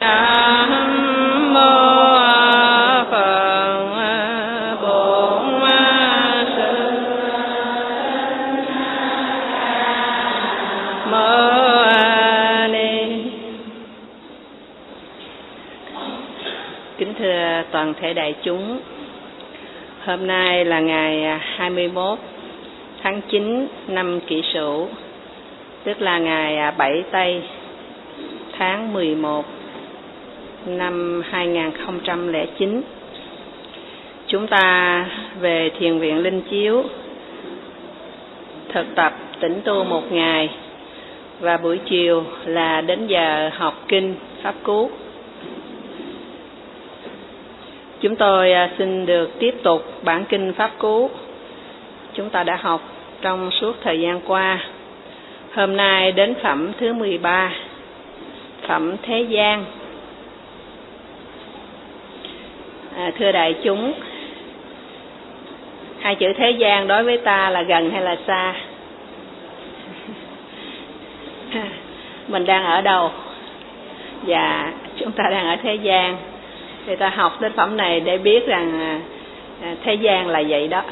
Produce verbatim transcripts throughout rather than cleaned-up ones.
Nam mô Phật Bổn Sư Mô Ni. Kính thưa toàn thể đại chúng, hôm nay là ngày hai mươi mốt tháng chín năm Kỷ Sửu, tức là ngày bảy Tây tháng mười một năm hai nghìn không trăm lẻ chín. Chúng ta về Thiền viện Linh Chiếu thực tập tĩnh tu một ngày, và buổi chiều là đến giờ học kinh Pháp Cú. Chúng tôi xin được tiếp tục bản kinh Pháp Cú chúng ta đã học trong suốt thời gian qua. Hôm nay đến phẩm thứ mười ba, phẩm Thế gian. À, thưa đại chúng, hai chữ thế gian đối với ta là gần hay là xa? Mình đang ở đâu? Dạ, chúng ta đang ở thế gian. Người ta học đến phẩm này để biết rằng à, thế gian là vậy đó.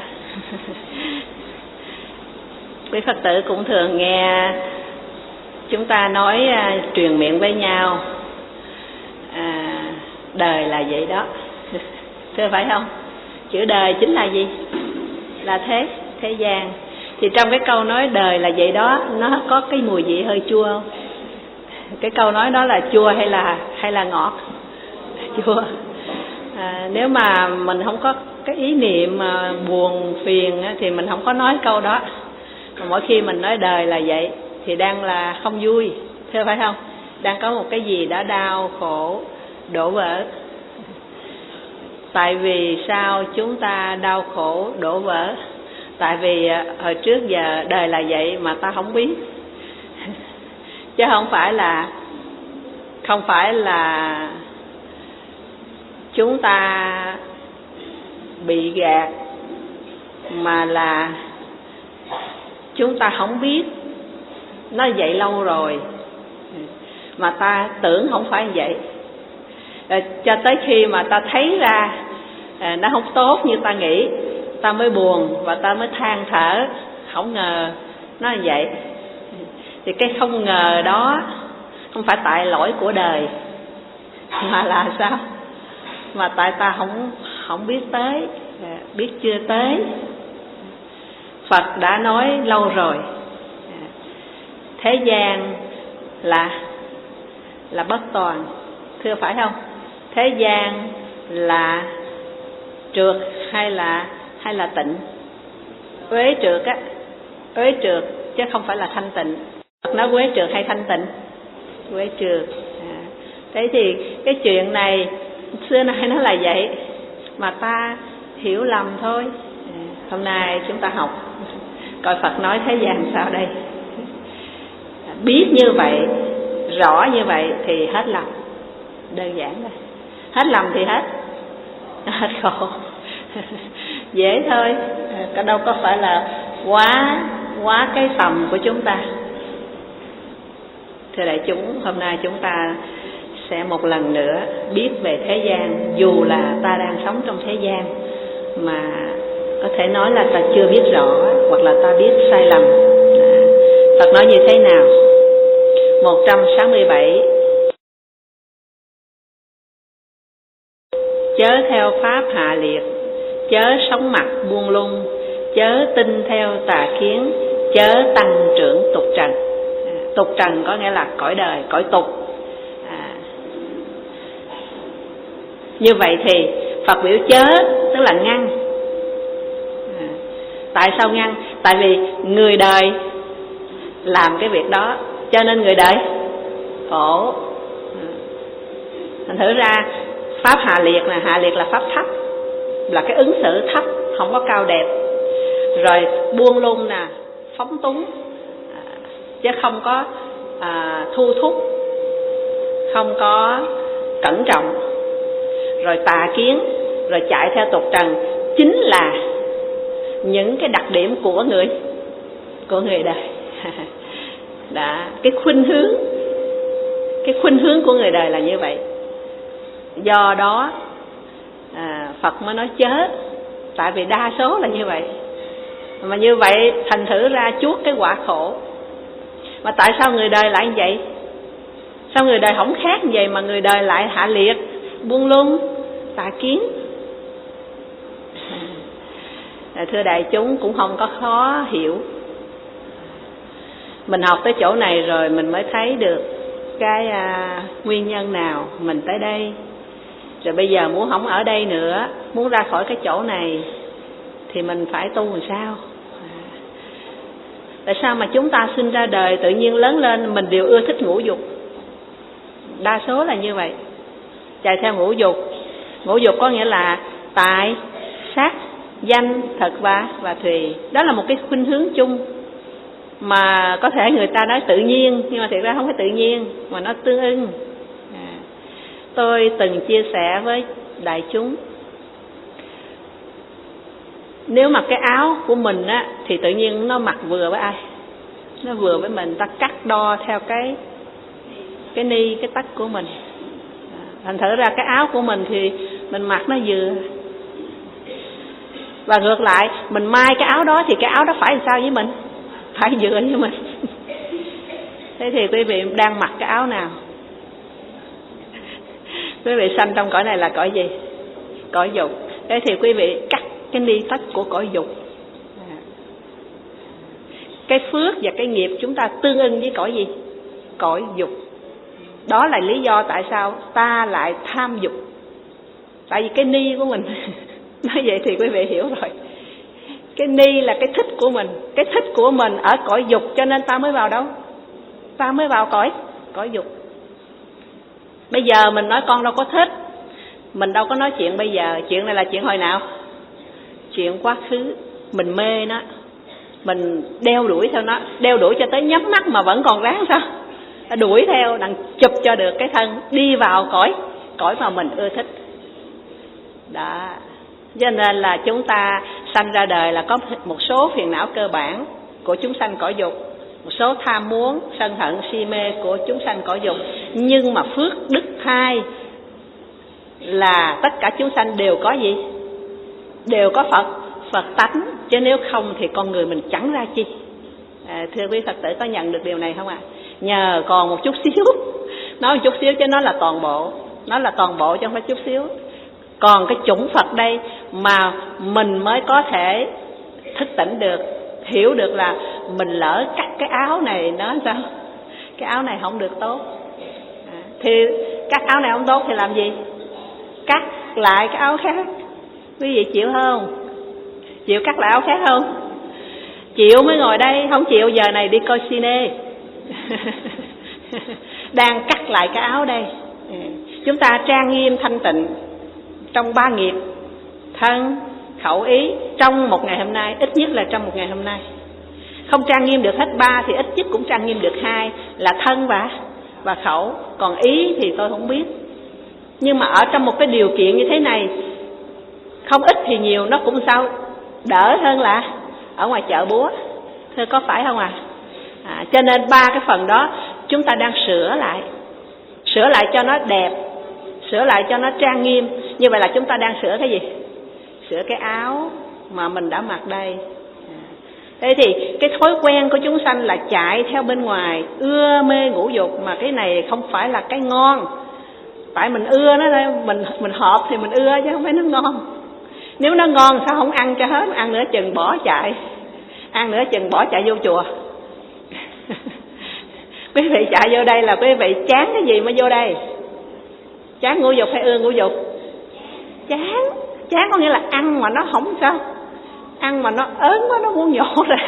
Quý Phật tử cũng thường nghe chúng ta nói à, truyền miệng với nhau, à, đời là vậy đó. Thưa phải không? Chữ đời chính là gì? Là thế, thế gian. Thì trong cái câu nói đời là vậy đó, nó có cái mùi vị hơi chua không? Cái câu nói đó là chua hay là hay là ngọt? Chua. À, nếu mà mình không có cái ý niệm mà buồn phiền thì mình không có nói câu đó. Mà mỗi khi mình nói đời là vậy thì đang là không vui, thưa phải không? Đang có một cái gì đã đau khổ đổ vỡ. Tại vì sao chúng ta đau khổ đổ vỡ? Tại vì hồi trước giờ đời là vậy mà ta không biết. Chứ không phải là không phải là chúng ta bị gạt, mà là chúng ta không biết. Nó vậy lâu rồi mà ta tưởng không phải vậy. À, cho tới khi mà ta thấy ra à, nó không tốt như ta nghĩ, ta mới buồn và ta mới than thở, không ngờ nó là vậy. Thì cái không ngờ đó không phải tại lỗi của đời, mà là sao? Mà tại ta không không biết tới, à, biết chưa tới. Phật đã nói lâu rồi, à, thế gian là là bất toàn, thưa phải không? Thế gian là trượt hay là hay là tịnh? Uế trượt á, uế trượt chứ không phải là thanh tịnh. Nó uế trượt hay thanh tịnh? Uế trượt. À, thế thì cái chuyện này xưa nay nó là vậy mà ta hiểu lầm thôi. À, hôm nay chúng ta học coi Phật nói thế gian sao đây. À, biết như vậy, rõ như vậy thì hết lầm. Đơn giản thôi. Hết lầm thì hết hết khổ. Dễ thôi, có đâu có phải là quá quá cái tầm của chúng ta. Thưa đại chúng, hôm nay chúng ta sẽ một lần nữa biết về thế gian. Dù là ta đang sống trong thế gian mà có thể nói là ta chưa biết rõ, hoặc là ta biết sai lầm. À, Phật nói như thế nào? một trăm sáu mươi bảy. Chớ theo pháp hạ liệt, chớ sống mặt buông lung, chớ tin theo tà kiến, chớ tăng trưởng tục trần. À, tục trần có nghĩa là cõi đời, cõi tục. À, như vậy thì Phật biểu chớ tức là ngăn. À, tại sao ngăn? Tại vì người đời làm cái việc đó, cho nên người đời khổ. À, thành thử ra pháp hạ liệt là hạ liệt là pháp thấp, là cái ứng xử thấp, không có cao đẹp. Rồi buông lung nè, phóng túng, à, chứ không có à, thu thúc, không có cẩn trọng. Rồi tà kiến, rồi chạy theo tục trần, chính là những cái đặc điểm của người của người đời. Đã, cái khuynh hướng cái khuynh hướng của người đời là như vậy. Do đó à, Phật mới nói chớ, tại vì đa số là như vậy. Mà như vậy thành thử ra chuốc cái quả khổ. Mà tại sao người đời lại như vậy? Sao người đời không khác như vậy mà người đời lại hạ liệt, buông lung, tà kiến? À, thưa đại chúng, cũng không có khó hiểu. Mình học tới chỗ này rồi mình mới thấy được cái à, nguyên nhân nào mình tới đây. Rồi bây giờ muốn không ở đây nữa, muốn ra khỏi cái chỗ này thì mình phải tu làm sao? À, tại sao mà chúng ta sinh ra đời tự nhiên lớn lên mình đều ưa thích ngũ dục? Đa số là như vậy, chạy theo ngũ dục. Ngũ dục có nghĩa là tài, sắc, danh, thực và và thùy. Đó là một cái khuynh hướng chung mà có thể người ta nói tự nhiên, nhưng mà thực ra không phải tự nhiên, mà nó tương ưng. À, tôi từng chia sẻ với đại chúng, nếu mặc cái áo của mình á thì tự nhiên nó mặc vừa với ai? Nó vừa với mình. Ta cắt đo theo cái cái ni, cái tấc của mình. À, thành thử ra cái áo của mình thì mình mặc nó vừa. Và ngược lại, mình may cái áo đó thì cái áo đó phải làm sao với mình? Phải vừa với mình. Thế thì quý vị đang mặc cái áo nào? Quý vị sanh trong cõi này là cõi gì? Cõi dục. Thế thì quý vị cắt cái ni tấc của cõi dục. Cái phước và cái nghiệp chúng ta tương ưng với cõi gì? Cõi dục. Đó là lý do tại sao ta lại tham dục. Tại vì cái ni của mình nói vậy thì quý vị hiểu rồi. Cái ni là cái thích của mình. Cái thích của mình ở cõi dục, cho nên ta mới vào đâu? Ta mới vào cõi cõi dục. Bây giờ mình nói con đâu có thích, mình đâu có nói chuyện bây giờ. Chuyện này là chuyện hồi nào? Chuyện quá khứ. Mình mê nó, mình đeo đuổi theo nó, đeo đuổi cho tới nhắm mắt mà vẫn còn ráng sao? Đuổi theo, đặng chụp cho được cái thân đi vào cõi cõi mà mình ưa thích. Đó. Cho nên là chúng ta sanh ra đời là có một số phiền não cơ bản của chúng sanh cõi dục, một số tham muốn, sân hận, si mê của chúng sanh cõi dục. Nhưng mà phước đức thai là tất cả chúng sanh đều có gì? Đều có Phật, Phật tánh. Chứ nếu không thì con người mình chẳng ra chi. À, thưa quý Phật tử có nhận được điều này không ạ? À? Nhờ còn một chút xíu, nói một chút xíu chứ nó là toàn bộ. Nó là toàn bộ chứ không phải chút xíu. Còn cái chủng Phật đây mà mình mới có thể thức tỉnh được, hiểu được là mình lỡ cắt cái áo này nó sao? Cái áo này không được tốt. À, thì cắt áo này không tốt thì làm gì? Cắt lại cái áo khác. Quý vị chịu không? Chịu cắt lại áo khác không? Chịu mới ngồi đây, không chịu giờ này đi coi cine. Đang cắt lại cái áo đây. Chúng ta trang nghiêm thanh tịnh trong ba nghiệp thân, khẩu, ý trong một ngày hôm nay, ít nhất là trong một ngày hôm nay. Không trang nghiêm được hết ba thì ít nhất cũng trang nghiêm được hai là thân và và khẩu. Còn ý thì tôi không biết. Nhưng mà ở trong một cái điều kiện như thế này, không ít thì nhiều nó cũng sao đỡ hơn là ở ngoài chợ búa. Thưa có phải không à? À, cho nên ba cái phần đó chúng ta đang sửa lại, sửa lại cho nó đẹp, sửa lại cho nó trang nghiêm. Như vậy là chúng ta đang sửa cái gì? Sửa cái áo mà mình đã mặc đây. À, thế thì cái thói quen của chúng sanh là chạy theo bên ngoài, ưa mê ngũ dục, mà cái này không phải là cái ngon. Tại mình ưa nó thôi, mình mình hợp thì mình ưa chứ không phải nó ngon. Nếu nó ngon sao không ăn cho hết, ăn nửa chừng bỏ chạy, ăn nửa chừng bỏ chạy vô chùa. Quý vị chạy vô đây là quý vị chán cái gì mới vô đây? Chán ngũ dục hay ưa ngũ dục? Chán. Chán có nghĩa là ăn mà nó không sao, ăn mà nó ớn quá nó muốn nhổ ra.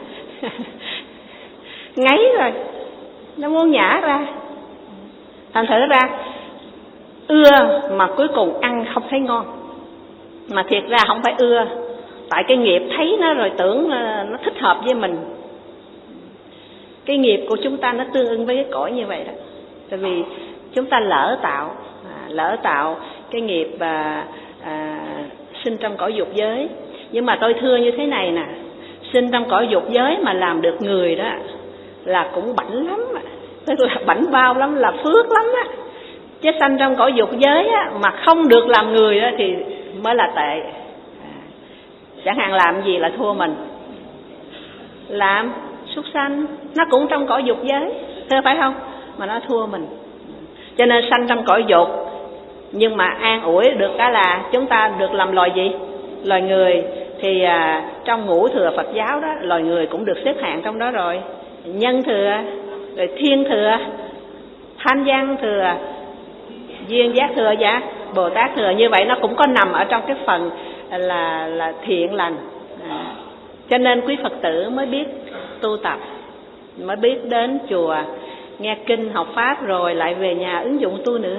Ngấy rồi nó muốn nhả ra. Thành thử ra ưa mà cuối cùng ăn không thấy ngon. Mà thiệt ra không phải ưa, tại cái nghiệp thấy nó rồi tưởng nó thích hợp với mình. Cái nghiệp của chúng ta nó tương ứng với cái cõi như vậy đó. Tại vì chúng ta lỡ tạo, à, lỡ tạo cái nghiệp và à, sinh trong cõi dục giới. Nhưng mà tôi thưa như thế này nè, sinh trong cõi dục giới mà làm được người đó là cũng bảnh lắm, tức là bảnh bao lắm, là phước lắm á. Chứ sanh trong cõi dục giới á, mà không được làm người đó thì mới là tệ. Chẳng hạn làm gì là thua mình. Làm súc sanh, nó cũng trong cõi dục giới, thưa phải không? Mà nó thua mình. Cho nên sanh trong cõi dục, nhưng mà an ủi được cái là chúng ta được làm loài gì? Loài người. Thì à, trong ngũ thừa Phật giáo đó, loài người cũng được xếp hạng trong đó rồi. Nhân thừa, rồi thiên thừa, thanh văn thừa, duyên giác thừa, dạ, Bồ Tát thừa. Như vậy nó cũng có nằm ở trong cái phần là, là thiện lành. À, cho nên quý Phật tử mới biết tu tập, mới biết đến chùa nghe kinh học pháp rồi lại về nhà ứng dụng tu nữa.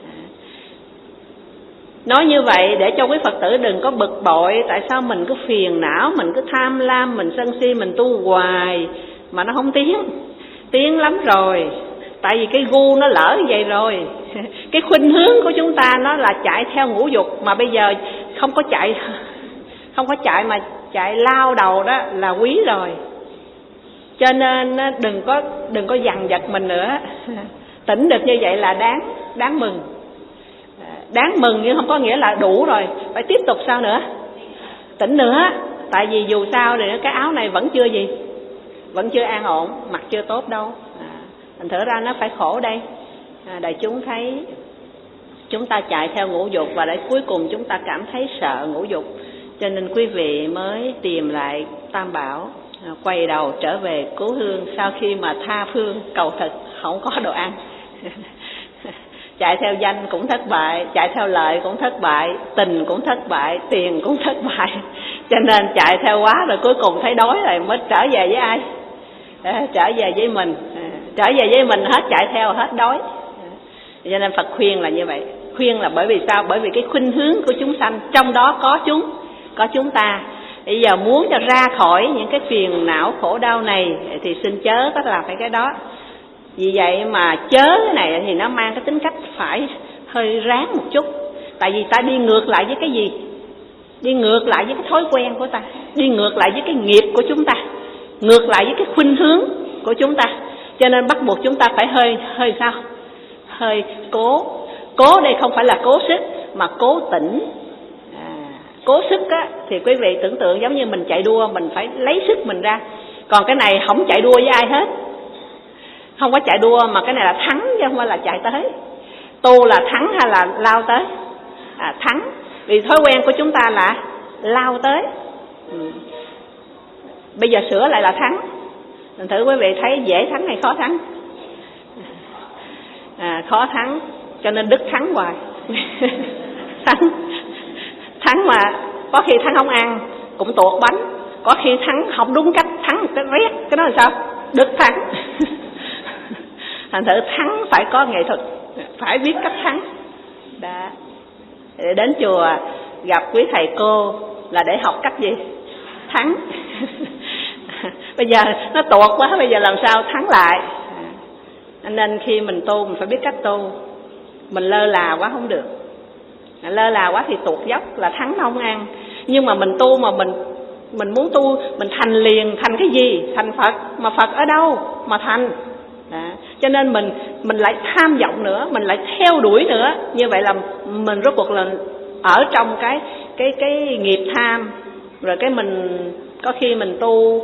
Nói như vậy để cho quý Phật tử đừng có bực bội, tại sao mình cứ phiền não, mình cứ tham lam, mình sân si, mình tu hoài mà nó không tiến. Tiến lắm rồi, tại vì cái gu nó lỡ như vậy rồi. Cái khuynh hướng của chúng ta nó là chạy theo ngũ dục, mà bây giờ không có chạy, không có chạy mà chạy lao đầu đó là quý rồi. Cho nên đừng có đừng có dằn vặt mình nữa. Tỉnh được như vậy là đáng đáng mừng. Đáng mừng nhưng không có nghĩa là đủ rồi, phải tiếp tục sao nữa? Tỉnh nữa. Tại vì dù sao thì cái áo này vẫn chưa gì, vẫn chưa an ổn, mặc chưa tốt đâu. À, thành thử ra nó phải khổ đây. À, đại chúng thấy chúng ta chạy theo ngũ dục và để cuối cùng chúng ta cảm thấy sợ ngũ dục. Cho nên quý vị mới tìm lại Tam Bảo, à, quay đầu trở về cố hương sau khi mà tha phương cầu thực không có đồ ăn. Chạy theo danh cũng thất bại, chạy theo lợi cũng thất bại, tình cũng thất bại, tiền cũng thất bại. Cho nên chạy theo quá rồi cuối cùng thấy đói rồi mới trở về với ai? À, trở về với mình. À, trở về với mình hết chạy theo hết đói. À, cho nên Phật khuyên là như vậy. Khuyên là bởi vì sao? Bởi vì cái khuynh hướng của chúng sanh, trong đó có chúng, có chúng ta. Bây giờ muốn cho ra khỏi những cái phiền não khổ đau này thì xin chớ có làm phải cái đó. Vì vậy mà chớ cái này thì nó mang cái tính cách phải hơi ráng một chút. Tại vì ta đi ngược lại với cái gì? Đi ngược lại với cái thói quen của ta, đi ngược lại với cái nghiệp của chúng ta, ngược lại với cái khuynh hướng của chúng ta. Cho nên bắt buộc chúng ta phải hơi hơi sao? Hơi cố. Cố đây không phải là cố sức mà cố tỉnh. À, cố sức á, thì quý vị tưởng tượng giống như mình chạy đua, mình phải lấy sức mình ra. Còn cái này không chạy đua với ai hết, không có chạy đua, mà cái này là thắng chứ không phải là chạy tới. Tu là thắng hay là lao tới? À, thắng. Vì thói quen của chúng ta là lao tới. Ừ. Bây giờ sửa lại là thắng. Mình thử quý vị thấy dễ thắng hay khó thắng? À, khó thắng. Cho nên Đức thắng hoài. Thắng Thắng mà có khi thắng không ăn cũng tuột bánh, có khi thắng không đúng cách, thắng một cái rét, cái đó là sao? Đức thắng. Thành thử thắng phải có nghệ thuật, phải biết cách thắng. Đó. Đến chùa gặp quý thầy cô là để học cách gì? Thắng. Bây giờ nó tuột quá, bây giờ làm sao thắng lại? Nên khi mình tu mình phải biết cách tu. Mình lơ là quá không được. Lơ là quá thì tuột dốc là thắng không ăn. Nhưng mà mình tu mà mình mình muốn tu, mình thành liền, thành cái gì? Thành Phật. Mà Phật ở đâu mà thành? Đó. Cho nên mình mình lại tham vọng nữa, mình lại theo đuổi nữa. Như vậy là mình rốt cuộc là ở trong cái cái cái nghiệp tham. Rồi cái mình có khi mình tu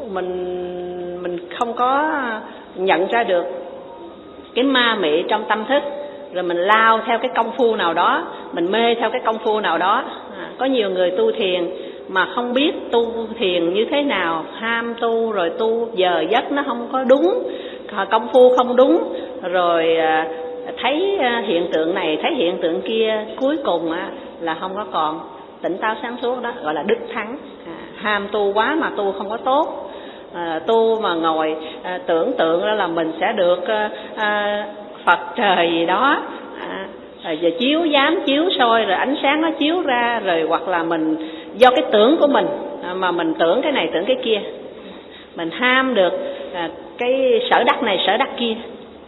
mình mình không có nhận ra được cái ma mị trong tâm thức, rồi mình lao theo cái công phu nào đó, mình mê theo cái công phu nào đó. À, có nhiều người tu thiền mà không biết tu thiền như thế nào, ham tu rồi tu giờ giấc nó không có đúng, công phu không đúng, rồi thấy hiện tượng này thấy hiện tượng kia, cuối cùng là không có còn tỉnh táo sáng suốt. Đó gọi là đức thắng. À, ham tu quá mà tu không có tốt. À, tu mà ngồi à, tưởng tượng ra là mình sẽ được à, à, Phật trời gì đó, à, rồi giờ chiếu dám chiếu soi, rồi ánh sáng nó chiếu ra, rồi hoặc là mình do cái tưởng của mình à, mà mình tưởng cái này tưởng cái kia, mình ham được à, cái sở đắc này sở đắc kia,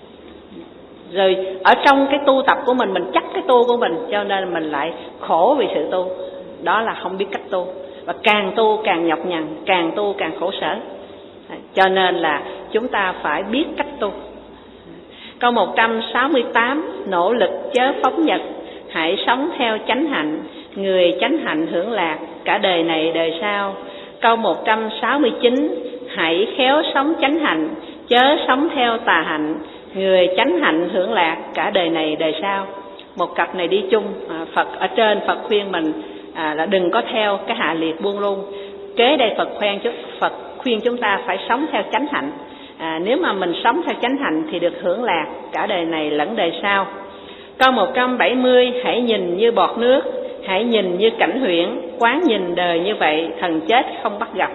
rồi ở trong cái tu tập của mình mình chắc cái tu của mình, cho nên mình lại khổ vì sự tu. Đó là không biết cách tu, và càng tu càng nhọc nhằn, càng tu càng khổ sở. Cho nên là chúng ta phải biết cách tu. Câu một trăm sáu mươi tám, nỗ lực chớ phóng dật, hãy sống theo chánh hạnh, người chánh hạnh hưởng lạc cả đời này đời sau. Câu một trăm sáu mươi chín, hãy khéo sống chánh hạnh, chớ sống theo tà hạnh, người chánh hạnh hưởng lạc cả đời này đời sau. Một cặp này đi chung, à, Phật ở trên Phật khuyên mình à, là đừng có theo cái hạ liệt buông lung. Kế đây Phật khuyên Phật khuyên chúng ta phải sống theo chánh hạnh. À, nếu mà mình sống theo chánh hạnh thì được hưởng lạc cả đời này lẫn đời sau. Câu một trăm bảy mươi, hãy nhìn như bọt nước, hãy nhìn như cảnh huyễn, quán nhìn đời như vậy, thần chết không bắt gặp.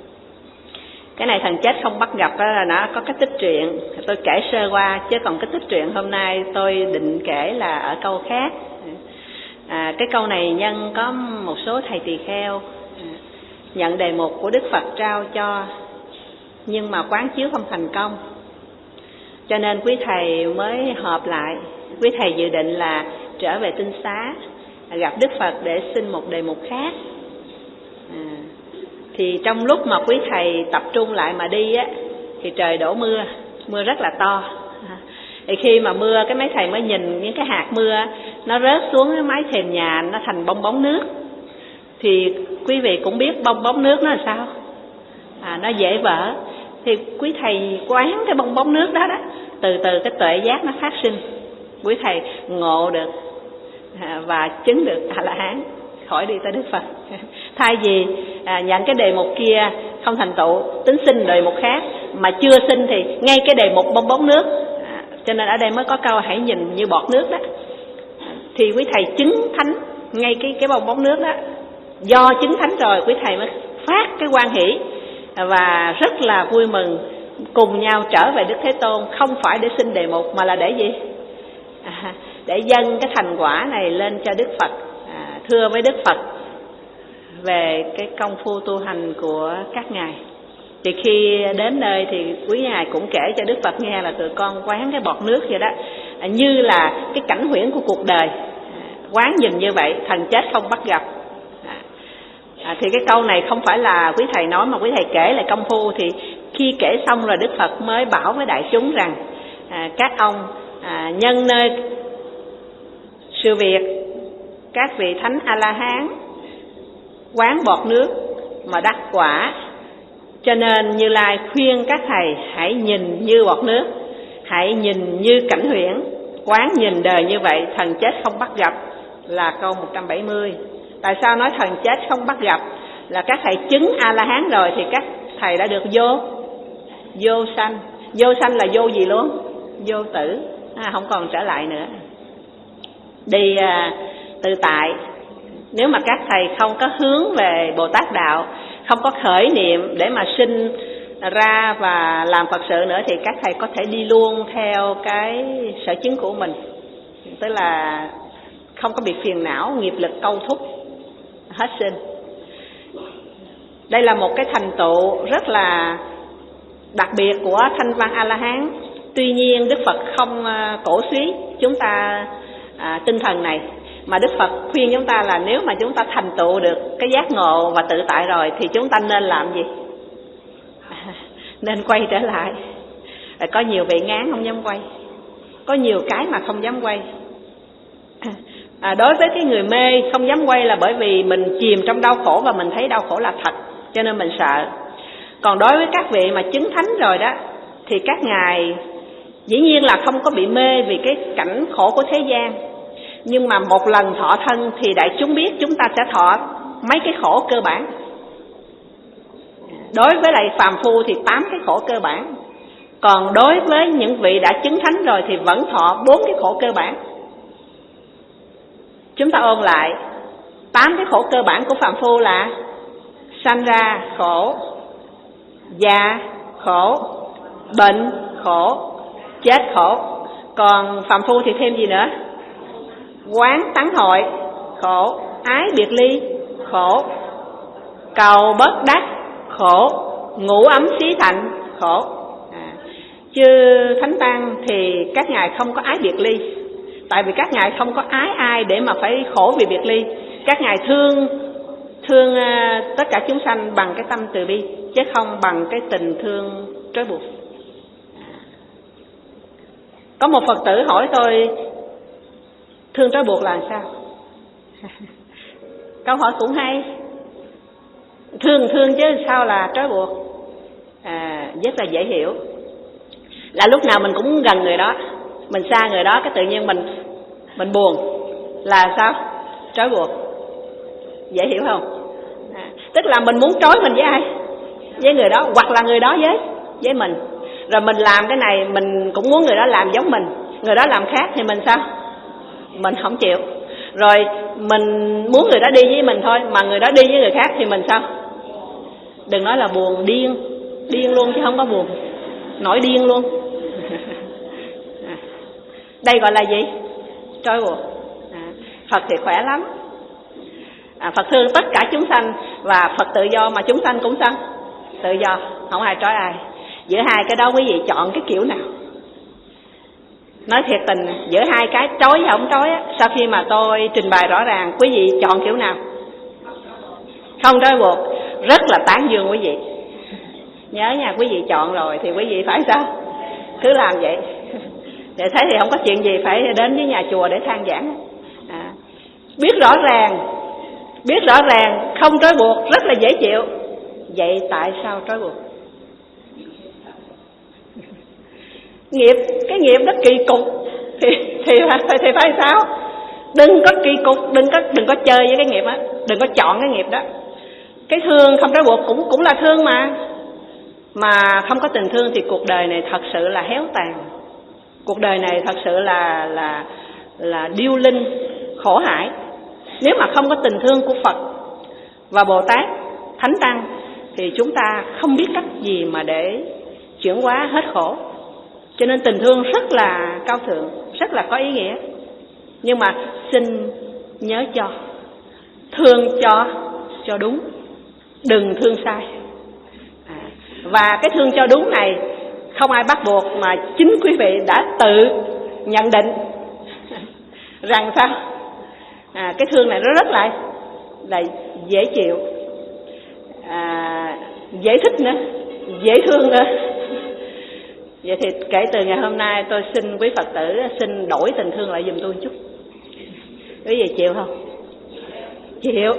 Cái này thần chết không bắt gặp đó là nó có cái tích truyện, tôi kể sơ qua, chứ còn cái tích truyện hôm nay tôi định kể là ở câu khác. À, cái câu này nhân có một số thầy tỳ kheo nhận đề mục của Đức Phật trao cho, nhưng mà quán chiếu không thành công, cho nên quý thầy mới họp lại. Quý thầy dự định là trở về tinh xá gặp Đức Phật để xin một đề mục khác. À, thì trong lúc mà quý thầy tập trung lại mà đi á, thì trời đổ mưa, mưa rất là to. À, thì khi mà mưa, cái mấy thầy mới nhìn những cái hạt mưa nó rớt xuống cái mái thềm nhà, nó thành bong bóng nước. Thì quý vị cũng biết bong bóng nước nó là sao, à, nó dễ vỡ. Thì quý thầy quán cái bong bóng nước đó đó, từ từ cái tuệ giác nó phát sinh, quý thầy ngộ được à, và chứng được A La Hán, khỏi đi tới Đức Phật. Thay vì à, nhận cái đề mục kia không thành tựu, tính xin đề mục khác, mà chưa xin thì ngay cái đề mục bong bóng nước. À, cho nên ở đây mới có câu hãy nhìn như bọt nước đó. À, thì quý thầy chứng thánh ngay cái cái bong bóng nước đó. Do chứng thánh rồi, quý thầy mới phát cái hoan hỷ và rất là vui mừng, cùng nhau trở về Đức Thế Tôn, không phải để xin đề mục mà là để gì? À, để dâng cái thành quả này lên cho Đức Phật, à, thưa với Đức Phật về cái công phu tu hành của các ngài. Thì khi đến nơi thì quý ngài cũng kể cho Đức Phật nghe là tụi con quán cái bọt nước vậy đó, à, như là cái cảnh huyễn của cuộc đời, à, quán nhìn như vậy, thần chết không bắt gặp. À, thì cái câu này không phải là quý thầy nói mà quý thầy kể lại công phu. Thì khi kể xong rồi Đức Phật mới bảo với đại chúng rằng à, các ông à, nhân nơi sự việc các vị thánh A La Hán quán bọt nước mà đắc quả, cho nên Như Lai khuyên các thầy hãy nhìn như bọt nước, hãy nhìn như cảnh huyễn, quán nhìn đời như vậy, thần chết không bắt gặp, là câu một trăm bảy mươi. Tại sao nói thần chết không bắt gặp? Là các thầy chứng A-la-hán rồi thì các thầy đã được vô vô sanh. Vô sanh là vô gì luôn? Vô tử, à, không còn trở lại nữa. Đi à, tự tại. Nếu mà các thầy không có hướng về Bồ Tát Đạo, không có khởi niệm để mà sinh ra và làm Phật sự nữa, thì các thầy có thể đi luôn theo cái sở chứng của mình. Tức là không có bị phiền não, nghiệp lực câu thúc hết sinh. Đây là một cái thành tựu rất là đặc biệt của thanh văn A-la-hán. Tuy nhiên Đức Phật không cổ suý chúng ta à, tinh thần này, mà Đức Phật khuyên chúng ta là nếu mà chúng ta thành tựu được cái giác ngộ và tự tại rồi thì chúng ta nên làm gì? À, nên quay trở lại. À, có nhiều vị ngán không dám quay, có nhiều cái mà không dám quay. À, đối với cái người mê không dám quay là bởi vì mình chìm trong đau khổ và mình thấy đau khổ là thật, cho nên mình sợ. Còn đối với các vị mà chứng thánh rồi đó, thì các ngài dĩ nhiên là không có bị mê vì cái cảnh khổ của thế gian, nhưng mà một lần thọ thân thì đại chúng biết chúng ta sẽ thọ mấy cái khổ cơ bản. Đối với lại phàm phu thì tám cái khổ cơ bản, còn đối với những vị đã chứng thánh rồi thì vẫn thọ bốn cái khổ cơ bản. Chúng ta ôn lại, tám cái khổ cơ bản của phàm phu là sanh ra khổ, già khổ, bệnh khổ, chết khổ. Còn phàm phu thì thêm gì nữa? Quán tắng hội khổ, ái biệt ly khổ, cầu bất đắc khổ, ngủ ấm xí thành khổ. À, chứ thánh tăng thì các ngài không có ái biệt ly, tại vì các ngài không có ái ai để mà phải khổ vì biệt ly. Các ngài thương thương uh, tất cả chúng sanh bằng cái tâm từ bi, chứ không bằng cái tình thương trói buộc. Có một Phật tử hỏi tôi thương trói buộc là sao? Câu hỏi cũng hay. Thương thương chứ sao là trói buộc? À, rất là dễ hiểu. Là lúc nào mình cũng gần người đó, mình xa người đó, cái tự nhiên mình mình buồn là sao? Trói buộc. Dễ hiểu không? À, tức là mình muốn trói mình với ai? Với người đó, hoặc là người đó với với mình. Rồi mình làm cái này mình cũng muốn người đó làm giống mình, người đó làm khác thì mình sao? Mình không chịu. Rồi mình muốn người đó đi với mình thôi, mà người đó đi với người khác thì mình sao? Đừng nói là buồn, điên. Điên luôn chứ không có buồn, nổi điên luôn. Đây gọi là gì? Trói buộc. À, Phật thì khỏe lắm. À, Phật thương tất cả chúng sanh, và Phật tự do mà chúng sanh cũng sao? Tự do, không ai trói ai. Giữa hai cái đó quý vị chọn cái kiểu nào? Nói thiệt tình, giữa hai cái trói và không trói á, sau khi mà tôi trình bày rõ ràng, quý vị chọn kiểu nào? Không trói buộc. Rất là tán dương quý vị. Nhớ nha, quý vị chọn rồi thì quý vị phải sao? Cứ làm vậy. Để thấy thì không có chuyện gì phải đến với nhà chùa để than giảng. À, biết rõ ràng, biết rõ ràng không trói buộc rất là dễ chịu. Vậy tại sao trói buộc? Nghiệp, cái nghiệp đó kỳ cục thì thì thì, thì phải sao? Đừng có kỳ cục, đừng có đừng có chơi với cái nghiệp á, đừng có chọn cái nghiệp đó. Cái thương không trói buộc cũng cũng là thương mà. Mà không có tình thương thì cuộc đời này thật sự là héo tàn. Cuộc đời này thật sự là là là điêu linh, khổ hải. Nếu mà không có tình thương của Phật và Bồ Tát, Thánh Tăng thì chúng ta không biết cách gì mà để chuyển hóa hết khổ. Cho nên tình thương rất là cao thượng, rất là có ý nghĩa. Nhưng mà xin nhớ cho, thương cho cho đúng, đừng thương sai. À, và cái thương cho đúng này không ai bắt buộc, mà chính quý vị đã tự nhận định rằng sao? À, cái thương này nó rất là là dễ chịu, à, dễ thích nữa, dễ thương nữa. Vậy thì kể từ ngày hôm nay tôi xin quý Phật tử xin đổi tình thương lại giùm tôi một chút. Quý vị chịu không? Chịu.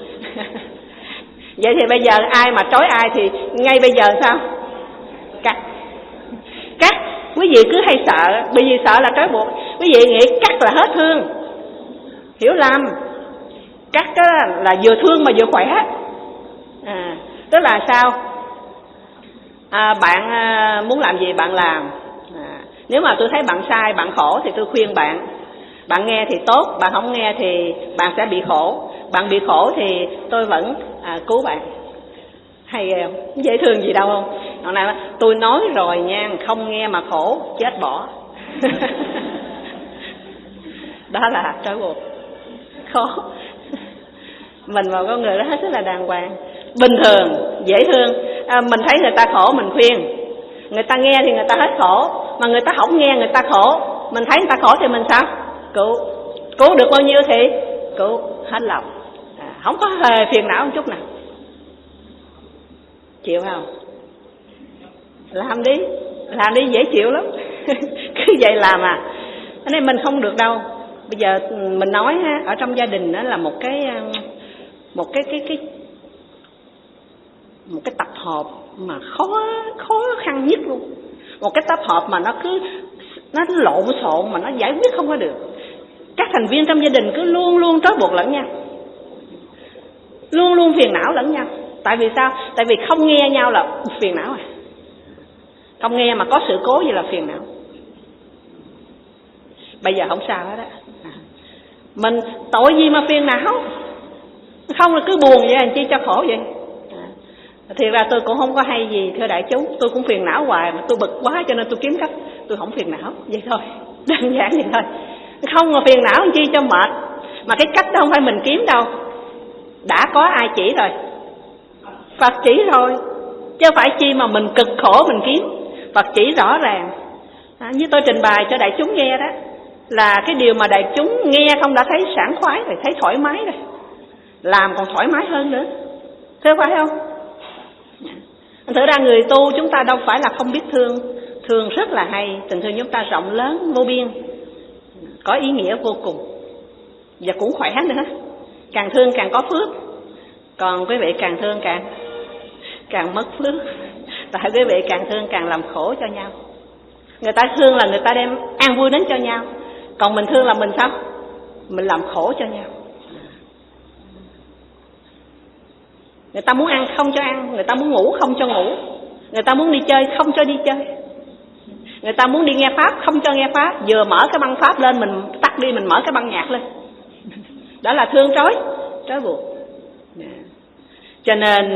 Vậy thì bây giờ ai mà trói ai thì ngay bây giờ sao? Cắt. Cắt. Quý vị cứ hay sợ, bởi vì sợ là trói buộc. Quý vị nghĩ cắt là hết thương. Hiểu lầm. Cắt là vừa thương mà vừa khỏe. À, tức là sao? À, bạn à, muốn làm gì bạn làm. À, nếu mà tôi thấy bạn sai, bạn khổ thì tôi khuyên bạn. Bạn nghe thì tốt, bạn không nghe thì bạn sẽ bị khổ. Bạn bị khổ thì tôi vẫn à, cứu bạn. Hay ghê không? Dễ thương gì đâu không? Hôm nay tôi nói rồi nha, không nghe mà khổ, chết bỏ. Đó là trói buộc. Khó. Mình và con người đó hết sức là đàng hoàng, bình thường, dễ thương. À, mình thấy người ta khổ mình khuyên, người ta nghe thì người ta hết khổ, mà người ta không nghe người ta khổ, mình thấy người ta khổ thì mình sao? Cứu. Cứu được bao nhiêu thì cứu hết lòng. À, không có hề phiền não một chút nào. Chịu không? Làm đi, làm đi dễ chịu lắm. Cứ vậy làm à. Cái này mình không được đâu. Bây giờ mình nói ha, ở trong gia đình đó là một cái một cái cái cái một cái tập hợp mà khó khó khăn nhất luôn. Một cái tập hợp mà nó cứ nó lộn xộn mà nó giải quyết không có được. Các thành viên trong gia đình cứ luôn luôn trói buộc lẫn nhau, luôn luôn phiền não lẫn nhau. Tại vì sao? Tại vì không nghe nhau là phiền não à. Không nghe mà có sự cố gì là phiền não. Bây giờ không sao hết á. À, mình tội gì mà phiền não? Không là cứ buồn vậy, làm chi cho khổ vậy? À, thiệt ra tôi cũng không có hay gì thưa đại chúng, tôi cũng phiền não hoài, mà tôi bực quá cho nên tôi kiếm cách tôi không phiền não, vậy thôi, đơn giản vậy thôi. Không mà phiền não làm chi cho mệt. Mà cái cách đó không phải mình kiếm đâu, đã có ai chỉ rồi, Phật chỉ rồi, chứ phải chi mà mình cực khổ mình kiếm. Phật chỉ rõ ràng. À, như tôi trình bày cho đại chúng nghe đó, là cái điều mà đại chúng nghe không đã thấy sảng khoái rồi, thấy thoải mái rồi, làm còn thoải mái hơn nữa, thế phải không? Thực ra người tu chúng ta đâu phải là không biết thương, thương rất là hay, tình thương chúng ta rộng lớn vô biên, có ý nghĩa vô cùng và cũng khỏe nữa. Càng thương càng có phước, còn quý vị càng thương càng càng mất phước. Tại quý vị càng thương càng làm khổ cho nhau. Người ta thương là người ta đem an vui đến cho nhau, còn mình thương là mình sao? Mình làm khổ cho nhau. Người ta muốn ăn không cho ăn, người ta muốn ngủ không cho ngủ, người ta muốn đi chơi không cho đi chơi, người ta muốn đi nghe pháp không cho nghe pháp. Vừa mở cái băng pháp lên mình tắt đi, mình mở cái băng nhạc lên. Đó là thương trói trói buộc. Cho nên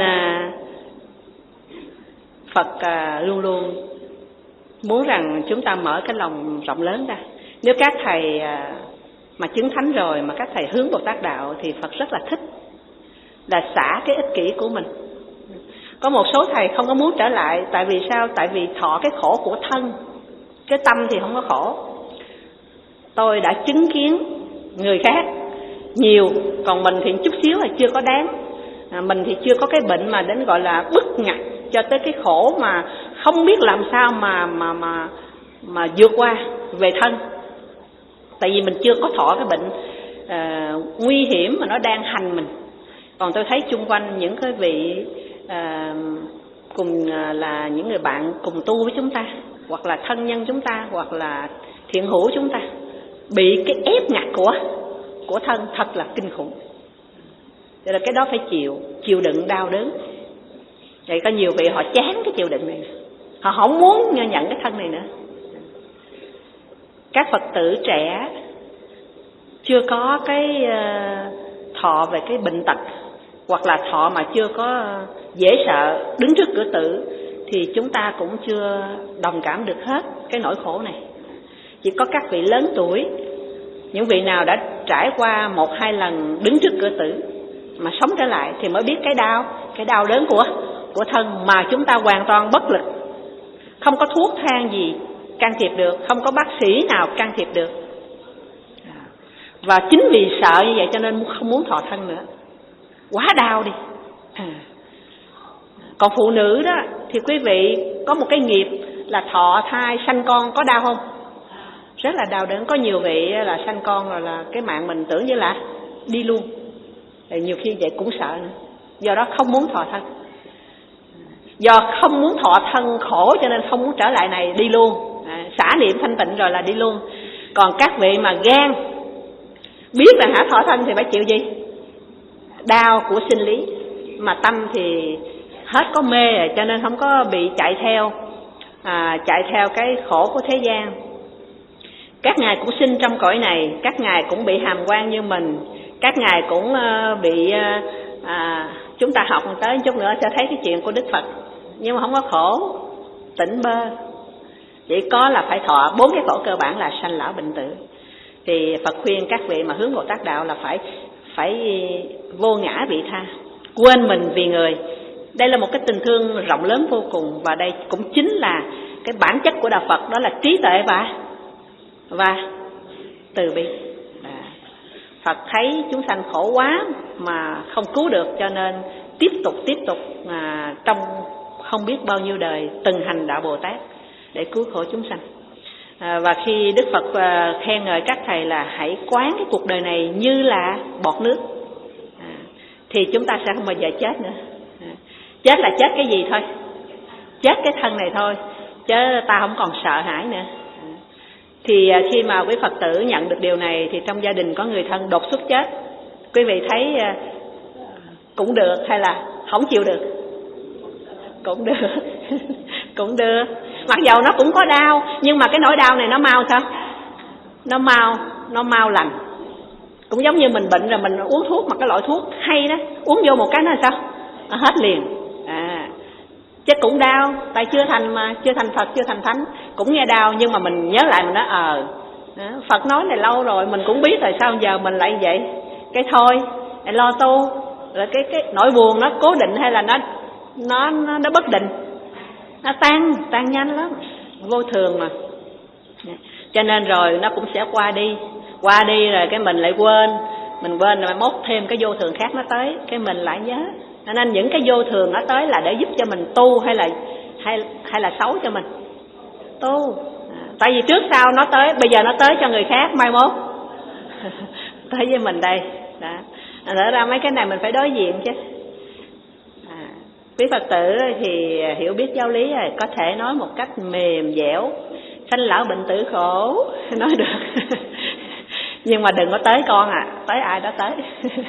Phật luôn luôn muốn rằng chúng ta mở cái lòng rộng lớn ra. Nếu các thầy mà chứng thánh rồi mà các thầy hướng Bồ Tát đạo thì Phật rất là thích, là xả cái ích kỷ của mình. Có một số thầy không có muốn trở lại. Tại vì sao? Tại vì thọ cái khổ của thân, cái tâm thì không có khổ. Tôi đã chứng kiến người khác nhiều, còn mình thì chút xíu là chưa có đáng. à, Mình thì chưa có cái bệnh mà đến gọi là bức ngặt cho tới cái khổ mà không biết làm sao mà mà mà mà vượt qua về thân. Tại vì mình chưa có thọ cái bệnh à, nguy hiểm mà nó đang hành mình. Còn tôi thấy chung quanh những cái vị à, cùng à, là những người bạn cùng tu với chúng ta, hoặc là thân nhân chúng ta, hoặc là thiện hữu chúng ta, bị cái ép ngặt của của thân thật là kinh khủng. Vậy là cái đó phải chịu, chịu đựng đau đớn. Vậy có nhiều vị họ chán cái chịu đựng này, họ không muốn nhận cái thân này nữa. Các Phật tử trẻ chưa có cái uh, thọ về cái bệnh tật, hoặc là thọ mà chưa có dễ sợ đứng trước cửa tử, thì chúng ta cũng chưa đồng cảm được hết cái nỗi khổ này. Chỉ có các vị lớn tuổi, những vị nào đã trải qua một hai lần đứng trước cửa tử mà sống trở lại thì mới biết cái đau, cái đau đớn của của thân mà chúng ta hoàn toàn bất lực. Không có thuốc thang gì can thiệp được, không có bác sĩ nào can thiệp được. Và chính vì sợ như vậy cho nên không muốn thọ thân nữa. Quá đau đi. À. Còn phụ nữ đó thì quý vị có một cái nghiệp là thọ thai sanh con, có đau không? Rất là đau đớn. Có nhiều vị là sanh con rồi là cái mạng mình tưởng như là đi luôn. Thì nhiều khi vậy cũng sợ nữa. Do đó không muốn thọ thân. Do không muốn thọ thân khổ cho nên không muốn trở lại này, đi luôn. À, xả niệm thanh tịnh rồi là đi luôn. Còn các vị mà gan biết là hả thọ thân thì phải chịu gì? Đau của sinh lý. Mà tâm thì hết có mê rồi, cho nên không có bị chạy theo à, chạy theo cái khổ của thế gian. Các ngài cũng sinh trong cõi này, các ngài cũng bị hàm quan như mình, các ngài cũng uh, bị uh, à, chúng ta học tới chút nữa cho thấy cái chuyện của Đức Phật. Nhưng mà không có khổ, tỉnh bơ. Chỉ có là phải thọ bốn cái khổ cơ bản là sanh lão bệnh tử. Thì Phật khuyên các vị mà hướng Bồ Tát đạo là phải phải vô ngã vị tha, quên mình vì người. Đây là một cái tình thương rộng lớn vô cùng, và đây cũng chính là cái bản chất của đạo Phật, đó là trí tuệ và và từ bi. À, Phật thấy chúng sanh khổ quá mà không cứu được, cho nên tiếp tục tiếp tục à, trong không biết bao nhiêu đời từng hành đạo Bồ Tát để cứu khổ chúng sanh. À, và khi Đức Phật à, khen ngợi các thầy là hãy quán cái cuộc đời này như là bọt nước, à, thì chúng ta sẽ không bao giờ chết nữa. À, chết là chết cái gì thôi? Chết cái thân này thôi, chứ ta không còn sợ hãi nữa. À, thì à, khi mà quý Phật tử nhận được điều này thì trong gia đình có người thân đột xuất chết, quý vị thấy à, cũng được hay là không chịu được? Cũng được. Cũng được. Mặc dầu nó cũng có đau, nhưng mà cái nỗi đau này nó mau sao? Nó mau, nó mau lành. Cũng giống như mình bệnh rồi mình uống thuốc mà cái loại thuốc hay đó, uống vô một cái nó là sao? Nó hết liền. À, chứ cũng đau, tại chưa thành mà, chưa thành Phật, chưa thành Thánh, cũng nghe đau, nhưng mà mình nhớ lại mình nói ờ à, Phật nói này lâu rồi, mình cũng biết rồi, sao giờ mình lại vậy? Cái thôi, lo tu. Rồi cái cái nỗi buồn nó cố định hay là nó nó nó, nó bất định, nó tan tan nhanh lắm, vô thường mà. Cho nên rồi nó cũng sẽ qua đi, qua đi rồi cái mình lại quên, mình quên rồi mốt thêm cái vô thường khác nó tới, cái mình lại nhớ. Cho nên những cái vô thường nó tới là để giúp cho mình tu hay là hay hay là xấu cho mình? tu. À, tại vì trước sau nó tới, bây giờ nó tới cho người khác, mai mốt tới với mình đây. Đó. Thật ra mấy cái này mình phải đối diện chứ. À, quý Phật tử thì hiểu biết giáo lý rồi, có thể nói một cách mềm dẻo, sanh lão bệnh tử khổ, nói được. Nhưng mà đừng có tới con à, tới ai đó tới.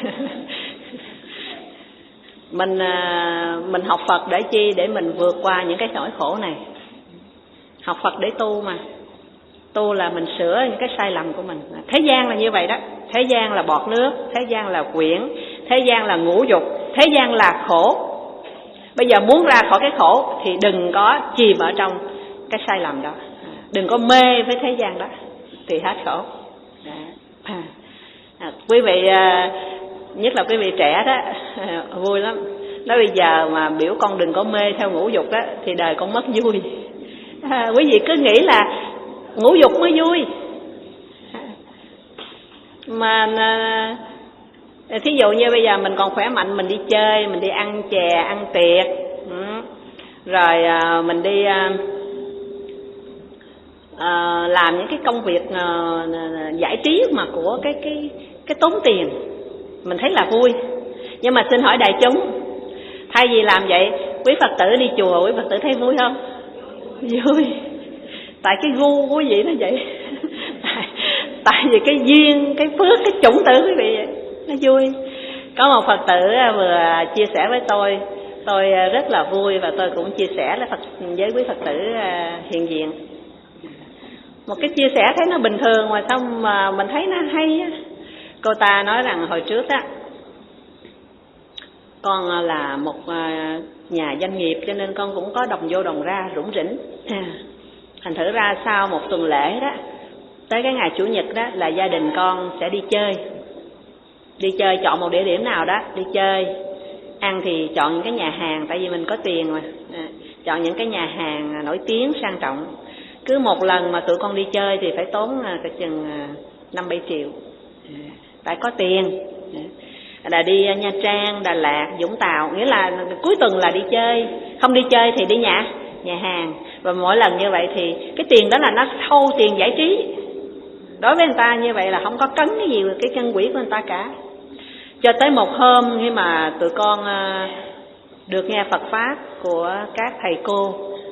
Mình mình học Phật để chi? Để mình vượt qua những cái nỗi khổ này. Học Phật để tu mà. Tu là mình sửa những cái sai lầm của mình. Thế gian là như vậy đó. Thế gian là bọt nước, thế gian là quyển, thế gian là ngũ dục, thế gian là khổ. Bây giờ muốn ra khỏi cái khổ thì đừng có chìm ở trong cái sai lầm đó. Đừng có mê với thế gian đó thì hết khổ. À, à, quý vị, nhất là quý vị trẻ đó, vui lắm. Nói bây giờ mà biểu con đừng có mê theo ngũ dục đó thì đời con mất vui. À, quý vị cứ nghĩ là ngũ dục mới vui. Mà thí dụ như bây giờ mình còn khỏe mạnh, mình đi chơi, mình đi ăn chè, ăn tiệc, rồi mình đi À, làm những cái công việc à, giải trí mà của cái cái cái tốn tiền, mình thấy là vui. Nhưng mà xin hỏi đại chúng, thay vì làm vậy, quý Phật tử đi chùa, quý Phật tử thấy vui không? Vui. Tại cái gu của quý vị nó vậy. tại, tại vì cái duyên, cái phước, cái chủng tử quý vị vậy, nó vui. Có một Phật tử vừa chia sẻ với tôi, tôi rất là vui và tôi cũng chia sẻ với, Phật, với quý Phật tử hiện diện. Một cái chia sẻ thấy nó bình thường mà sao mà mình thấy nó hay á. Cô ta nói rằng hồi trước á, con là một nhà doanh nghiệp cho nên con cũng có đồng vô đồng ra rủng rỉnh. Thành thử ra sau một tuần lễ đó, tới cái ngày Chủ nhật đó là gia đình con sẽ đi chơi. Đi chơi chọn một địa điểm nào đó, đi chơi. Ăn thì chọn những cái nhà hàng, tại vì mình có tiền mà. À, chọn những cái nhà hàng nổi tiếng sang trọng. Cứ một lần mà tụi con đi chơi thì phải tốn cả chừng năm bảy triệu. Tại có tiền. Là đi Nha Trang, Đà Lạt, Vũng Tàu. Nghĩa là cuối tuần là đi chơi. Không đi chơi thì đi nhà nhà hàng. Và mỗi lần như vậy thì cái tiền đó là nó thâu tiền giải trí. Đối với người ta như vậy là không có cấn cái gì cái chân quỷ của người ta cả. Cho tới một hôm khi mà tụi con được nghe Phật Pháp của các thầy cô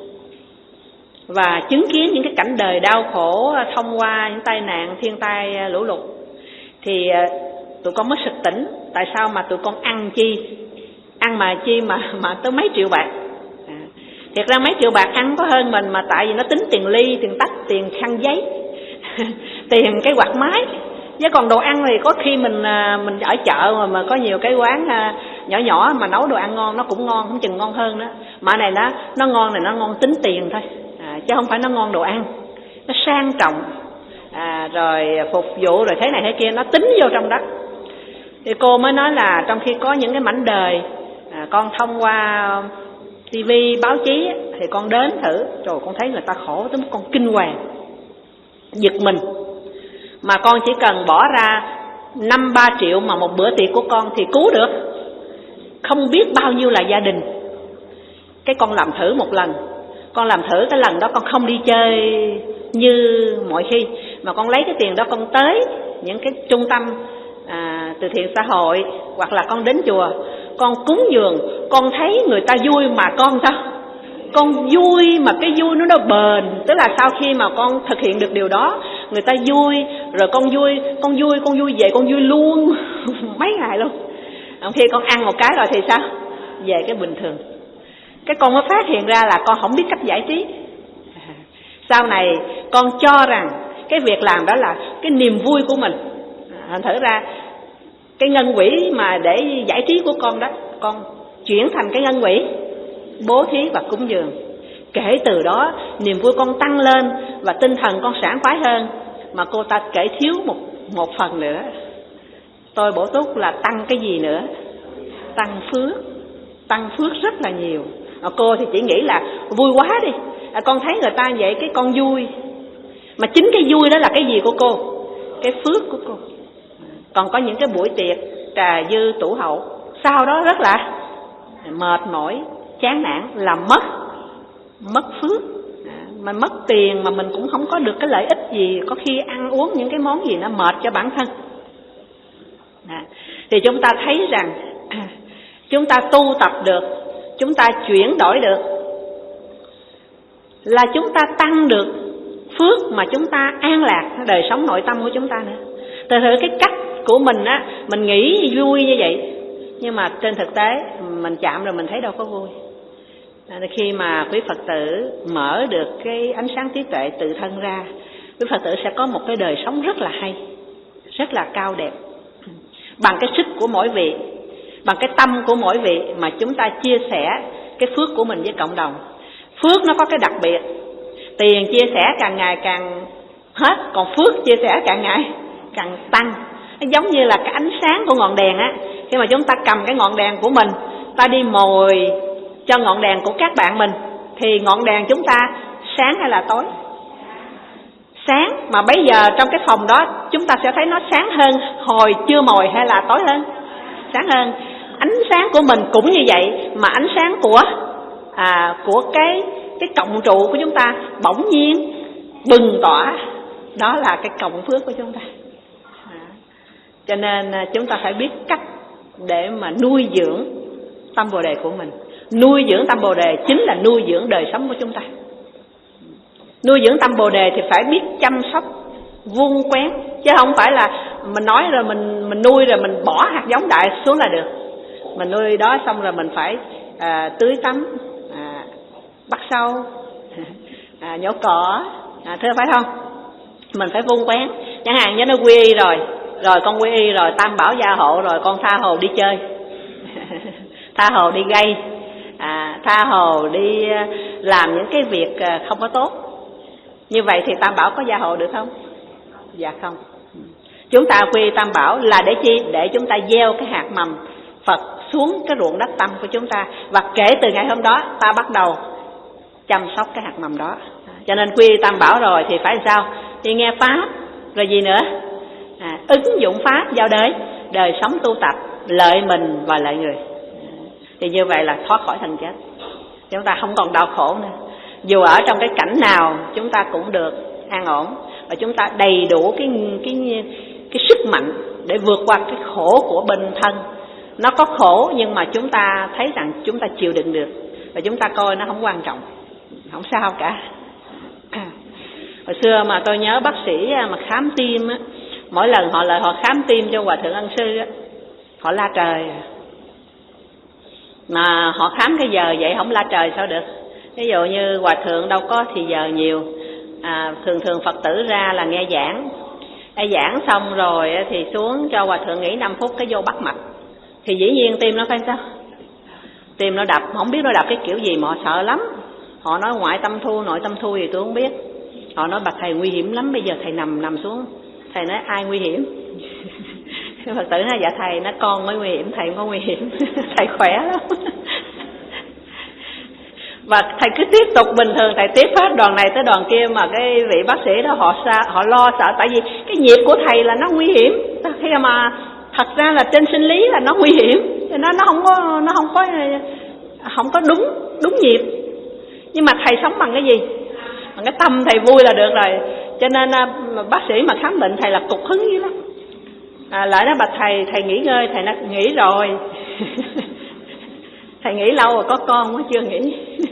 và chứng kiến những cái cảnh đời đau khổ thông qua những tai nạn, thiên tai, lũ lụt, thì tụi con mới sực tỉnh. Tại sao mà tụi con ăn chi? Ăn mà chi mà mà tới mấy triệu bạc. À, thiệt ra mấy triệu bạc ăn có hơn mình, mà tại vì nó tính tiền ly, tiền tách, tiền khăn giấy, tiền cái quạt máy. Chứ còn đồ ăn thì có khi mình mình ở chợ mà, mà có nhiều cái quán nhỏ nhỏ mà nấu đồ ăn ngon, nó cũng ngon, không chừng ngon hơn đó. Mà này nó nó ngon này nó ngon tính tiền thôi. À, chứ không phải nó ngon đồ ăn, nó sang trọng, à, rồi phục vụ rồi thế này thế kia, nó tính vô trong đó. Thì cô mới nói là trong khi có những cái mảnh đời à, con thông qua tivi, báo chí thì con đến thử, rồi con thấy người ta khổ tới mức con kinh hoàng, giật mình. Mà con chỉ cần bỏ ra năm ba triệu mà một bữa tiệc của con thì cứu được không biết bao nhiêu là gia đình. Cái con làm thử một lần, con làm thử cái lần đó con không đi chơi như mọi khi, mà con lấy cái tiền đó con tới những cái trung tâm à, từ thiện xã hội, hoặc là con đến chùa, con cúng dường, con thấy người ta vui mà con sao? Con vui mà cái vui nó nó bền, tức là sau khi mà con thực hiện được điều đó, người ta vui, rồi con vui, con vui, con vui về con vui luôn mấy ngày luôn. Khi con ăn một cái rồi thì sao? Về cái bình thường. Cái con mới phát hiện ra là con không biết cách giải trí. Sau này con cho rằng cái việc làm đó là cái niềm vui của mình. Thành thử ra cái ngân quỹ mà để giải trí của con đó, con chuyển thành cái ngân quỹ bố thí và cúng dường. Kể từ đó niềm vui con tăng lên và tinh thần con sảng khoái hơn. Mà cô ta kể thiếu một, một phần nữa. Tôi bổ túc là tăng cái gì nữa? Tăng phước. Tăng phước rất là nhiều. Mà cô thì chỉ nghĩ là vui quá đi, à, con thấy người ta vậy cái con vui. Mà chính cái vui đó là cái gì của cô? Cái phước của cô. Còn có những cái buổi tiệc trà dư tủ hậu, sau đó rất là mệt mỏi, chán nản, là mất mất phước, mà mất tiền mà mình cũng không có được cái lợi ích gì, có khi ăn uống những cái món gì nó mệt cho bản thân. À, thì chúng ta thấy rằng chúng ta tu tập được, chúng ta chuyển đổi được, là chúng ta tăng được phước mà chúng ta an lạc đời sống nội tâm của chúng ta nữa. Từ thử cái cách của mình á, mình nghĩ vui như vậy, nhưng mà trên thực tế mình chạm rồi mình thấy đâu có vui. À, khi mà quý Phật tử mở được cái ánh sáng trí tuệ tự thân ra, quý Phật tử sẽ có một cái đời sống rất là hay, rất là cao đẹp. Bằng cái sức của mỗi vị, bằng cái tâm của mỗi vị mà chúng ta chia sẻ cái phước của mình với cộng đồng. Phước nó có cái đặc biệt, tiền chia sẻ càng ngày càng hết, còn phước chia sẻ càng ngày càng tăng. Nó giống như là cái ánh sáng của ngọn đèn á, khi mà chúng ta cầm cái ngọn đèn của mình, ta đi mồi cho ngọn đèn của các bạn mình, thì ngọn đèn chúng ta sáng hay là tối? Sáng. Mà bây giờ trong cái phòng đó chúng ta sẽ thấy nó sáng hơn hồi chưa mồi hay là tối hơn? Sáng hơn. Ánh sáng của mình cũng như vậy, mà ánh sáng của à, của cái cái cộng trụ của chúng ta bỗng nhiên bừng tỏa, đó là cái cộng phước của chúng ta. À, cho nên chúng ta phải biết cách để mà nuôi dưỡng tâm Bồ Đề của mình. Nuôi dưỡng tâm Bồ Đề chính là nuôi dưỡng đời sống của chúng ta. Nuôi dưỡng tâm Bồ Đề thì phải biết chăm sóc, vun quén, chứ không phải là mình nói rồi mình mình nuôi rồi mình bỏ hạt giống đại xuống là được. Mình nuôi đó xong rồi mình phải à, tưới tắm, à, bắt sâu, à, nhổ cỏ, à, thưa phải không? Mình phải vun quén. Chẳng hạn như nó quy y rồi, rồi con quy y rồi, tam bảo gia hộ rồi, con tha hồ đi chơi, tha hồ đi gây, à, tha hồ đi làm những cái việc không có tốt. Như vậy thì tam bảo có gia hộ được không? Dạ không. Chúng ta quy tam bảo là để chi? Để chúng ta gieo cái hạt mầm Phật xuống cái ruộng đất tâm của chúng ta, và kể từ ngày hôm đó ta bắt đầu chăm sóc cái hạt mầm đó. Cho nên quy tam bảo rồi thì phải sao? Thì nghe pháp, rồi gì nữa? À, ứng dụng pháp vào đời, đời sống tu tập, lợi mình và lợi người. Thì như vậy là thoát khỏi thân chết, chúng ta không còn đau khổ nữa. Dù ở trong cái cảnh nào chúng ta cũng được an ổn, và chúng ta đầy đủ cái cái cái sức mạnh để vượt qua cái khổ của bên thân. Nó có khổ nhưng mà chúng ta thấy rằng chúng ta chịu đựng được, và chúng ta coi nó không quan trọng, không sao cả. Hồi xưa mà tôi nhớ bác sĩ mà khám tim á, mỗi lần họ lại họ khám tim cho Hòa Thượng Ân Sư á, họ la trời. Mà họ khám cái giờ vậy không la trời sao được? Ví dụ như Hòa Thượng đâu có thì giờ nhiều, à, thường thường Phật tử ra là nghe giảng, nghe giảng xong rồi thì xuống cho Hòa Thượng nghỉ năm phút cái vô bắt mạch. Thì dĩ nhiên tim nó phải sao? Tim nó đập, không biết nó đập cái kiểu gì mà họ sợ lắm. Họ nói ngoại tâm thu, nội tâm thu thì tôi không biết. Họ nói bà thầy nguy hiểm lắm, bây giờ thầy nằm nằm xuống. Thầy nói ai nguy hiểm? Phật tử nói dạ thầy, nó con mới nguy hiểm, thầy không có nguy hiểm. Thầy khỏe lắm. Và thầy cứ tiếp tục bình thường, thầy tiếp hết đoàn này tới đoàn kia, mà cái vị bác sĩ đó họ xa, họ lo sợ, tại vì cái nhịp của thầy là nó nguy hiểm. Khi mà thật ra là trên sinh lý là nó nguy hiểm, cho nó nó không có nó không có không có đúng đúng nhịp. Nhưng mà thầy sống bằng cái gì? Bằng cái tâm thầy vui là được rồi. Cho nên bác sĩ mà khám bệnh thầy là cục hứng dữ lắm. À, lại nói bà thầy thầy nghỉ ngơi, thầy nói nghỉ rồi. Thầy nghỉ lâu rồi, có con mới chưa nghỉ.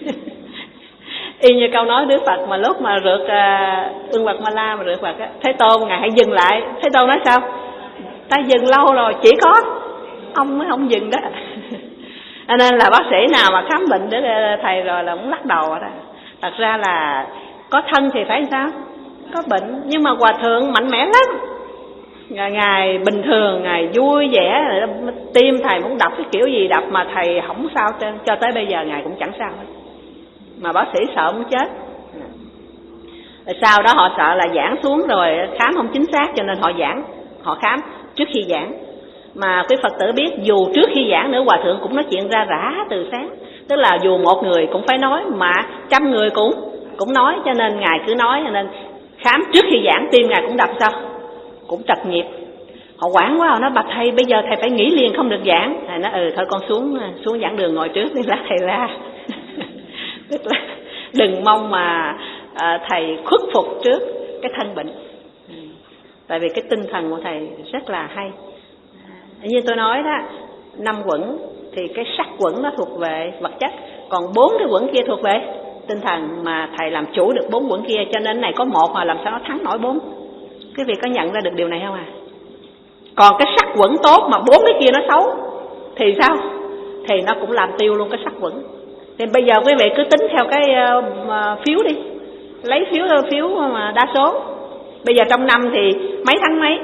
Y như câu nói Đức Phật mà lúc mà rượt uh, Ưng Bạc Ma La mà rượt Phật á, Thế Tôn ngài hãy dừng lại. Thế Tôn nói sao? Ta dừng lâu rồi, chỉ có ông mới không dừng đó. Cho nên là bác sĩ nào mà khám bệnh để thầy rồi là cũng lắc đầu rồi đó. Thật ra là có thân thì phải sao? Có bệnh, nhưng mà Hòa Thượng mạnh mẽ lắm. Ngài, ngài bình thường, ngài vui vẻ, tim thầy muốn đọc cái kiểu gì đọc mà thầy không sao trên, cho tới bây giờ ngài cũng chẳng sao hết. Mà bác sĩ sợ muốn chết. Rồi sau đó họ sợ là giảng xuống rồi khám không chính xác, cho nên họ giảng, họ khám trước khi giảng. Mà quý Phật tử biết dù trước khi giảng nữa Hòa Thượng cũng nói chuyện ra rã từ sáng. Tức là dù một người cũng phải nói, mà trăm người cũng cũng nói, cho nên ngài cứ nói. Cho nên khám trước khi giảng tim ngài cũng đập sao? Cũng trật nhịp. Họ quản quá, họ nói bà thầy bây giờ thầy phải nghỉ liền không được giảng. Thầy nói ừ thôi con xuống xuống giảng đường ngồi trước đi, lát thầy la. Tức là đừng mong mà à, thầy khuất phục trước cái thân bệnh. Ừ. Tại vì cái tinh thần của thầy rất là hay. À, như tôi nói đó, năm quẩn thì cái sắc quẩn nó thuộc về vật chất, còn bốn cái quẩn kia thuộc về tinh thần, mà thầy làm chủ được bốn quẩn kia, cho nên này có một mà làm sao nó thắng nổi bốn. Quý vị có nhận ra được điều này không à? Còn cái sắc quẩn tốt mà bốn cái kia nó xấu thì sao? Thì nó cũng làm tiêu luôn cái sắc quẩn. Thì bây giờ quý vị cứ tính theo cái uh, phiếu đi, lấy phiếu phiếu mà đa số. Bây giờ trong năm thì mấy thắng mấy?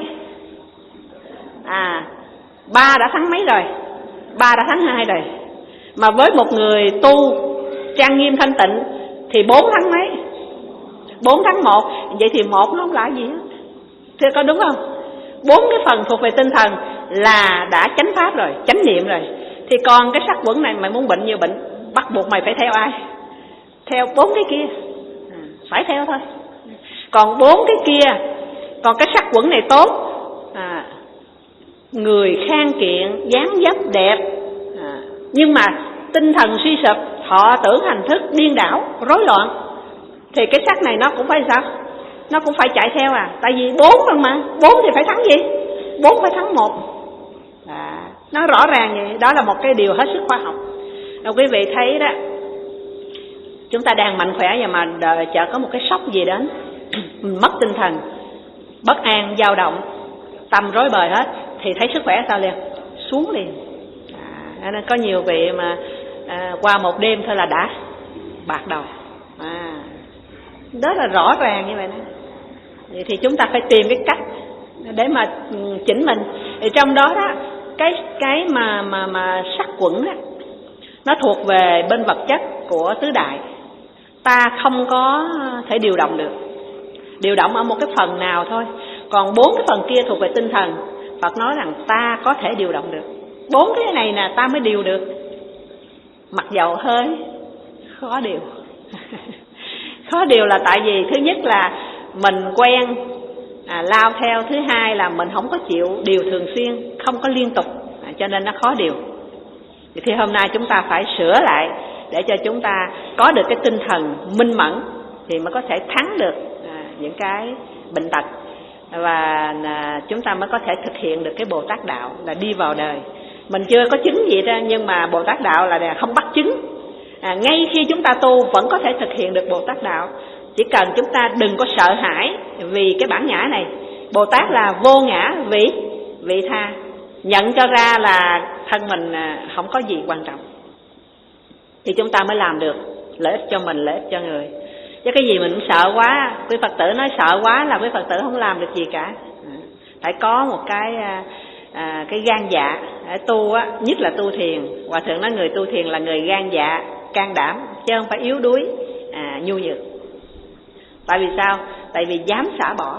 À, ba đã thắng mấy rồi? Ba đã thắng hai rồi. Mà với một người tu trang nghiêm thanh tịnh thì bốn thắng mấy? Bốn thắng một. Vậy thì một nó không là gì hết. Thế có đúng không? Bốn cái phần thuộc về tinh thần là đã chánh pháp rồi, chánh niệm rồi. Thì còn cái sắc quẩn này mày muốn bệnh như bệnh, bắt buộc mày phải theo ai? Theo bốn cái kia, à, phải theo thôi. Còn bốn cái kia, còn cái sắc quẩn này tốt, à, người khang kiện, dáng dấp đẹp, à, nhưng mà tinh thần suy sụp, thọ tưởng hành thức điên đảo, rối loạn, thì cái sắc này nó cũng phải sao? Nó cũng phải chạy theo à. Tại vì bốn rồi mà, bốn thì phải thắng gì? Bốn phải thắng một. À, nó rõ ràng vậy. Đó là một cái điều hết sức khoa học. Rồi quý vị thấy đó, chúng ta đang mạnh khỏe vậy mà đợi chợt có một cái sốc gì đến, mình mất tinh thần, bất an, dao động, tâm rối bời hết, thì thấy sức khỏe sao liền? Xuống liền. À, nên có nhiều vị mà à, qua một đêm thôi là đã bạc đầu. À, đó là rõ ràng như vậy đó. Vậy thì chúng ta phải tìm cái cách để mà chỉnh mình. Thì trong đó đó, cái cái mà mà mà sắc quẩn đó, nó thuộc về bên vật chất của tứ đại, ta không có thể điều động được, điều động ở một cái phần nào thôi. Còn bốn cái phần kia thuộc về tinh thần, Phật nói rằng ta có thể điều động được. Bốn cái này nè ta mới điều được, mặc dầu hơi khó điều. Khó điều là tại vì thứ nhất là mình quen à, lao theo, thứ hai là mình không có chịu điều thường xuyên, không có liên tục, à, cho nên nó khó điều. Thì hôm nay chúng ta phải sửa lại để cho chúng ta có được cái tinh thần minh mẫn, thì mới có thể thắng được à, những cái bệnh tật, và à, chúng ta mới có thể thực hiện được cái Bồ Tát đạo, là đi vào đời. Mình chưa có chứng gì ra, nhưng mà Bồ Tát đạo là không bắt chứng. À, ngay khi chúng ta tu vẫn có thể thực hiện được Bồ Tát đạo. Chỉ cần chúng ta đừng có sợ hãi vì cái bản ngã này. Bồ Tát là vô ngã vị vị tha, nhận cho ra là thân mình không có gì quan trọng, thì chúng ta mới làm được lợi ích cho mình, lợi ích cho người. Chứ cái gì mình cũng sợ quá, quý Phật tử nói sợ quá là quý Phật tử không làm được gì cả. Phải có một cái à, cái gan dạ để tu á, nhất là tu thiền. Hòa thượng nói người tu thiền là người gan dạ, can đảm, chứ không phải yếu đuối, à, nhu nhược. Tại vì sao? Tại vì dám xả bỏ.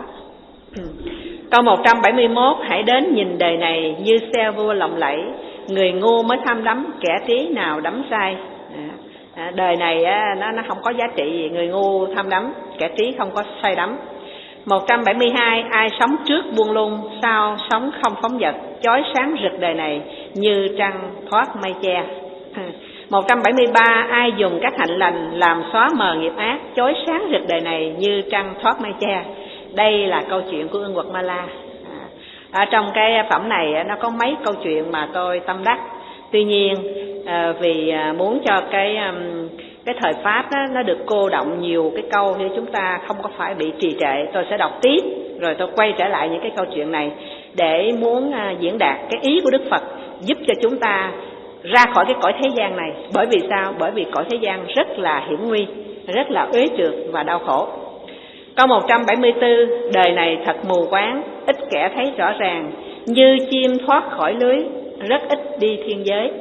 Câu một trăm bảy mươi mốt: hãy đến nhìn đời này như xe vua lộng lẫy, người ngu mới tham đắm, kẻ trí nào đắm say. À, đời này á, nó, nó không có giá trị gì, người ngu tham đắm, kẻ trí không có say đắm. Một trăm bảy mươi hai: ai sống trước buông lung, sau sống không phóng dật, chói sáng rực đời này như trăng thoát mây che. Một trăm bảy mươi ba: ai dùng các hạnh lành làm xóa mờ nghiệp ác, chói sáng rực đời này như trăng thoát mây che. Đây là câu chuyện của Ương Quật Ma La. À, ở trong cái phẩm này nó có mấy câu chuyện mà tôi tâm đắc. Tuy nhiên à, vì muốn cho cái cái thời Pháp đó, nó được cô động nhiều cái câu để chúng ta không có phải bị trì trệ, tôi sẽ đọc tiếp rồi tôi quay trở lại những cái câu chuyện này để muốn à, diễn đạt cái ý của Đức Phật, giúp cho chúng ta ra khỏi cái cõi thế gian này. Bởi vì sao? Bởi vì cõi thế gian rất là hiểm nguy, rất là uế trượt và đau khổ. Câu một trăm bảy mươi tư: đời này thật mù quáng, ít kẻ thấy rõ ràng, như chim thoát khỏi lưới, rất ít đi thiên giới.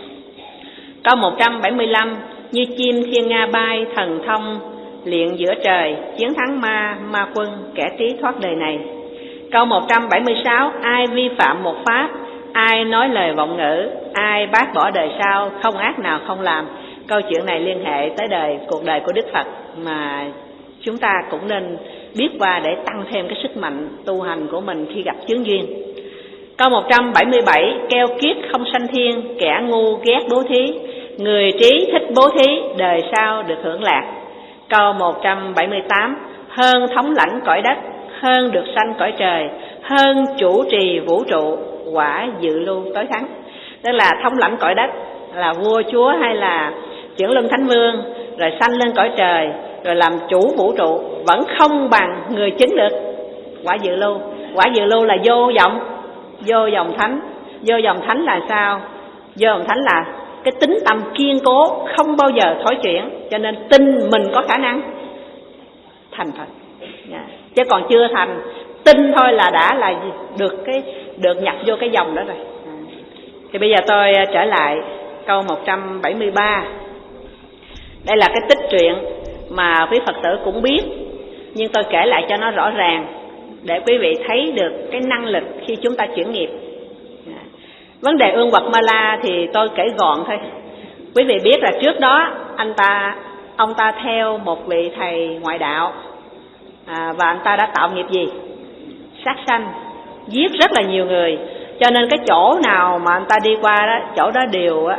Câu một trăm bảy mươi lăm: như chim thiên nga bay, thần thông luyện giữa trời, chiến thắng ma ma quân, kẻ trí thoát đời này. Câu một trăm bảy mươi sáu: ai vi phạm một pháp, ai nói lời vọng ngữ, ai bác bỏ đời sau, không ác nào không làm. Câu chuyện này liên hệ tới đời cuộc đời của Đức Phật mà chúng ta cũng nên biết qua để tăng thêm cái sức mạnh tu hành của mình khi gặp chướng duyên. Câu một trăm bảy mươi bảy: keo kiết không sanh thiên, kẻ ngu ghét bố thí, người trí thích bố thí, đời sau được hưởng lạc. Câu một trăm bảy mươi tám: hơn thống lãnh cõi đất, hơn được sanh cõi trời, hơn chủ trì vũ trụ, quả dự lưu tối thắng. Tức là thống lãnh cõi đất là vua chúa hay là chuyển luân thánh vương, rồi sanh lên cõi trời, rồi làm chủ vũ trụ, vẫn không bằng người chính được quả dự lưu. Quả dự lưu là vô vọng, vô vọng thánh. Vô vọng thánh là sao? Vô vọng thánh là cái tính tâm kiên cố, không bao giờ thối chuyển, cho nên tin mình có khả năng thành Phật. Chứ còn chưa thành, tin thôi là đã là được cái được nhập vô cái dòng đó rồi. Thì bây giờ tôi trở lại câu một trăm bảy mươi ba. Đây là cái tích truyện mà quý Phật tử cũng biết, nhưng tôi kể lại cho nó rõ ràng để quý vị thấy được cái năng lực khi chúng ta chuyển nghiệp. Vấn đề Ương Quật Ma La thì tôi kể gọn thôi. Quý vị biết là trước đó anh ta ông ta theo một vị thầy ngoại đạo, à, và anh ta đã tạo nghiệp gì? Sát sanh, giết rất là nhiều người. Cho nên cái chỗ nào mà anh ta đi qua đó, chỗ đó đều uh,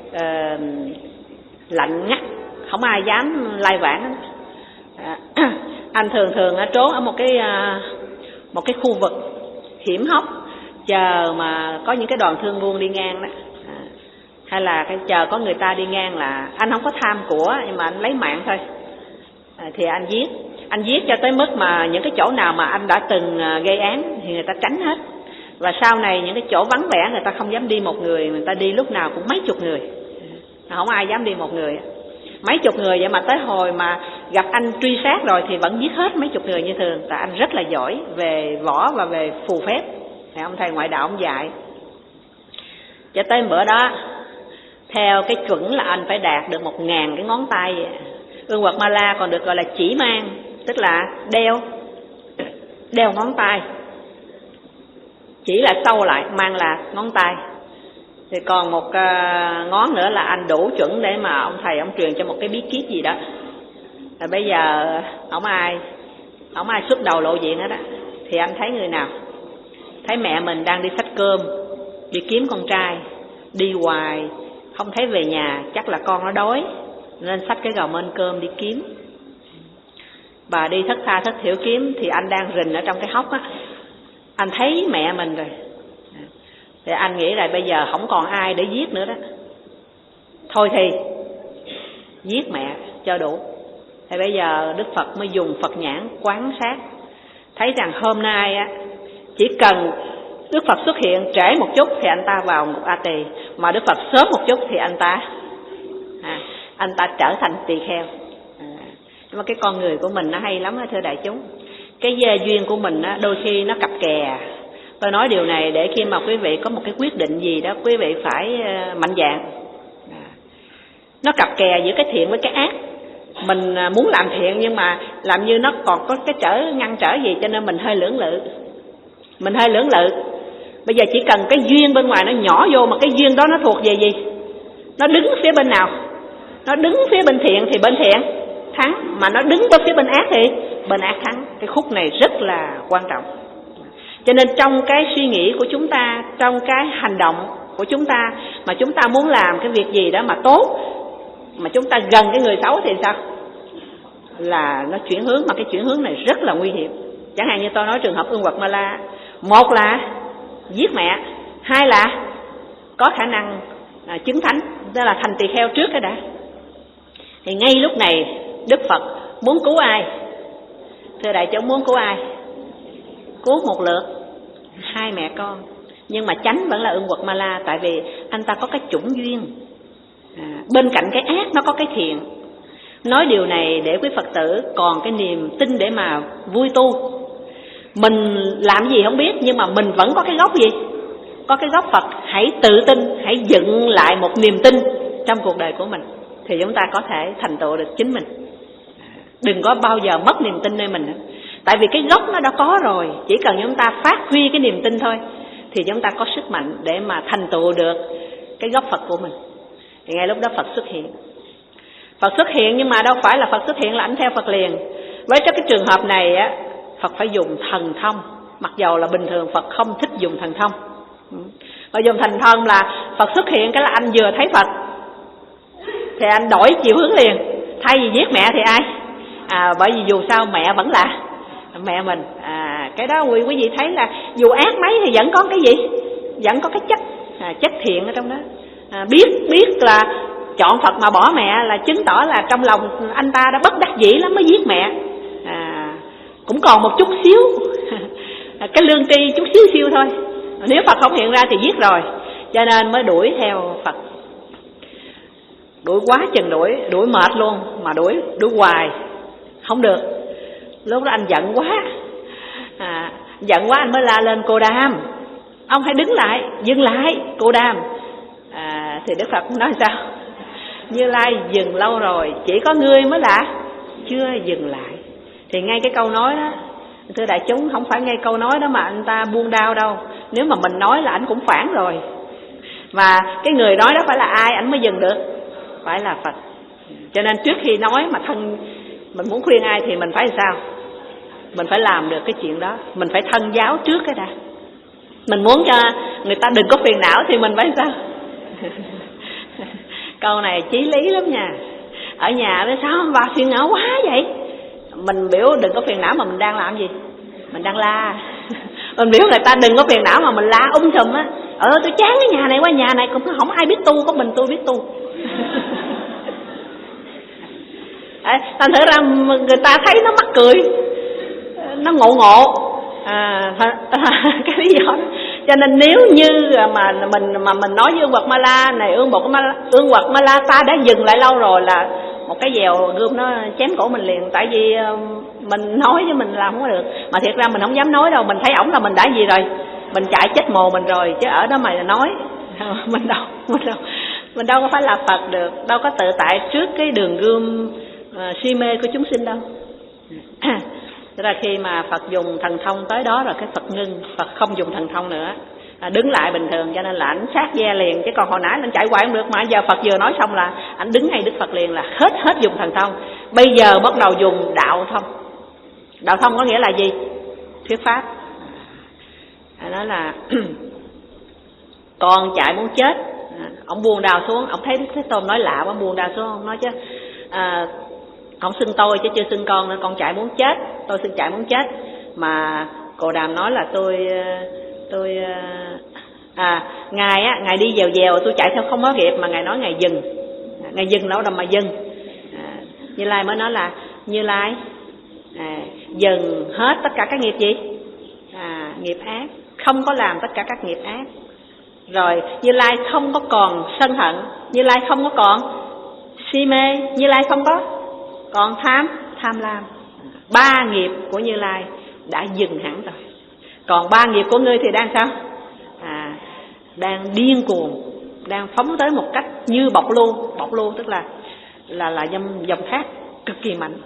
lạnh ngắt, không ai dám lai vãng. À, anh thường thường trốn ở một cái uh, một cái khu vực hiểm hóc, chờ mà có những cái đoàn thương buôn đi ngang đó, à, hay là cái chờ có người ta đi ngang là anh không có tham của, nhưng mà anh lấy mạng thôi, à, thì anh giết. Anh giết cho tới mức mà những cái chỗ nào mà anh đã từng gây án thì người ta tránh hết. Và sau này những cái chỗ vắng vẻ người ta không dám đi một người, người ta đi lúc nào cũng mấy chục người, không ai dám đi một người. Mấy chục người vậy mà tới hồi mà gặp anh truy sát rồi thì vẫn giết hết mấy chục người như thường. Tại anh rất là giỏi về võ và về phù phép, thì ông thầy ngoại đạo ông dạy. Cho tới bữa đó, theo cái chuẩn là anh phải đạt được một ngàn cái ngón tay. Ương Quật Ma La còn được gọi là chỉ mang, tức là đeo đeo ngón tay. Chỉ là sâu lại, mang là ngón tay. Thì còn một uh, ngón nữa là anh đủ chuẩn để mà ông thầy ông truyền cho một cái bí kíp gì đó. Rồi bây giờ không ai không ai xuất đầu lộ diện hết đó. Thì anh thấy người nào? Thấy mẹ mình đang đi xách cơm, đi kiếm con trai, đi hoài không thấy về nhà, chắc là con nó đói nên xách cái gầu mên cơm đi kiếm. Bà đi thất tha thất thiểu kiếm thì anh đang rình ở trong cái hốc á, anh thấy mẹ mình rồi. Thì anh nghĩ là bây giờ không còn ai để giết nữa đó, thôi thì giết mẹ cho đủ. Thì bây giờ Đức Phật mới dùng Phật nhãn quán sát, thấy rằng hôm nay á, chỉ cần Đức Phật xuất hiện trễ một chút thì anh ta vào ngục A Tỳ, mà Đức Phật sớm một chút thì anh ta à, anh ta trở thành tỳ kheo. À, nhưng mà cái con người của mình nó hay lắm thưa đại chúng. Cái duyên của mình á, đôi khi nó cặp kè. Tôi nói điều này để khi mà quý vị có một cái quyết định gì đó, quý vị phải mạnh dạn. À, nó cặp kè giữa cái thiện với cái ác. Mình muốn làm thiện nhưng mà làm như nó còn có cái trở ngăn trở gì, cho nên mình hơi lưỡng lự. Mình hơi lưỡng lự. Bây giờ chỉ cần cái duyên bên ngoài nó nhỏ vô, mà cái duyên đó nó thuộc về gì? Nó đứng phía bên nào? Nó đứng phía bên thiện thì bên thiện thắng, mà nó đứng bên phía bên ác thì bên ác thắng. Cái khúc này rất là quan trọng. Cho nên trong cái suy nghĩ của chúng ta, trong cái hành động của chúng ta, mà chúng ta muốn làm cái việc gì đó mà tốt, mà chúng ta gần cái người xấu thì sao? Là nó chuyển hướng, mà cái chuyển hướng này rất là nguy hiểm. Chẳng hạn như tôi nói trường hợp Ương Quật Ma La, một là giết mẹ, hai là có khả năng à, chứng thánh, tức là thành tỳ kheo trước cái đã. Thì ngay lúc này Đức Phật muốn cứu ai? Thưa đại chúng, muốn cứu ai? Cứu một lượt hai mẹ con, nhưng mà chánh vẫn là Ương Quật Ma La, tại vì anh ta có cái chủng duyên. À, bên cạnh cái ác nó có cái thiện. Nói điều này để quý Phật tử còn cái niềm tin để mà vui tu. Mình làm gì không biết, nhưng mà mình vẫn có cái gốc gì? Có cái gốc Phật. Hãy tự tin, hãy dựng lại một niềm tin trong cuộc đời của mình, thì chúng ta có thể thành tựu được chính mình. Đừng có bao giờ mất niềm tin nơi mình. Tại vì cái gốc nó đã có rồi, chỉ cần chúng ta phát huy cái niềm tin thôi thì chúng ta có sức mạnh để mà thành tựu được cái gốc Phật của mình. Thì ngay lúc đó Phật xuất hiện. Phật xuất hiện nhưng mà đâu phải là Phật xuất hiện là ảnh theo Phật liền. Với cái trường hợp này á, Phật phải dùng thần thông, mặc dầu là bình thường Phật không thích dùng thần thông. Và dùng thần thông là Phật xuất hiện cái là anh vừa thấy Phật thì anh đổi chiều hướng liền. Thay vì giết mẹ thì ai? À, bởi vì dù sao mẹ vẫn là mẹ mình. À, cái đó quý quý vị thấy là dù ác mấy thì vẫn có cái gì, vẫn có cái chất à, chất thiện ở trong đó. À, biết biết là chọn Phật mà bỏ mẹ là chứng tỏ là trong lòng anh ta đã bất đắc dĩ lắm mới giết mẹ. À, cũng còn một chút xíu cái lương tri chút xíu xíu thôi, nếu Phật không hiện ra thì giết rồi, cho nên mới đuổi theo Phật. Đuổi quá chừng đuổi, đuổi mệt luôn, mà đuổi đuổi hoài không được. Lúc đó anh giận quá, à, giận quá anh mới la lên: Cô Đàm, ông hãy đứng lại, dừng lại, Cô Đàm. À, thì Đức Phật nói sao? Như Lai dừng lâu rồi, chỉ có ngươi mới là chưa dừng lại. Thì ngay cái câu nói đó, thưa đại chúng, không phải ngay câu nói đó mà anh ta buông đau đâu. Nếu mà mình nói là anh cũng phản rồi. Mà cái người nói đó phải là ai anh mới dừng được? Phải là Phật. Cho nên trước khi nói mà thân mình muốn khuyên ai thì mình phải sao? Mình phải làm được cái chuyện đó. Mình phải thân giáo trước cái đã. Mình muốn cho người ta đừng có phiền não thì mình phải sao? Câu này chí lý lắm nha. Ở nhà nói sao bà phiền não quá vậy? Mình biểu đừng có phiền não mà mình đang làm gì? Mình đang la. Mình biểu người ta đừng có phiền não mà mình la um sùm á. Ờ tôi chán cái nhà này qua, nhà này cũng không ai biết tu, có mình tôi biết tu. Đấy, thành thử ra người ta thấy nó mắc cười, nó ngộ ngộ. À, cái lý do đó. Cho nên nếu như mà mình mà mình nói với Ương Quật Ma La này, Ương Bột Ma La, Ương Quật Ma La ta đã dừng lại lâu rồi, là một cái dèo gươm nó chém cổ mình liền. Tại vì mình nói với mình làm không có được. Mà thiệt ra mình không dám nói đâu. Mình thấy ổng là mình đã gì rồi, mình chạy chết mồ mình rồi, chứ ở đó mày là nói mình đâu mình đâu mình đâu có phải là Phật được, đâu có tự tại trước cái đường gươm uh, si mê của chúng sinh đâu. Thế ra khi mà Phật dùng thần thông tới đó rồi cái Phật ngưng, Phật không dùng thần thông nữa, à, đứng lại bình thường, cho nên là ảnh sát ve liền. Chứ còn hồi nãy anh chạy hoài không được, mà giờ Phật vừa nói xong là ảnh đứng ngay Đức Phật liền, là hết hết dùng thần thông. Bây giờ bắt đầu dùng đạo thông. Đạo thông có nghĩa là gì? Thuyết pháp. À, nói là con chạy muốn chết, à, ông buông đao xuống, ông thấy Đức Thế Tôn nói lạ quá, buông đao xuống, ông nói chứ à, ông xưng tôi chứ chưa xưng con nữa, con chạy muốn chết, tôi xưng chạy muốn chết. Mà Cồ Đàm nói là tôi tôi à ngài á, ngài đi dèo dèo tôi chạy theo không có kịp, mà ngài nói ngài dừng, ngài dừng đâu đâu mà dừng. À, Như Lai mới nói là Như Lai à, dừng hết tất cả các nghiệp gì? À, nghiệp ác, không có làm tất cả các nghiệp ác. Rồi Như Lai không có còn sân hận, Như Lai không có còn si mê, Như Lai không có còn tham, tham lam. Ba nghiệp của Như Lai đã dừng hẳn rồi. Còn ba nghiệp của ngươi thì đang sao? À, đang điên cuồng, đang phóng tới một cách như bộc lưu. Bộc lưu tức là là là dòng dòng thác cực kỳ mạnh.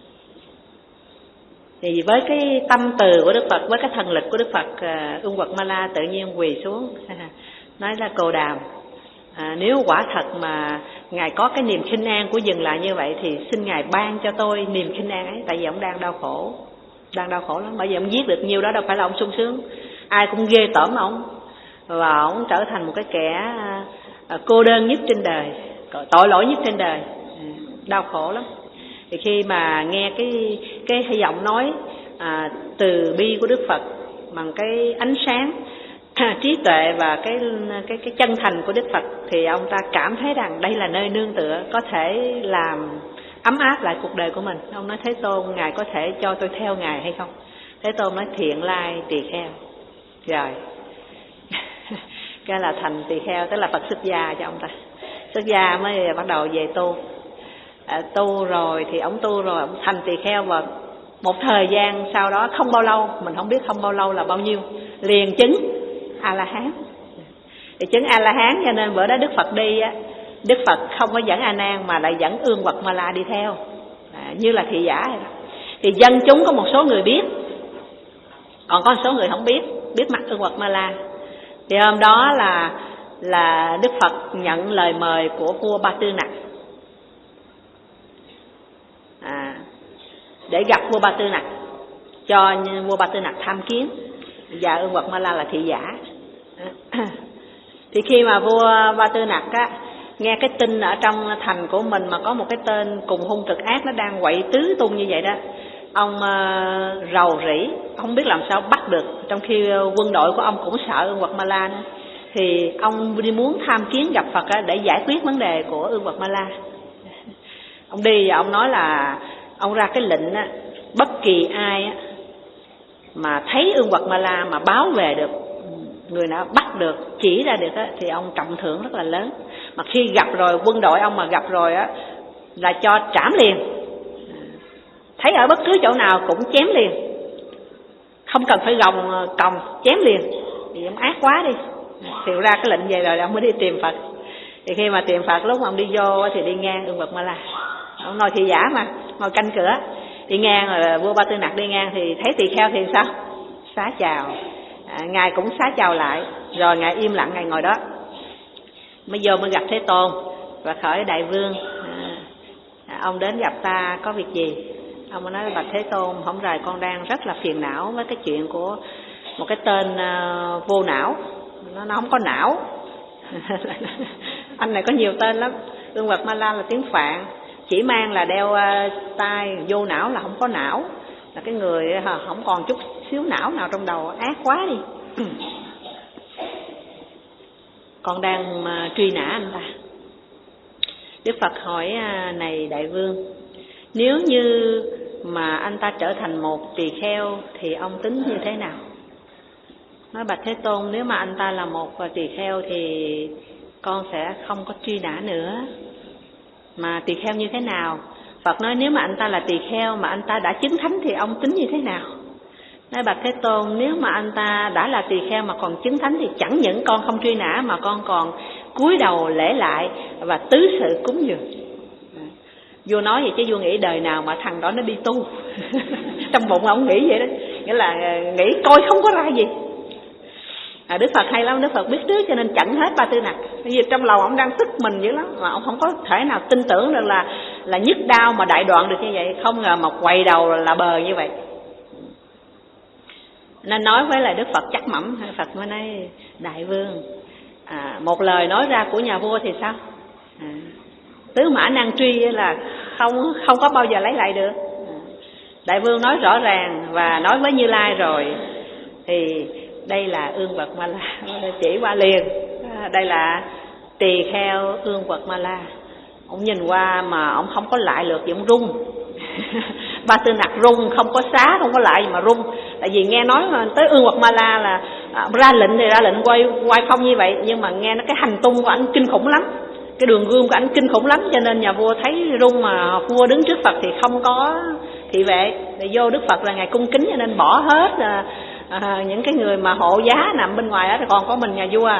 Thì với cái tâm từ của Đức Phật, với cái thần lực của Đức Phật, Ương Quật Ma La tự nhiên quỳ xuống nói là Cồ Đàm, à, nếu quả thật mà ngài có cái niềm khinh an của dừng lại như vậy thì xin ngài ban cho tôi niềm khinh an ấy. Tại vì ông đang đau khổ, đang đau khổ lắm. Bởi vì ông giết được nhiêu đó đâu phải là ông sung sướng, ai cũng ghê tởm ông, và ông trở thành một cái kẻ cô đơn nhất trên đời, tội lỗi nhất trên đời, đau khổ lắm. Thì khi mà nghe cái cái giọng nói à, từ bi của Đức Phật bằng cái ánh sáng trí tuệ và cái cái cái chân thành của Đức Phật, thì ông ta cảm thấy rằng đây là nơi nương tựa có thể làm ấm áp lại cuộc đời của mình. Ông nói Thế Tôn, ngài có thể cho tôi theo ngài hay không? Thế Tôn nói Thiện Lai tỳ kheo. Rồi cái là thành tỳ kheo, tức là Phật xuất gia cho ông ta. Xuất gia mới bắt đầu về tu. À, tu rồi thì ông tu rồi ông thành tỳ kheo, và một thời gian sau đó không bao lâu, mình không biết không bao lâu là bao nhiêu, liền chứng A La Hán. Thì chứng A La Hán, cho nên bữa đó Đức Phật đi á, Đức Phật không có dẫn A Nan mà lại dẫn Ương Quật Ma La đi theo, à, như là thị giả vậy đó. Thì dân chúng có một số người biết, còn có một số người không biết, biết mặt Ương Quật Ma La. Thì hôm đó là là Đức Phật nhận lời mời của vua Ba Tư Nặc, à, để gặp vua Ba Tư Nặc, cho vua Ba Tư Nặc tham kiến, và Ương Quật Ma La là thị giả. Thì khi mà vua Ba Tư Nặc á, nghe cái tin ở trong thành của mình mà có một cái tên cùng hung cực ác nó đang quậy tứ tung như vậy đó. Ông uh, rầu rĩ, không biết làm sao bắt được, trong khi quân đội của ông cũng sợ Ương Quật Ma La nữa. Thì ông đi muốn tham kiến gặp Phật để giải quyết vấn đề của Ương Quật Ma La. Ông đi và ông nói là ông ra cái lệnh á, bất kỳ ai á, mà thấy Ương Quật Ma La mà báo về được, người nào bắt được, chỉ ra được á, thì ông trọng thưởng rất là lớn. Mà khi gặp rồi, quân đội ông mà gặp rồi á, là cho trảm liền. Thấy ở bất cứ chỗ nào cũng chém liền, không cần phải gồng còng, chém liền. Thì ông ác quá đi. Thì ra cái lệnh về rồi ông mới đi tìm Phật. Thì khi mà tìm Phật, lúc mà ông đi vô thì đi ngang Ương Quật Ma La. Ông ngồi thị giả mà, ngồi canh cửa. Đi ngang rồi vua Ba Tư Nặc đi ngang thì thấy tỳ kheo thì sao? Xá chào. À, ngài cũng xá chào lại. Rồi ngài im lặng, ngài ngồi đó. Mới vô mới gặp Thế Tôn và khởi đại vương. À, ông đến gặp ta có việc gì? Ông mới nói bạch Thế Tôn, hổng rày con đang rất là phiền não với cái chuyện của một cái tên uh, vô não. Nó, nó không có não. Anh này có nhiều tên lắm. Ương Quật Ma La là tiếng Phạn, chỉ mang là đeo uh, tai, vô não là không có não, là cái người uh, không còn chút xíu não nào trong đầu, ác quá đi. Con đang uh, truy nã anh ta. Đức Phật hỏi uh, này đại vương, nếu như mà anh ta trở thành một tỳ kheo thì ông tính như thế nào? Nói bạch Thế Tôn, nếu mà anh ta là một tỳ kheo thì con sẽ không có truy nã nữa. Mà tỳ kheo như thế nào? Phật nói nếu mà anh ta là tỳ kheo mà anh ta đã chứng thánh thì ông tính như thế nào? Nói bạch Thế Tôn, nếu mà anh ta đã là tỳ kheo mà còn chứng thánh thì chẳng những con không truy nã mà con còn cúi đầu lễ lại và tứ sự cúng dường. Vua nói vậy chứ vua nghĩ đời nào mà thằng đó nó đi tu. Trong bụng ông nghĩ vậy đó, nghĩa là nghĩ coi không có ra gì. À, Đức Phật hay lắm, Đức Phật biết trước cho nên chặn hết Ba Tư Nặc. Bởi vì trong lòng ông đang tức mình dữ lắm, mà ông không có thể nào tin tưởng được là là nhức đau mà đại đoạn được như vậy. Không ngờ mà quay đầu là bờ như vậy. Nên nói với lại Đức Phật chắc mẩm, Phật mới nói đại vương, à, một lời nói ra của nhà vua thì sao? À, tứ mã nan truy là không không có bao giờ lấy lại được. Đại vương nói rõ ràng và nói với Như Lai rồi, thì đây là Ương Quật Ma La, chỉ qua liền. Đây là tỳ kheo Ương Quật Ma La. Ông nhìn qua mà ông không có lại được gì, ông rung. Ba Tư Nặc rung, không có xá, không có lại gì mà rung. Tại vì nghe nói mà tới Ương Quật Ma La là à, ra lệnh thì ra lệnh quay quay không như vậy, nhưng mà nghe nó cái hành tung của anh kinh khủng lắm, cái đường gươm của anh kinh khủng lắm, cho nên nhà vua thấy rung. Mà vua đứng trước Phật thì không có thị vệ, thì vô Đức Phật là ngài cung kính cho nên bỏ hết à, à, những cái người mà hộ giá nằm bên ngoài đó, thì còn có mình nhà vua.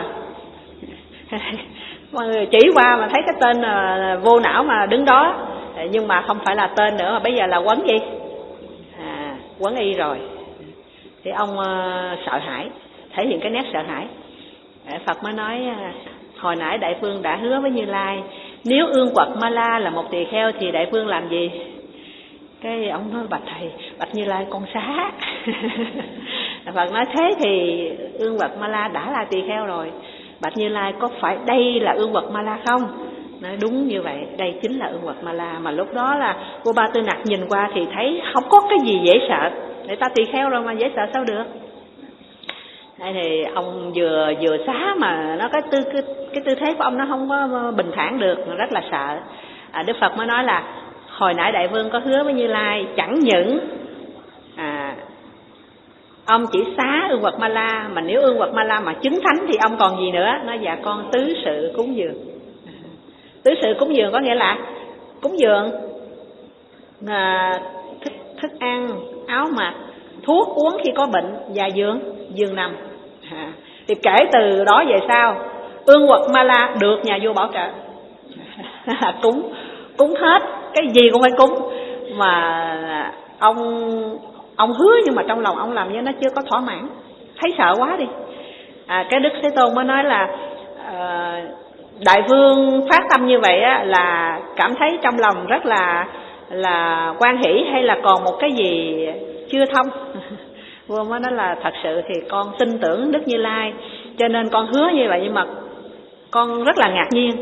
Mọi người chỉ qua mà thấy cái tên à, vô não mà đứng đó, nhưng mà không phải là tên nữa, mà bây giờ là quấn gì? À, quấn y rồi. Thì ông à, sợ hãi, thể hiện cái nét sợ hãi. Phật mới nói à, hồi nãy đại vương đã hứa với Như Lai, nếu Ương Quật Ma La là một tỳ kheo thì đại vương làm gì? Cái ông nói bạch thầy, bạch Như Lai con xá. Phật nói thế thì Ương Quật Ma La đã là tỳ kheo rồi, bạch Như Lai có phải đây là Ương Quật Ma La không? Nói đúng như vậy, đây chính là Ương Quật Ma La. Mà lúc đó là vua Ba Tư Nặc nhìn qua thì thấy không có cái gì dễ sợ, người ta tỳ kheo rồi mà dễ sợ sao được. Đây thì ông vừa vừa xá mà nó cái tư cái, cái tư thế của ông nó không có bình thản được, rất là sợ. À, Đức Phật mới nói là hồi nãy đại vương có hứa với Như Lai, chẳng những à, ông chỉ xá Ương Quật Ma La, mà nếu Ương Quật Ma La mà chứng thánh thì ông còn gì nữa? Nói dạ con tứ sự cúng dường. Tứ sự cúng dường có nghĩa là cúng dường à, thức, thức ăn, áo mặc, thuốc uống khi có bệnh và giường giường nằm. À, thì kể từ đó về sau Ương Quật Ma La được nhà vua bảo trợ. cúng cúng hết, cái gì cũng phải cúng. Mà ông ông hứa nhưng mà trong lòng ông làm như nó chưa có thỏa mãn, thấy sợ quá đi. À, cái Đức Thế Tôn mới nói là à, đại vương phát tâm như vậy á, là cảm thấy trong lòng rất là là quan hỷ hay là còn một cái gì chưa thông? Vua mới nói là thật sự thì con tin tưởng Đức Như Lai cho nên con hứa như vậy, nhưng mà con rất là ngạc nhiên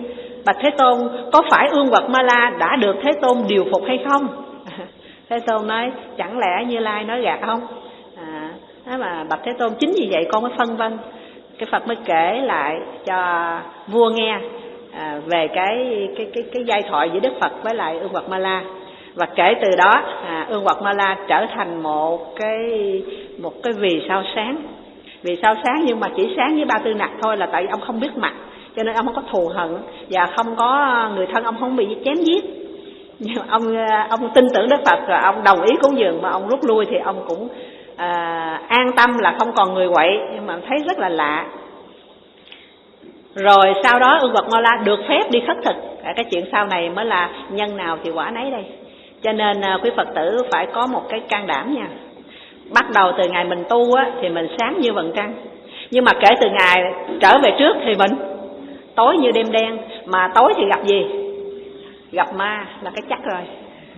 bạch Thế Tôn, có phải Ương Quật Ma La đã được Thế Tôn điều phục hay không? Thế Tôn nói, chẳng lẽ Như Lai nói gạt không? À, đó mà bạch Thế Tôn, chính vì vậy con mới phân vân. Cái Phật mới kể lại cho vua nghe à, về cái cái cái cái giai thoại giữa Đức Phật với lại Ương Quật Ma La. Và kể từ đó à, Ương Quật Ma La trở thành một cái một cái vì sao sáng. Vì sao sáng nhưng mà chỉ sáng với Ba Tư Nặc thôi, là tại vì ông không biết mặt, cho nên ông không có thù hận và không có người thân ông không bị chém giết. Nhưng ông ông tin tưởng Đức Phật rồi ông đồng ý cúng dường, mà ông rút lui thì ông cũng à, an tâm là không còn người quậy, nhưng mà thấy rất là lạ. Rồi sau đó Ương Quật Ma La được phép đi khất thực. À, cái chuyện sau này mới là nhân nào thì quả nấy đây. Cho nên à, quý Phật tử phải có một cái can đảm nha. Bắt đầu từ ngày mình tu á, thì mình sáng như vầng trăng. Nhưng mà kể từ ngày trở về trước thì mình tối như đêm đen. Mà tối thì gặp gì? Gặp ma là cái chắc rồi.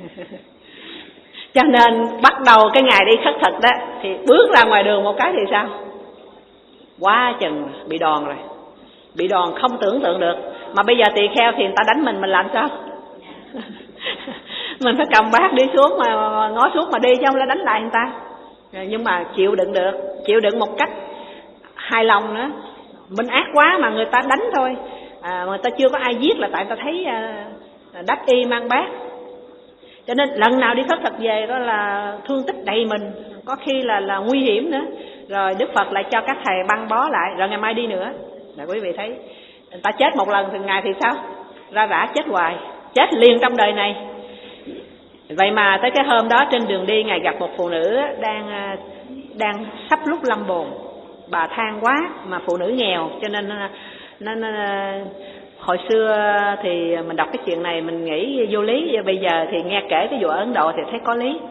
Cho nên bắt đầu cái ngày đi khất thực đó, thì bước ra ngoài đường một cái thì sao? Quá chừng bị đòn rồi. Bị đòn không tưởng tượng được. Mà bây giờ tỳ kheo thì người ta đánh mình, mình làm sao? Mình phải cầm bát đi xuống mà ngó xuống mà đi, chứ không là đánh lại người ta. Nhưng mà chịu đựng được, chịu đựng một cách hài lòng nữa. Mình ác quá mà người ta đánh thôi. À, người ta chưa có ai giết là tại người ta thấy à, đắc y mang bát. Cho nên lần nào đi khất thực về đó là thương tích đầy mình, có khi là là nguy hiểm nữa. Rồi Đức Phật lại cho các thầy băng bó lại, rồi ngày mai đi nữa. Là quý vị thấy, người ta chết một lần từng ngày thì sao? Ra rã chết hoài, chết liền trong đời này. Vậy mà tới cái hôm đó trên đường đi, Ngài gặp một phụ nữ đang đang sắp lúc lâm bồn. Bà than quá, mà phụ nữ nghèo, cho nên nó, nó, hồi xưa thì mình đọc cái chuyện này mình nghĩ vô lý, bây giờ thì nghe kể cái vụ ở Ấn Độ thì thấy có lý.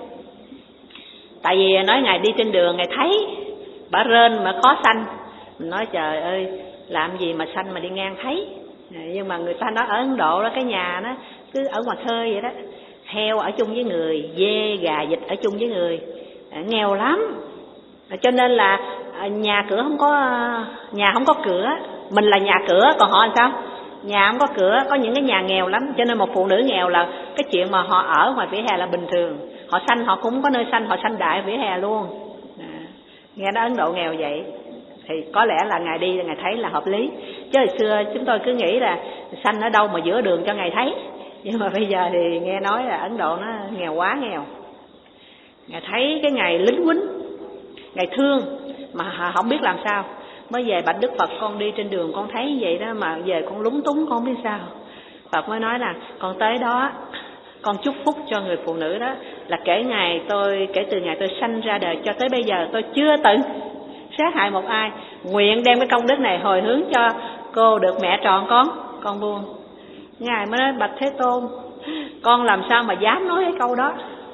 Tại vì nói Ngài đi trên đường, Ngài thấy bà rên mà khó sanh. Mình nói trời ơi, làm gì mà sanh mà đi ngang thấy. Nhưng mà người ta nói ở Ấn Độ đó, cái nhà nó cứ ở ngoài khơi vậy đó, heo ở chung với người, dê, gà, vịt ở chung với người, nghèo lắm. Cho nên là nhà cửa không có, nhà không có cửa. Mình là nhà cửa, còn họ làm sao? Nhà không có cửa, có những cái nhà nghèo lắm. Cho nên một phụ nữ nghèo là cái chuyện mà họ ở ngoài vỉa hè là bình thường. Họ sanh họ cũng có nơi sanh, họ sanh đại vỉa hè luôn. À, nghe nói Ấn Độ nghèo vậy thì có lẽ là Ngài đi Ngài thấy là hợp lý. Chứ hồi xưa chúng tôi cứ nghĩ là sanh ở đâu mà giữa đường cho Ngài thấy. Nhưng mà bây giờ thì nghe nói là Ấn Độ nó nghèo quá nghèo. Ngài thấy cái Ngài lính quýnh, Ngài thương mà không biết làm sao. Mới về bạch Đức Phật, con đi trên đường con thấy vậy đó mà về con lúng túng, con không biết sao. Phật mới nói là con tới đó con chúc phúc cho người phụ nữ đó, là kể ngày tôi kể từ ngày tôi sanh ra đời cho tới bây giờ tôi chưa từng sát hại một ai, nguyện đem cái công đức này hồi hướng cho cô được mẹ tròn con con buông. Ngài mới nói bạch Thế Tôn, con làm sao mà dám nói cái câu đó.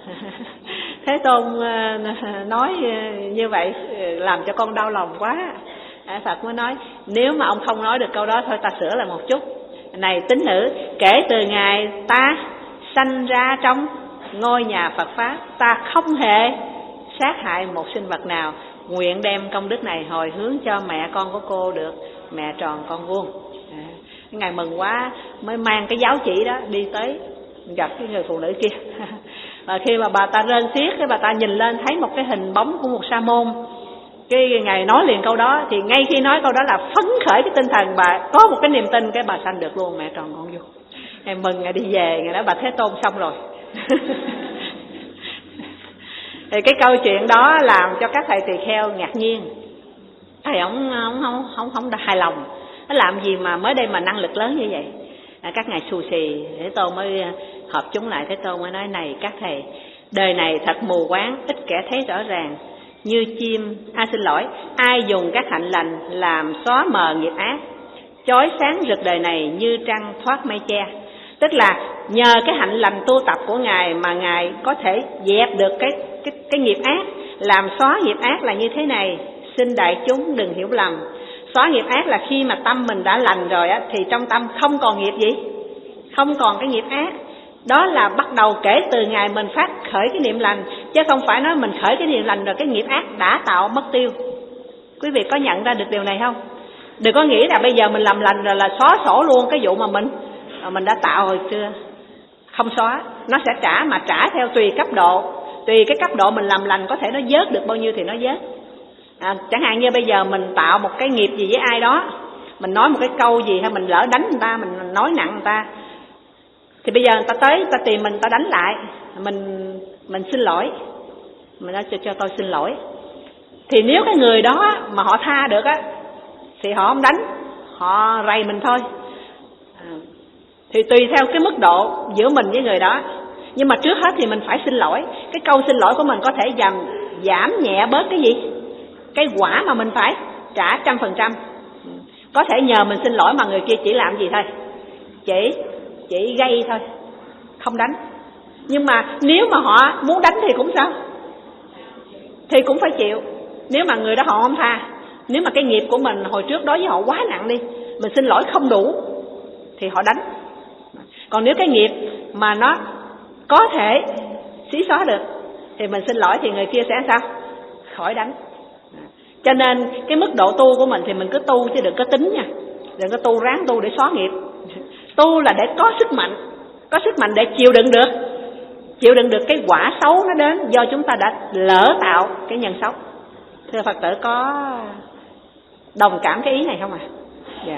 Thế Tôn nói như vậy làm cho con đau lòng quá. Phật mới nói nếu mà ông không nói được câu đó thôi ta sửa lại một chút. Này tín nữ, kể từ ngày ta sanh ra trong ngôi nhà Phật Pháp, ta không hề sát hại một sinh vật nào, nguyện đem công đức này hồi hướng cho mẹ con của cô được mẹ tròn con vuông. À, Ngài mừng quá mới mang cái giáo chỉ đó đi tới gặp cái người phụ nữ kia. Và khi mà bà ta rên xiết, cái bà ta nhìn lên thấy một cái hình bóng của một sa môn. Cái Ngài nói liền câu đó, thì ngay khi nói câu đó là phấn khởi cái tinh thần bà, có một cái niềm tin, cái bà sanh được luôn mẹ tròn con vuông. Ngài mừng, Ngài đi về, Ngài nói bà Thế Tôn xong rồi. Thì cái câu chuyện đó làm cho các thầy tỳ kheo ngạc nhiên. Thầy không không không không không hài lòng. Nó làm gì mà mới đây mà năng lực lớn như vậy? À, các ngài xù xì, Thế Tôn mới họp chúng lại. Thế Tôn mới nói này các thầy, đời này thật mù quáng, ít kẻ thấy rõ ràng. Như chim, à xin lỗi, ai dùng các hạnh lành làm xóa mờ nghiệp ác, chói sáng rực đời này như trăng thoát mây che. Tức là nhờ cái hạnh lành tu tập của Ngài mà Ngài có thể dẹp được cái cái cái nghiệp ác. Làm xóa nghiệp ác là như thế này, xin đại chúng đừng hiểu lầm. Xóa nghiệp ác là khi mà tâm mình đã lành rồi á, thì trong tâm không còn nghiệp gì, không còn cái nghiệp ác. Đó là bắt đầu kể từ ngày mình phát khởi cái niệm lành, chứ không phải nói mình khởi cái niệm lành rồi cái nghiệp ác đã tạo mất tiêu. Quý vị có nhận ra được điều này không? Đừng có nghĩ là bây giờ mình làm lành rồi là xóa sổ luôn cái vụ mà mình mình đã tạo hồi xưa, không xóa. Nó sẽ trả, mà trả theo tùy cấp độ. Tùy cái cấp độ mình làm lành, có thể nó vớt được bao nhiêu thì nó vớt. à, Chẳng hạn như bây giờ mình tạo một cái nghiệp gì với ai đó, mình nói một cái câu gì, hay mình lỡ đánh người ta, mình nói nặng người ta, thì bây giờ người ta tới, người ta tìm mình, người ta đánh lại, Mình mình xin lỗi, mình nói cho, cho tôi xin lỗi. Thì nếu cái người đó mà họ tha được á, thì họ không đánh, họ rầy mình thôi. à, Thì tùy theo cái mức độ giữa mình với người đó. Nhưng mà trước hết thì mình phải xin lỗi. Cái câu xin lỗi của mình có thể giảm, giảm nhẹ bớt cái gì? Cái quả mà mình phải trả trăm phần trăm. Có thể nhờ mình xin lỗi mà người kia chỉ làm gì thôi, Chỉ Chỉ gây thôi, không đánh. Nhưng mà nếu mà họ muốn đánh thì cũng sao? Thì cũng phải chịu. Nếu mà người đó họ không tha, nếu mà cái nghiệp của mình hồi trước đối với họ quá nặng đi, mình xin lỗi không đủ thì họ đánh. Còn nếu cái nghiệp mà nó có thể xí xóa được thì mình xin lỗi, thì người kia sẽ sao? Khỏi đánh. Cho nên cái mức độ tu của mình thì mình cứ tu chứ đừng có tính nha. Đừng có tu ráng tu để xóa nghiệp. Tu là để có sức mạnh, có sức mạnh để chịu đựng được, chịu đựng được cái quả xấu nó đến do chúng ta đã lỡ tạo cái nhân xấu. Thưa Phật tử có đồng cảm cái ý này không ạ? À? Dạ.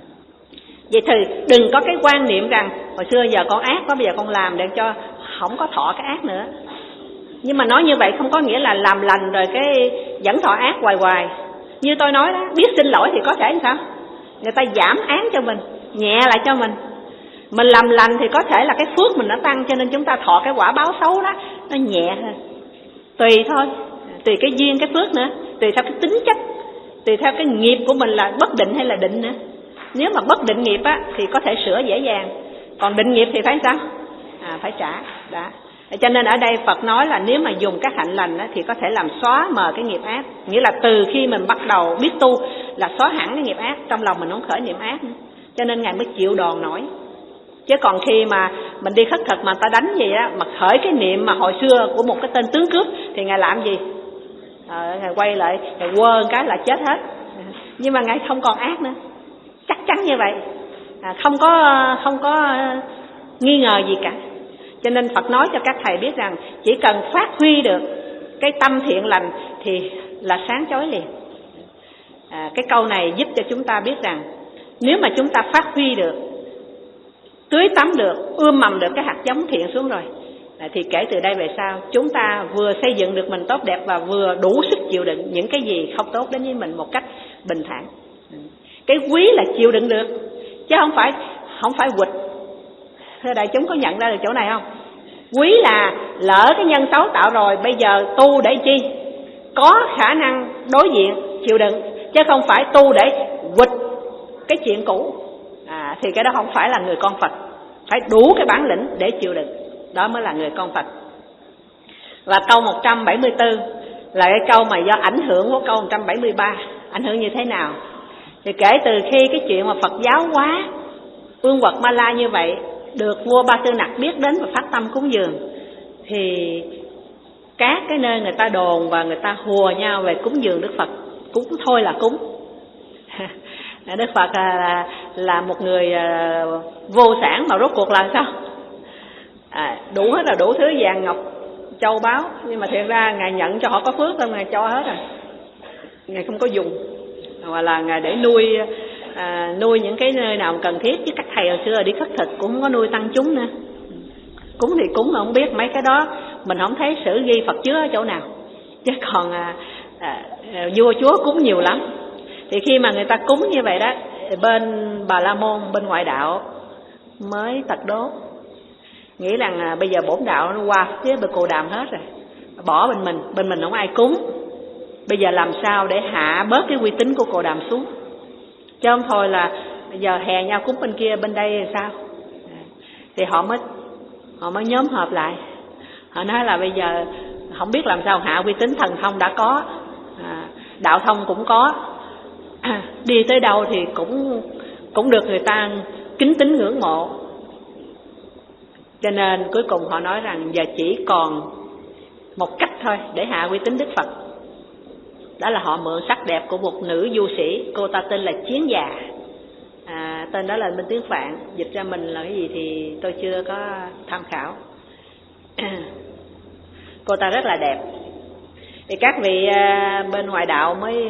Vậy thì đừng có cái quan niệm rằng hồi xưa giờ con ác quá, bây giờ con làm để cho không có thọ cái ác nữa. Nhưng mà nói như vậy không có nghĩa là làm lành rồi cái vẫn thọ ác hoài hoài. Như tôi nói đó, biết xin lỗi thì có thể làm sao? Người ta giảm án cho mình, nhẹ lại cho mình. Mình làm lành thì có thể là cái phước mình nó tăng, cho nên chúng ta thọ cái quả báo xấu đó nó nhẹ hơn. Tùy thôi, tùy cái duyên cái phước nữa, tùy theo cái tính chất, tùy theo cái nghiệp của mình là bất định hay là định nữa. Nếu mà bất định nghiệp á thì có thể sửa dễ dàng, còn định nghiệp thì phải sao? À, phải trả. Đó. Cho nên ở đây Phật nói là nếu mà dùng các hạnh lành á, thì có thể làm xóa mờ cái nghiệp ác. Nghĩa là từ khi mình bắt đầu biết tu là xóa hẳn cái nghiệp ác, trong lòng mình không khởi niệm ác nữa. Cho nên Ngài mới chịu đòn nổi. Chứ còn khi mà mình đi khất thực mà ta đánh gì á, mà khởi cái niệm mà hồi xưa của một cái tên tướng cướp thì Ngài làm gì? À, Ngài quay lại, Ngài quơ cái là chết hết. Nhưng mà Ngài không còn ác nữa, chắc chắn như vậy, à, không có không có nghi ngờ gì cả. Cho nên Phật nói cho các thầy biết rằng chỉ cần phát huy được cái tâm thiện lành thì là sáng chói liền. À, cái câu này giúp cho chúng ta biết rằng nếu mà chúng ta phát huy được, tưới tắm được, ươm mầm được cái hạt giống thiện xuống rồi, à, thì kể từ đây về sau chúng ta vừa xây dựng được mình tốt đẹp và vừa đủ sức chịu đựng những cái gì không tốt đến với mình một cách bình thản. Cái quý là chịu đựng được, chứ không phải không phải quỵt. Thưa đại chúng có nhận ra được chỗ này không? Quý là lỡ cái nhân xấu tạo rồi, bây giờ tu để chi? Có khả năng đối diện, chịu đựng, chứ không phải tu để quỵt cái chuyện cũ. À, thì cái đó không phải là người con Phật. Phải đủ cái bản lĩnh để chịu đựng, đó mới là người con Phật. Và câu một trăm bảy mươi tư là cái câu mà do ảnh hưởng của câu một trăm bảy mươi ba. Ảnh hưởng như thế nào? Thì kể từ khi cái chuyện mà Phật giáo hóa Ương Quật Ma La như vậy được vua Ba Tư Nặc biết đến và phát tâm cúng dường, thì các cái nơi người ta đồn và người ta hùa nhau về cúng dường Đức Phật. Cúng thôi là cúng. Đức Phật là, là một người vô sản mà rốt cuộc là sao? À, đủ hết rồi, đủ thứ vàng ngọc châu báu, nhưng mà thiệt ra Ngài nhận cho họ có phước thôi, Ngài cho hết rồi, Ngài không có dùng, hoặc là Ngài để nuôi à, nuôi những cái nơi nào cần thiết. Chứ các thầy hồi xưa đi khất thực cũng không có nuôi tăng chúng nữa. Cúng thì cúng mà không biết mấy cái đó mình không thấy sử ghi Phật chứa ở chỗ nào. Chứ còn à, à, vua chúa cúng nhiều lắm. Thì khi mà người ta cúng như vậy đó, bên Bà La Môn, bên ngoại đạo mới tật đố, nghĩ rằng à, bây giờ bổn đạo nó qua phía bên Cồ Đàm hết rồi, bỏ bên mình, bên mình không ai cúng. Bây giờ làm sao để hạ bớt cái uy tín của Cồ Đàm xuống, chứ không thôi là bây giờ hè nhau cúng bên kia, bên đây là sao? Thì họ mới họ mới nhóm họp lại, họ nói là bây giờ không biết làm sao hạ uy tín. Thần thông đã có, à, đạo thông cũng có, à, đi tới đâu thì cũng cũng được người ta kính tín ngưỡng mộ. Cho nên cuối cùng họ nói rằng giờ chỉ còn một cách thôi để hạ uy tín Đức Phật, đó là họ mượn sắc đẹp của một nữ du sĩ, cô ta tên là Chiến Già. À, tên đó là bên tiếng Phạn, dịch ra mình là cái gì thì tôi chưa có tham khảo. Cô ta rất là đẹp. Thì các vị bên ngoại đạo mới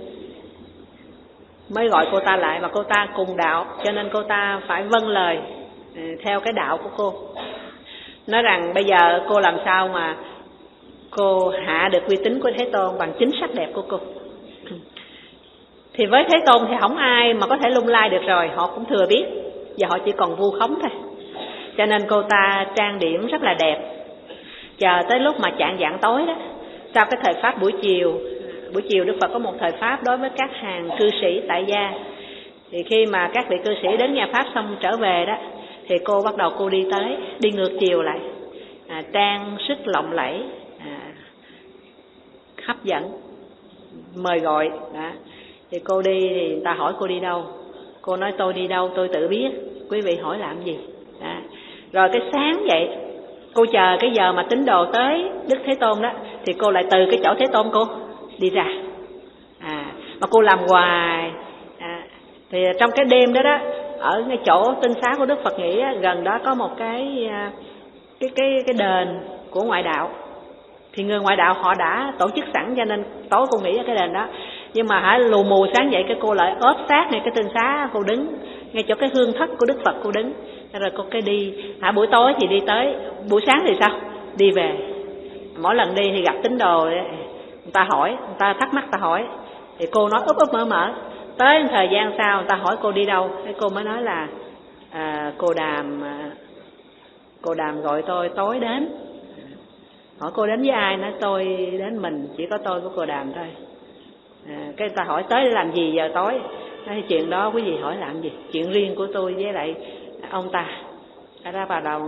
mới gọi cô ta lại, và cô ta cùng đạo, cho nên cô ta phải vâng lời theo cái đạo của cô. Nói rằng bây giờ cô làm sao mà cô hạ được uy tín của Thế Tôn bằng chính sắc đẹp của cô. Thì với Thế Tôn thì không ai mà có thể lung lai được rồi, họ cũng thừa biết, và họ chỉ còn vu khống thôi. Cho nên cô ta trang điểm rất là đẹp. Chờ tới lúc mà chạng vạng tối đó, sau cái thời pháp buổi chiều, buổi chiều Đức Phật có một thời pháp đối với các hàng cư sĩ tại gia. Thì khi mà các vị cư sĩ đến nghe pháp xong trở về đó, thì cô bắt đầu cô đi tới, đi ngược chiều lại, à, trang sức lộng lẫy, à, hấp dẫn, mời gọi. Đó. Thì cô đi, thì người ta hỏi cô đi đâu, cô nói tôi đi đâu tôi tự biết, quý vị hỏi làm gì. Đó. Rồi cái sáng vậy, cô chờ cái giờ mà tín đồ tới Đức Thế Tôn đó, thì cô lại từ cái chỗ Thế Tôn cô đi ra, à, mà cô làm hoài. À, thì trong cái đêm đó đó, ở ngay chỗ tinh xá của Đức Phật nghỉ á, gần đó có một cái cái cái cái đền của ngoại đạo. Thì người ngoại đạo họ đã tổ chức sẵn, cho nên tối cô nghỉ ở cái đền đó. Nhưng mà hả, lù mù sáng dậy cái cô lại ốp sát ngay cái tinh xá, cô đứng ngay chỗ cái hương thất của Đức Phật, cô đứng. Rồi cô cái đi, hả, buổi tối thì đi tới, buổi sáng thì sao? Đi về. Mỗi lần đi thì gặp tín đồ, người ta hỏi, người ta thắc mắc, ta hỏi, thì cô nói úp úp mở mở. Tới một thời gian sau người ta hỏi cô đi đâu, cái cô mới nói là à, cô Đàm cô Đàm gọi tôi tối đến. Hỏi cô đến với ai, nói tôi đến mình, chỉ có tôi của cô Đàm thôi. À, cái người ta hỏi tới để làm gì giờ tối, nói chuyện đó quý vị hỏi làm gì, chuyện riêng của tôi với lại ông ta. Cái đó vào đầu,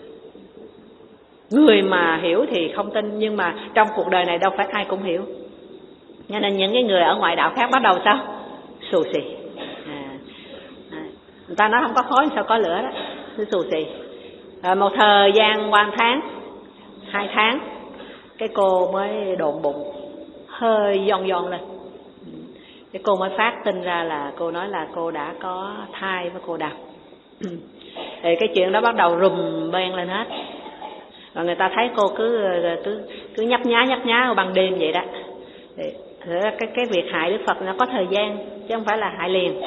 người mà hiểu thì không tin, nhưng mà trong cuộc đời này đâu phải ai cũng hiểu. Cho nên những cái người ở ngoại đạo khác bắt đầu sao? Xù xì. À, à, người ta nói không có khói sao có lửa đó, cứ xù xì. Rồi một thời gian qua tháng, hai tháng, cái cô mới độn bụng, hơi giòn giòn lên. Cái cô mới phát tin ra là cô nói là cô đã có thai với cô Đàm. Thì cái chuyện đó bắt đầu rùm beng lên hết. Và người ta thấy cô cứ cứ, cứ nhấp nhá nhấp nhá ở ban đêm vậy đó. Thì cái cái việc hại Đức Phật nó có thời gian chứ không phải là hại liền.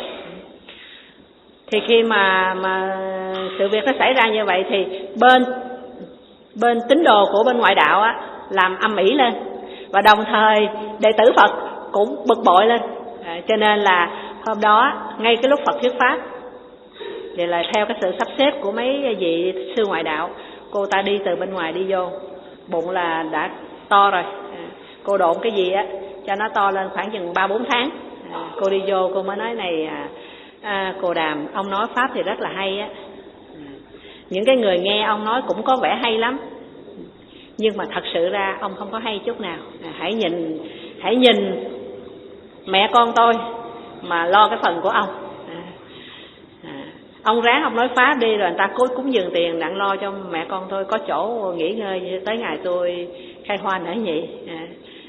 Thì khi mà mà sự việc nó xảy ra như vậy thì bên bên tín đồ của bên ngoại đạo á làm âm ỉ lên, và đồng thời đệ tử Phật cũng bực bội lên. À, cho nên là hôm đó ngay cái lúc Phật thuyết pháp thì là theo cái sự sắp xếp của mấy vị sư ngoại đạo, cô ta đi từ bên ngoài đi vô, bụng là đã to rồi. À, cô độn cái gì á cho nó to lên khoảng chừng ba bốn tháng. À, cô đi vô cô mới nói này à, à, cô Đàm, ông nói pháp thì rất là hay á. À, những cái người nghe ông nói cũng có vẻ hay lắm, nhưng mà thật sự ra ông không có hay chút nào. À, hãy nhìn hãy nhìn mẹ con tôi mà lo cái phần của ông. À, à, ông ráng ông nói pháp đi, rồi người ta cúi cúng dường tiền đặng lo cho mẹ con tôi có chỗ nghỉ ngơi tới ngày tôi khai hoa nở nhị. À,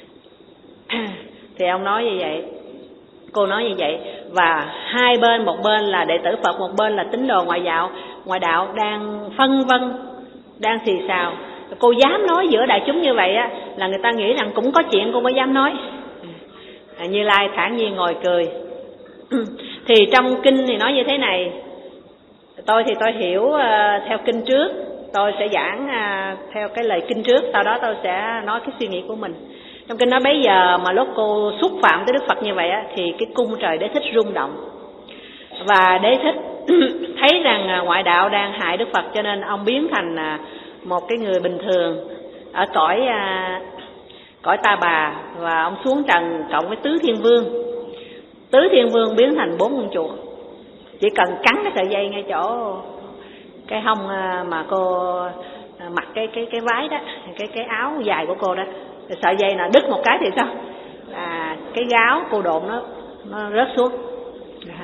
thì ông nói như vậy, cô nói như vậy, và hai bên, một bên là đệ tử Phật, một bên là tín đồ ngoại đạo ngoại đạo đang phân vân, đang xì xào. Cô dám nói giữa đại chúng như vậy á, là người ta nghĩ rằng cũng có chuyện cô mới dám nói. À, Như Lai thản nhiên ngồi cười. Thì trong kinh thì nói như thế này, tôi thì tôi hiểu uh, theo kinh trước, tôi sẽ giảng uh, theo cái lời kinh trước, sau đó tôi sẽ nói cái suy nghĩ của mình. Trong kinh nói bấy giờ mà lúc cô xúc phạm tới Đức Phật như vậy á, thì cái cung trời Đế Thích rung động. Và Đế Thích thấy rằng ngoại đạo đang hại Đức Phật, cho nên ông biến thành một cái người bình thường ở cõi cõi Ta Bà, và ông xuống trần cộng với Tứ Thiên Vương. Tứ Thiên Vương biến thành bốn con chuột, chỉ cần cắn cái sợi dây ngay chỗ cái hông mà cô mặc cái cái cái váy đó, cái cái áo dài của cô đó, sợi dây nào đứt một cái thì sao? À, cái gáo cô độn nó nó rớt xuống. À,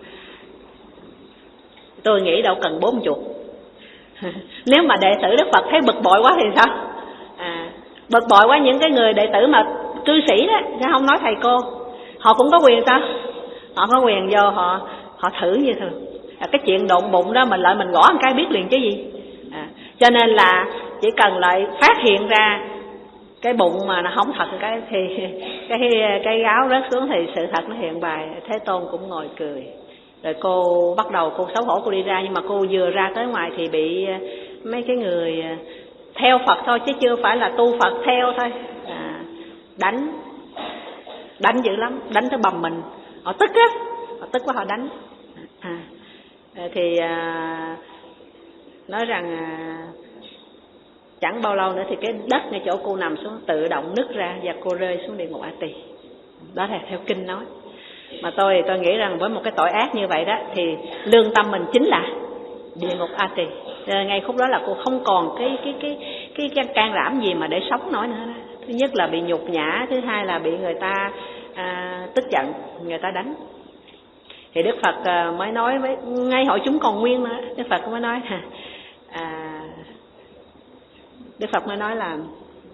tôi nghĩ đâu cần bốn chuột. Nếu mà đệ tử Đức Phật thấy bực bội quá thì sao? À, bực bội quá, những cái người đệ tử mà cư sĩ đó, sẽ không nói thầy cô, họ cũng có quyền sao? Họ có quyền vô họ họ thử như thường. à, cái chuyện độn bụng đó mình lại mình gõ một cái biết liền chứ gì. À, cho nên là chỉ cần lại phát hiện ra cái bụng mà nó không thật cái thì cái cái gáo rớt xuống thì sự thật nó hiện bài. Thế Tôn cũng ngồi cười. Rồi cô bắt đầu cô xấu hổ cô đi ra, nhưng mà cô vừa ra tới ngoài thì bị mấy cái người theo Phật thôi chứ chưa phải là tu Phật theo thôi, à, đánh đánh dữ lắm, đánh tới bầm mình. Họ tức á, họ tức quá họ đánh. À, thì à, nói rằng à, chẳng bao lâu nữa thì cái đất ngay chỗ cô nằm xuống tự động nứt ra và cô rơi xuống địa ngục A Tỳ. Đó là theo kinh nói. Mà tôi tôi nghĩ rằng với một cái tội ác như vậy đó thì lương tâm mình chính là địa ngục A Tỳ. Ngay khúc đó là cô không còn cái cái cái cái, cái can đảm gì mà để sống nổi nữa đó. Thứ nhất là bị nhục nhã, thứ hai là bị người ta à, tức giận, người ta đánh. Thì Đức Phật à, mới nói với ngay hội chúng còn nguyên mà, Đức Phật mới nói à, Đức Phật mới nói là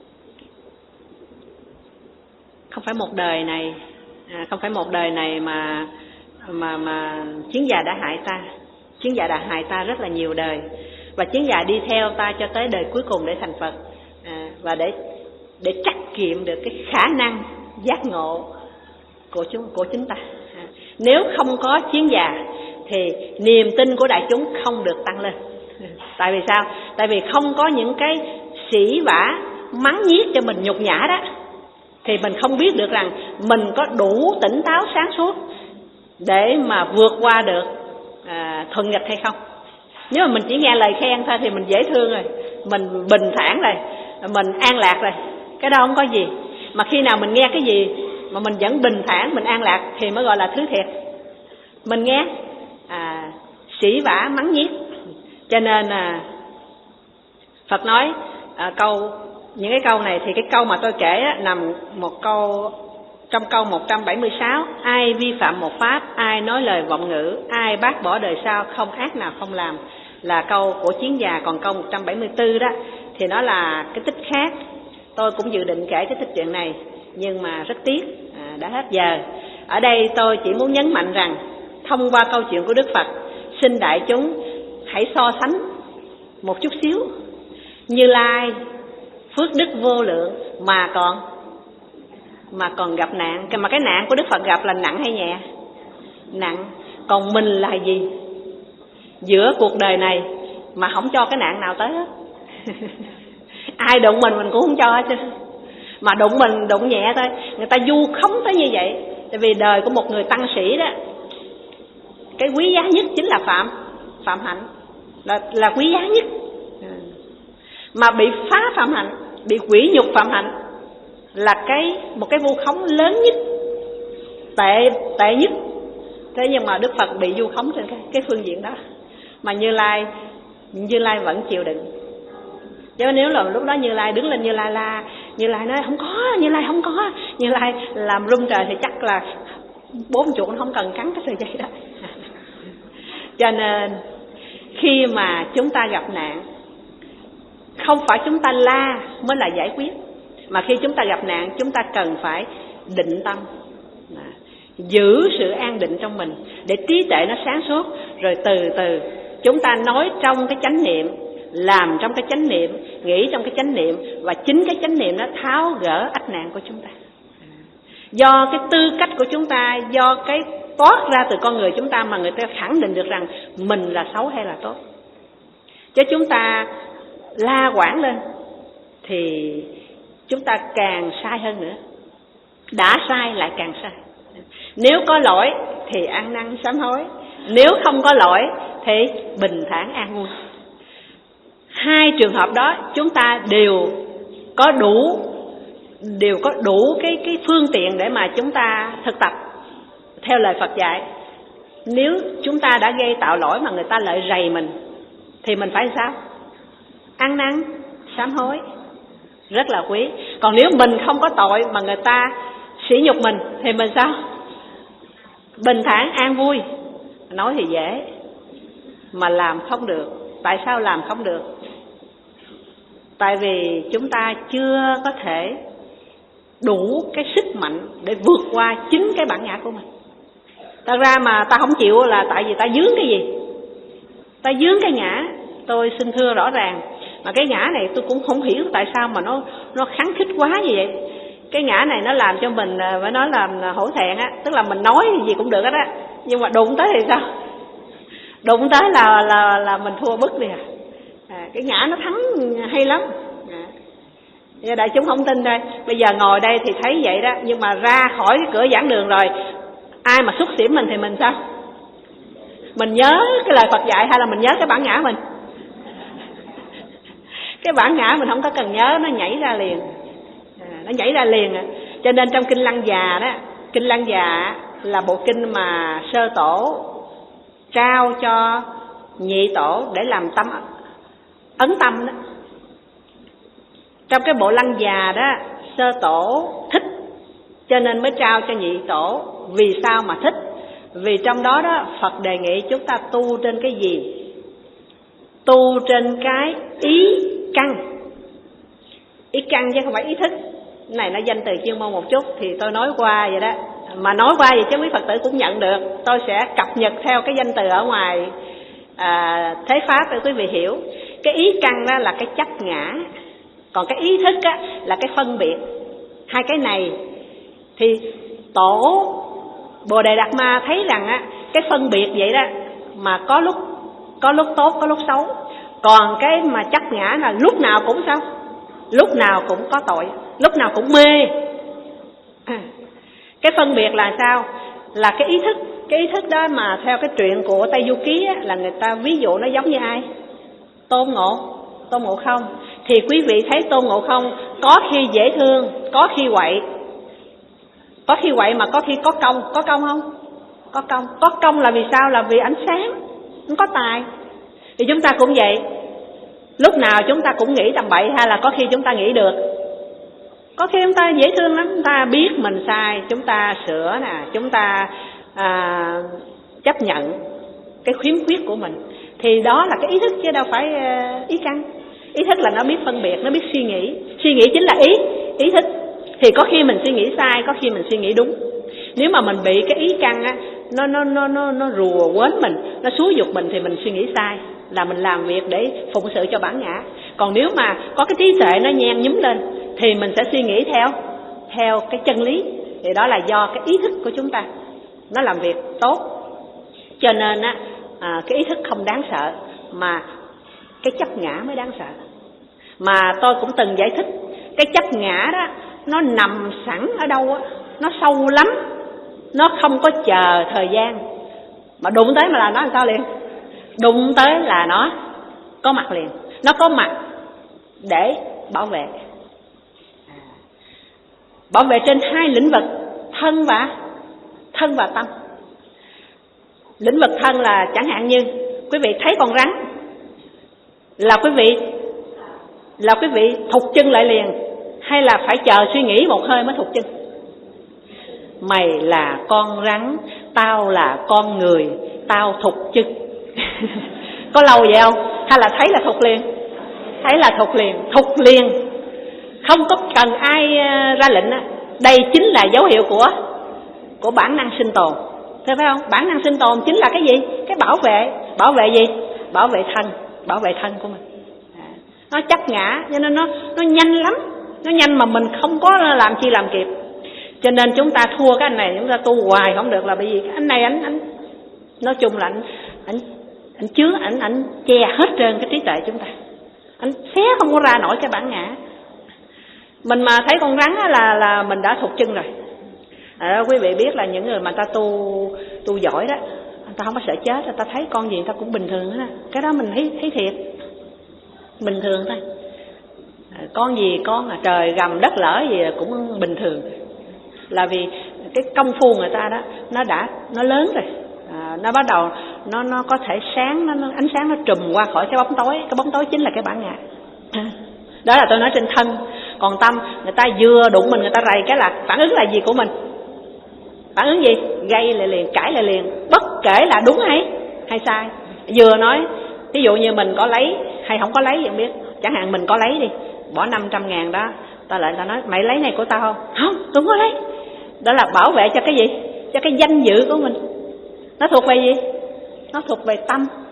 không phải một đời này à, không phải một đời này mà mà mà chiến già đã hại ta. Chiến già đã hại ta rất là nhiều đời, và chiến già đi theo ta cho tới đời cuối cùng để thành Phật, à, và để để trắc nghiệm được cái khả năng giác ngộ của chúng của chúng ta. À, nếu không có chiến già thì niềm tin của đại chúng không được tăng lên. Tại vì sao? Tại vì không có những cái sỉ vả mắng nhiếc cho mình nhục nhã đó, thì mình không biết được rằng mình có đủ tỉnh táo sáng suốt để mà vượt qua được à, thuận nghịch hay không. Nếu mà mình chỉ nghe lời khen thôi thì mình dễ thương rồi, mình bình thản rồi, mình an lạc rồi, cái đó không có gì. Mà khi nào mình nghe cái gì mà mình vẫn bình thản, mình an lạc thì mới gọi là thứ thiệt. Mình nghe à, sỉ vả mắng nhiếc. Cho nên à, Phật nói à, câu những cái câu này thì cái câu mà tôi kể á, nằm một câu trong câu một trăm bảy mươi sáu. Ai vi phạm một pháp, ai nói lời vọng ngữ, ai bác bỏ đời sau, không ác nào không làm, là câu của chiến già. Còn câu một trăm bảy mươi tư đó thì nó là cái tích khác. Tôi cũng dự định kể cái tích chuyện này, nhưng mà rất tiếc à, đã hết giờ. Ở đây tôi chỉ muốn nhấn mạnh rằng thông qua câu chuyện của Đức Phật, xin đại chúng hãy so sánh một chút xíu. Như Lai phước đức vô lượng mà còn mà còn gặp nạn. Mà cái nạn của Đức Phật gặp là nặng hay nhẹ? Nặng. Còn mình là gì? Giữa cuộc đời này mà không cho cái nạn nào tới hết. Ai đụng mình mình cũng không cho hết chứ. Mà đụng mình đụng nhẹ thôi, người ta vu khống tới như vậy. Tại vì đời của một người tăng sĩ đó, cái quý giá nhất chính là phạm phạm hạnh, là là quý giá nhất. Mà bị phá phạm hạnh, bị quỷ nhục phạm hạnh là cái một cái vu khống lớn nhất, tệ tệ nhất. Thế nhưng mà Đức Phật bị vu khống trên cái, cái phương diện đó, mà Như Lai Như Lai vẫn chịu đựng. Chứ nếu là lúc đó Như Lai đứng lên Như Lai la, Như Lai nói không có, Như Lai không có, Như Lai làm rung trời thì chắc là bốn chuột nó không cần cắn cái sợi dây đó. Cho nên khi mà chúng ta gặp nạn, không phải chúng ta la mới là giải quyết, mà khi chúng ta gặp nạn chúng ta cần phải định tâm, giữ sự an định trong mình để trí tuệ nó sáng suốt. Rồi từ từ chúng ta nói trong cái chánh niệm, làm trong cái chánh niệm, nghĩ trong cái chánh niệm, và chính cái chánh niệm nó tháo gỡ ách nạn của chúng ta. Do cái tư cách của chúng ta, do cái toát ra từ con người chúng ta mà người ta khẳng định được rằng mình là xấu hay là tốt. Chứ chúng ta la quảng lên thì chúng ta càng sai hơn nữa. Đã sai lại càng sai. Nếu có lỗi thì ăn năn sám hối, nếu không có lỗi thì bình thản an vui. Hai trường hợp đó chúng ta đều có đủ đều có đủ cái cái phương tiện để mà chúng ta thực tập theo lời Phật dạy. Nếu chúng ta đã gây tạo lỗi mà người ta lại rầy mình thì mình phải sao? Ăn năn sám hối, rất là quý. Còn nếu mình không có tội mà người ta sỉ nhục mình thì mình sao? Bình thản an vui. Nói thì dễ mà làm không được. Tại sao làm không được? Tại vì chúng ta chưa có thể đủ cái sức mạnh để vượt qua chính cái bản ngã của mình. Thật ra mà ta không chịu là tại vì ta dướng cái gì. ta vướng cái ngã. Tôi xin thưa rõ ràng, mà cái ngã này tôi cũng không hiểu tại sao mà nó nó kháng khích quá như vậy. Cái ngã này nó làm cho mình phải nói là hổ thẹn á, tức là mình nói gì cũng được hết á, nhưng mà đụng tới thì sao? Đụng tới là là là mình thua bức đi à. à cái ngã nó thắng hay lắm. À. Đại chúng không tin đây, bây giờ ngồi đây thì thấy vậy đó, nhưng mà ra khỏi cái cửa giảng đường rồi, ai mà xúc xỉm mình thì mình sao? Mình nhớ cái lời Phật dạy hay là mình nhớ cái bản ngã mình? Cái bản ngã mình không có cần nhớ, nó nhảy ra liền. À, nó nhảy ra liền à. Cho nên trong Kinh Lăng Già đó, Kinh Lăng Già là bộ kinh mà Sơ Tổ trao cho Nhị Tổ để làm tâm ấn tâm đó. Trong cái bộ Lăng Già đó, Sơ Tổ thích cho nên mới trao cho Nhị Tổ. Vì sao mà thích? Vì trong đó đó Phật đề nghị chúng ta tu trên cái gì? Tu trên cái ý căn. Ý căn chứ không phải ý thức. Cái này nó danh từ chuyên môn một chút thì tôi nói qua vậy đó. Mà nói qua vậy chứ quý Phật tử cũng nhận được. Tôi sẽ cập nhật theo cái danh từ ở ngoài à, thế pháp để quý vị hiểu. Cái ý căn đó là cái chấp ngã, còn cái ý thức á, là cái phân biệt. Hai cái này thì Tổ Bồ Đề Đạt Ma thấy rằng á, cái phân biệt vậy đó mà có lúc có lúc tốt, có lúc xấu. Còn cái mà chấp ngã là lúc nào cũng sao? Lúc nào cũng có tội, lúc nào cũng mê. À, cái phân biệt là sao? Là cái ý thức. Cái ý thức đó mà theo cái truyện của Tây Du Ký á, là người ta ví dụ nó giống như ai? Tôn Ngộ, Tôn Ngộ Không. Thì quý vị thấy Tôn Ngộ Không có khi dễ thương, có khi quậy. Có khi quậy mà có khi có công. Có công không? Có công. Có công là vì sao? Là vì ánh sáng, không có tài. Thì chúng ta cũng vậy. Lúc nào chúng ta cũng nghĩ tầm bậy hay là có khi chúng ta nghĩ được? Có khi chúng ta dễ thương lắm, chúng ta biết mình sai, chúng ta sửa nè, chúng ta à, chấp nhận cái khiếm khuyết của mình. Thì đó là cái ý thức chứ đâu phải uh, ý căn. Ý thức là nó biết phân biệt, nó biết suy nghĩ. Suy nghĩ chính là ý, ý thức. Thì có khi mình suy nghĩ sai, có khi mình suy nghĩ đúng. Nếu mà mình bị cái ý căn á, nó nó nó nó nó rùa quến mình, nó xúi dục mình thì mình suy nghĩ sai, là mình làm việc để phụng sự cho bản ngã. Còn nếu mà có cái trí tuệ nó nhen nhúm lên thì mình sẽ suy nghĩ theo theo cái chân lý. Thì đó là do cái ý thức của chúng ta nó làm việc tốt. Cho nên á, à, cái ý thức không đáng sợ, mà cái chấp ngã mới đáng sợ. Mà tôi cũng từng giải thích, cái chấp ngã đó nó nằm sẵn ở đâu á, nó sâu lắm, nó không có chờ thời gian. Mà đụng tới mà là nó làm sao liền? Đụng tới là nó có mặt liền. Nó có mặt để bảo vệ. Bảo vệ trên hai lĩnh vực, thân và thân và tâm. Lĩnh vực thân là chẳng hạn như quý vị thấy con rắn là quý vị là quý vị thụt chân lại liền, hay là phải chờ suy nghĩ một hơi mới thụt chân? Mày là con rắn, tao là con người, tao thụt chân. Có lâu vậy không? Hay là thấy là thụt liền? Thấy là thụt liền, thụt liền, không có cần ai ra lệnh. Đây chính là dấu hiệu của của bản năng sinh tồn. Thấy phải không? Bản năng sinh tồn chính là cái gì? Cái bảo vệ. Bảo vệ gì? Bảo vệ thân, bảo vệ thân của mình. À, nó chấp ngã cho nên nó nó nhanh lắm, nó nhanh mà mình không có làm chi làm kịp. Cho nên chúng ta thua cái anh này, chúng ta tu hoài không được là bởi vì anh này anh anh nói chung là anh anh anh chứa anh anh che hết trơn cái trí tuệ chúng ta. Anh xé không có ra nổi cái bản ngã. Mình mà thấy con rắn là là mình đã thụt chân rồi. À, quý vị biết là những người mà ta tu tu giỏi đó, người ta không có sợ chết, người ta thấy con gì người ta cũng bình thường hết. Cái đó mình thấy thấy thiệt bình thường thôi. À, con gì con à, trời gầm đất lở gì cũng bình thường. Là vì cái công phu người ta đó nó đã nó lớn rồi. À, nó bắt đầu nó nó có thể sáng, nó, nó ánh sáng nó trùm qua khỏi cái bóng tối. Cái bóng tối chính là cái bản ngã. À, đó là tôi nói trên thân. Còn tâm, người ta vừa đụng mình, người ta rầy cái là phản ứng là gì của mình? Phản ứng gì? Gây lại liền, cãi lại liền, bất kể là đúng hay hay sai. Vừa nói ví dụ như mình có lấy hay không có lấy vậy không biết. Chẳng hạn mình có lấy đi, bỏ năm trăm ngàn đó, ta lại ta nói mày lấy này của tao không? Không, tôi không có lấy. Đó là bảo vệ cho cái gì? Cho cái danh dự của mình. Nó thuộc về gì? Nó thuộc về tâm.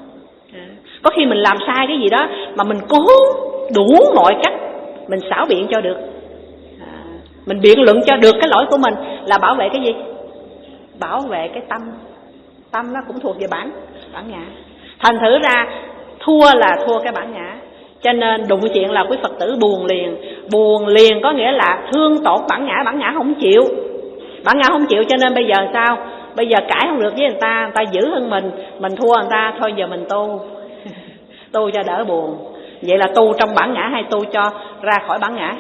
Có khi mình làm sai cái gì đó mà mình cố đủ mọi cách mình xảo biện cho được, à, mình biện luận cho được cái lỗi của mình, là bảo vệ cái gì? Bảo vệ cái tâm. Tâm nó cũng thuộc về bản bản ngã. Thành thử ra thua là thua cái bản ngã. Cho nên đụng chuyện là quý Phật tử buồn liền. Buồn liền có nghĩa là thương tổn bản ngã. Bản ngã không chịu. Bản ngã không chịu cho nên bây giờ sao? Bây giờ cãi không được với người ta, người ta dữ hơn mình, mình thua người ta, thôi giờ mình tu tu cho đỡ buồn. Vậy là tu trong bản ngã hay tu cho ra khỏi bản ngã?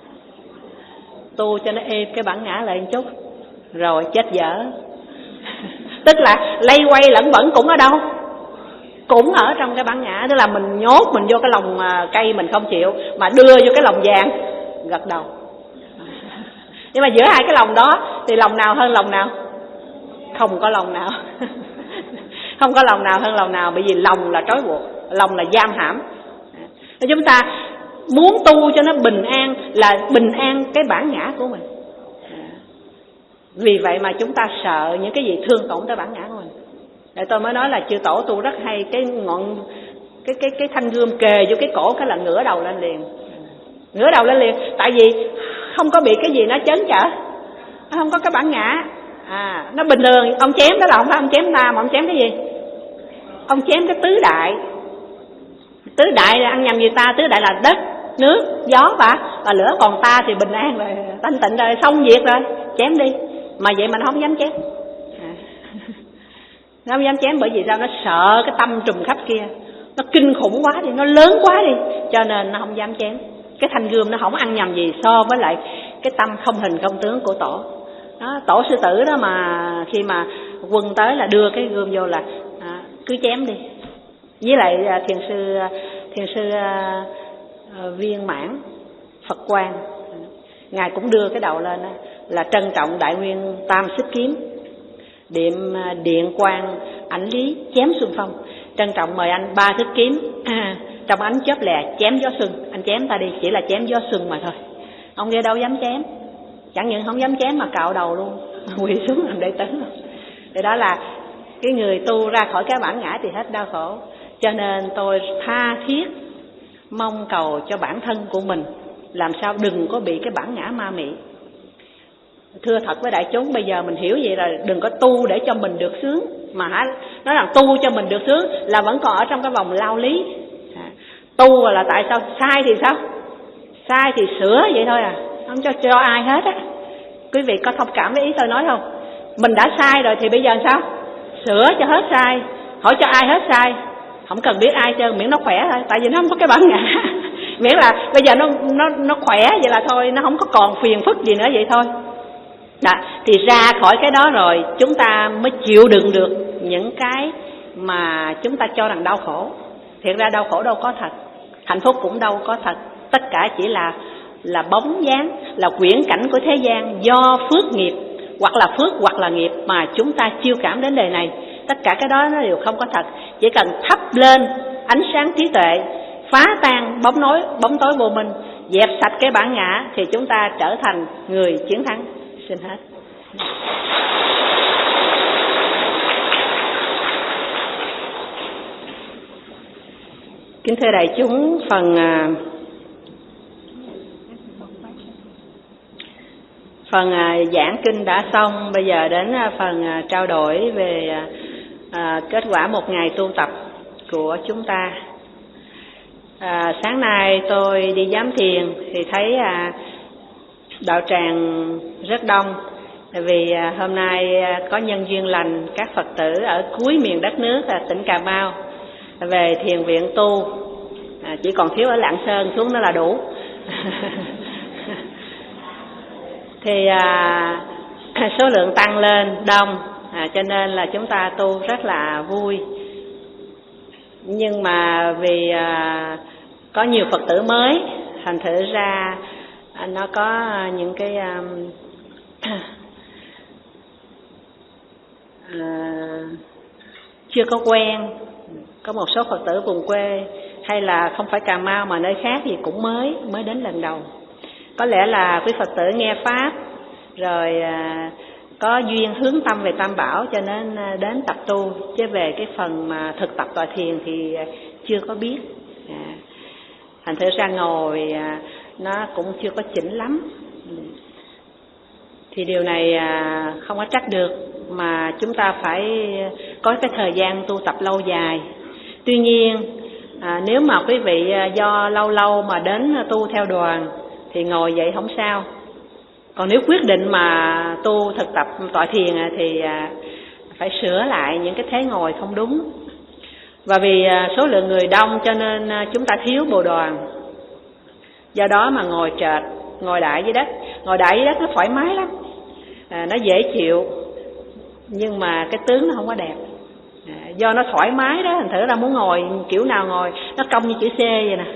Tu cho nó êm cái bản ngã lại một chút, rồi chết dở. Tức là lây quay lẫn bẩn cũng ở đâu? Cũng ở trong cái bản ngã. Tức là mình nhốt mình vô cái lồng cây mình không chịu, mà đưa vô cái lồng vàng gật đầu. Nhưng mà giữa hai cái lồng đó thì lòng nào hơn lòng nào? Không có lòng nào. Không có lòng nào hơn lòng nào. Bởi vì lòng là trói buộc, lòng là giam hãm. Nên chúng ta muốn tu cho nó bình an là bình an cái bản ngã của mình. Vì vậy mà chúng ta sợ những cái gì thương tổn tới bản ngã của mình. Để tôi mới nói là chư tổ tu rất hay cái ngọn cái cái cái thanh gươm kề vô cái cổ cái là ngửa đầu lên liền. Ngửa đầu lên liền, tại vì không có bị cái gì nó chấn chở. Nó không có cái bản ngã. À, nó bình thường, ông chém đó là không phải ông chém ta mà ông chém cái gì? Ông chém cái tứ đại. Tứ đại là ăn nhầm gì ta? Tứ đại là đất, nước, gió và và lửa, còn ta thì bình an rồi, thanh tịnh rồi, xong việc rồi, chém đi. Mà vậy mà nó không dám chém. À. Nó không dám chém bởi vì sao? Nó sợ cái tâm trùm khắp kia, nó kinh khủng quá đi, nó lớn quá đi, cho nên nó không dám chém. Cái thanh gươm nó không ăn nhầm gì so với lại cái tâm không hình không tướng của tổ. Đó, tổ sư tử đó mà khi mà quân tới là đưa cái gươm vô là à, cứ chém đi. Với lại à, thiền sư thiền sư à, à, Viên Mãn Phật Quang, ngài cũng đưa cái đầu lên đó, là trân trọng đại nguyên tam xích kiếm, điện điện quang ảnh lý chém xuân phong. Trân trọng mời anh ba thức kiếm à, trong ánh chớp lè chém gió xuân. Anh chém ta đi, chỉ là chém gió xuân mà thôi. Ông kia đâu dám chém, chẳng những không dám chém mà cạo đầu luôn, quỳ xuống làm đệ tử. Thì đó là cái người tu ra khỏi cái bản ngã thì hết đau khổ. Cho nên tôi tha thiết mong cầu cho bản thân của mình làm sao đừng có bị cái bản ngã ma mị. Thưa thật với đại chúng, bây giờ mình hiểu vậy rồi, đừng có tu để cho mình được sướng, mà nói rằng tu cho mình được sướng là vẫn còn ở trong cái vòng lao lý. À, tu là tại sao? Sai thì sao? Sai thì sửa vậy thôi à, không cho cho ai hết á. Quý vị có thông cảm với ý tôi nói không? Mình đã sai rồi thì bây giờ sao? Sửa cho hết sai, hỏi cho ai hết sai, không cần biết ai trơn, miễn nó khỏe thôi, tại vì nó không có cái bản ngã. Miễn là bây giờ nó nó nó khỏe vậy là thôi, nó không có còn phiền phức gì nữa vậy thôi. Đó, thì ra khỏi cái đó rồi chúng ta mới chịu đựng được những cái mà chúng ta cho rằng đau khổ. Thiệt ra đau khổ đâu có thật, hạnh phúc cũng đâu có thật, tất cả chỉ là là bóng dáng, là quyển cảnh của thế gian do phước nghiệp, hoặc là phước hoặc là nghiệp mà chúng ta chiêu cảm đến đời này. Tất cả cái đó nó đều không có thật. Chỉ cần thắp lên ánh sáng trí tuệ, phá tan bóng tối bóng tối vô minh, dẹp sạch cái bản ngã thì chúng ta trở thành người chiến thắng. Xin hết. Kính thưa đại chúng, phần phần giảng kinh đã xong, bây giờ đến phần trao đổi về à, kết quả một ngày tu tập của chúng ta. À, sáng nay tôi đi giám thiền thì thấy à, đạo tràng rất đông, tại vì à, hôm nay à, có nhân duyên lành các Phật tử ở cuối miền đất nước là tỉnh Cà Mau về thiền viện tu, à, chỉ còn thiếu ở Lạng Sơn xuống nữa là đủ. Thì à, số lượng tăng lên đông, à, cho nên là chúng ta tu rất là vui. Nhưng mà vì à, có nhiều Phật tử mới, thành thử ra à, nó có những cái à, à, chưa có quen. Có một số Phật tử vùng quê hay là không phải Cà Mau mà nơi khác thì cũng mới mới đến lần đầu. Có lẽ là quý Phật tử nghe Pháp rồi à, có duyên hướng tâm về Tam Bảo cho nên đến tập tu, chứ về cái phần mà thực tập tọa thiền thì chưa có biết. À, thành thử ra ngồi nó cũng chưa có chỉnh lắm. Thì điều này không có trách được, mà chúng ta phải có cái thời gian tu tập lâu dài. Tuy nhiên à, nếu mà quý vị do lâu lâu mà đến tu theo đoàn thì ngồi vậy không sao. Còn nếu quyết định mà tu thực tập tọa thiền thì à, phải sửa lại những cái thế ngồi không đúng. Và vì à, số lượng người đông cho nên à, chúng ta thiếu bồ đoàn. Do đó mà ngồi trệt, ngồi đại dưới đất. Ngồi đại dưới đất nó thoải mái lắm, à, nó dễ chịu, nhưng mà cái tướng nó không có đẹp. À, do nó thoải mái đó, thành thử ra muốn ngồi kiểu nào ngồi, nó cong như chữ C vậy nè.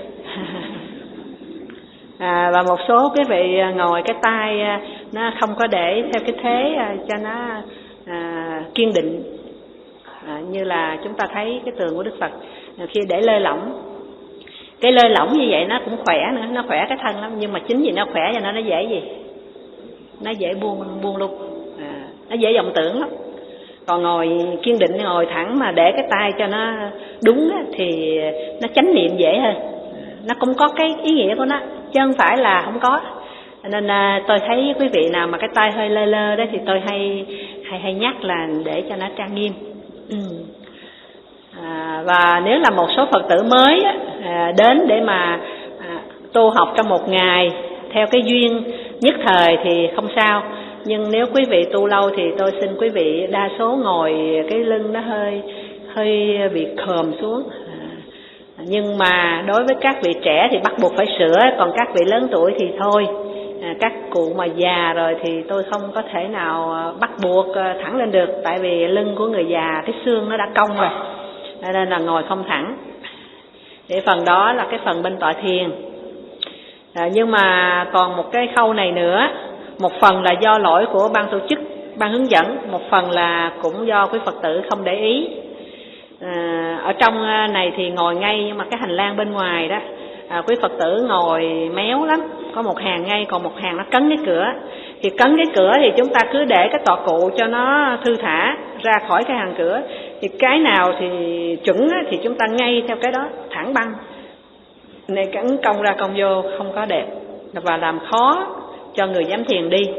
À, và một số quý vị ngồi cái tay nó không có để theo cái thế cho nó à, kiên định, à, như là chúng ta thấy cái tường của Đức Phật khi để lơi lỏng. Cái lơi lỏng như vậy nó cũng khỏe nữa, nó khỏe cái thân lắm, nhưng mà chính vì nó khỏe cho nên nó dễ gì? Nó dễ buông buông lung, à, nó dễ vọng tưởng lắm. Còn ngồi kiên định, ngồi thẳng mà để cái tay cho nó đúng thì nó chánh niệm dễ hơn. Nó cũng có cái ý nghĩa của nó, chứ không phải là không có. Nên à, tôi thấy quý vị nào mà cái tay hơi lơ lơ đó thì tôi hay hay hay nhắc là để cho nó trang nghiêm. Ừ. À, và nếu là một số Phật tử mới à, đến để mà à, tu học trong một ngày theo cái duyên nhất thời thì không sao. Nhưng nếu quý vị tu lâu thì tôi xin quý vị đa số ngồi cái lưng nó hơi hơi bị khòm xuống. À, nhưng mà đối với các vị trẻ thì bắt buộc phải sửa, còn các vị lớn tuổi thì thôi. À, các cụ mà già rồi thì tôi không có thể nào bắt buộc thẳng lên được, tại vì lưng của người già cái xương nó đã cong rồi, nên là ngồi không thẳng. Để phần đó là cái phần bên tọa thiền. À, nhưng mà còn một cái khâu này nữa, một phần là do lỗi của ban tổ chức, ban hướng dẫn, một phần là cũng do quý Phật tử không để ý. À, ở trong này thì ngồi ngay, nhưng mà cái hành lang bên ngoài đó à, quý Phật tử ngồi méo lắm, có một hàng ngay, còn một hàng nó cấn cái cửa. Thì cấn cái cửa thì chúng ta cứ để cái tọa cụ cho nó thư thả ra khỏi cái hàng cửa. Thì cái nào thì chuẩn thì chúng ta ngay theo cái đó, thẳng băng. Này cấn cong ra cong vô không có đẹp, và làm khó cho người giám thiền đi.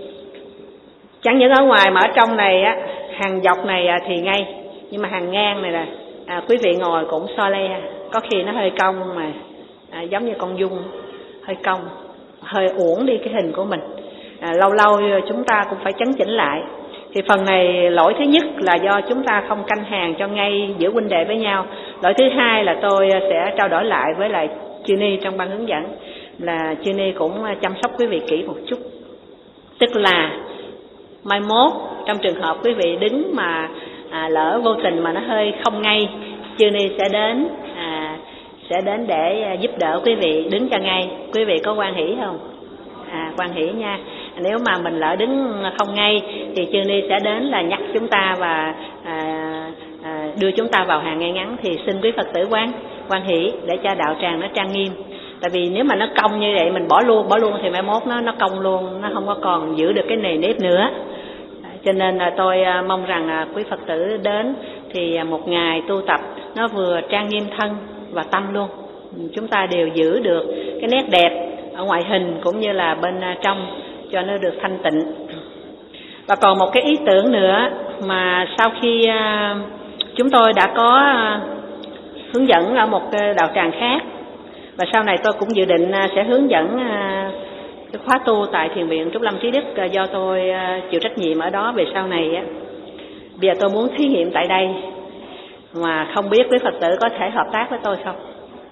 Chẳng những ở ngoài mà ở trong này á, hàng dọc này thì ngay, nhưng mà hàng ngang này là à, quý vị ngồi cũng so le, có khi nó hơi cong mà à, giống như con dung, hơi cong, hơi uổng đi cái hình của mình. À, lâu lâu chúng ta cũng phải chấn chỉnh lại. Thì phần này lỗi thứ nhất là do chúng ta không canh hàng cho ngay giữa huynh đệ với nhau. Lỗi thứ hai là tôi sẽ trao đổi lại với lại Chư Ni trong ban hướng dẫn, là Chư Ni cũng chăm sóc quý vị kỹ một chút. Tức là mai mốt trong trường hợp quý vị đứng mà à, lỡ vô tình mà nó hơi không ngay, Chư Ni sẽ đến à, sẽ đến để giúp đỡ quý vị đứng cho ngay. Quý vị có hoan hỷ không? À, hoan hỷ nha. Nếu mà mình lỡ đứng không ngay thì Chư Ni sẽ đến là nhắc chúng ta và à, à, đưa chúng ta vào hàng ngay ngắn. Thì xin quý Phật tử quan hoan hỷ để cho đạo tràng nó trang nghiêm. Tại vì nếu mà nó cong như vậy mình bỏ luôn bỏ luôn thì mai mốt nó nó cong luôn, nó không có còn giữ được cái nề nếp nữa. Cho nên là tôi mong rằng quý Phật tử đến thì một ngày tu tập nó vừa trang nghiêm thân và tâm luôn. Chúng ta đều giữ được cái nét đẹp ở ngoại hình cũng như là bên trong cho nó được thanh tịnh. Và còn một cái ý tưởng nữa mà sau khi chúng tôi đã có hướng dẫn ở một đạo tràng khác, và sau này tôi cũng dự định sẽ hướng dẫn cái khóa tu tại Thiền viện Trúc Lâm Trí Đức do tôi chịu trách nhiệm ở đó về sau này á. Bây giờ tôi muốn thí nghiệm tại đây, mà không biết quý Phật tử có thể hợp tác với tôi không?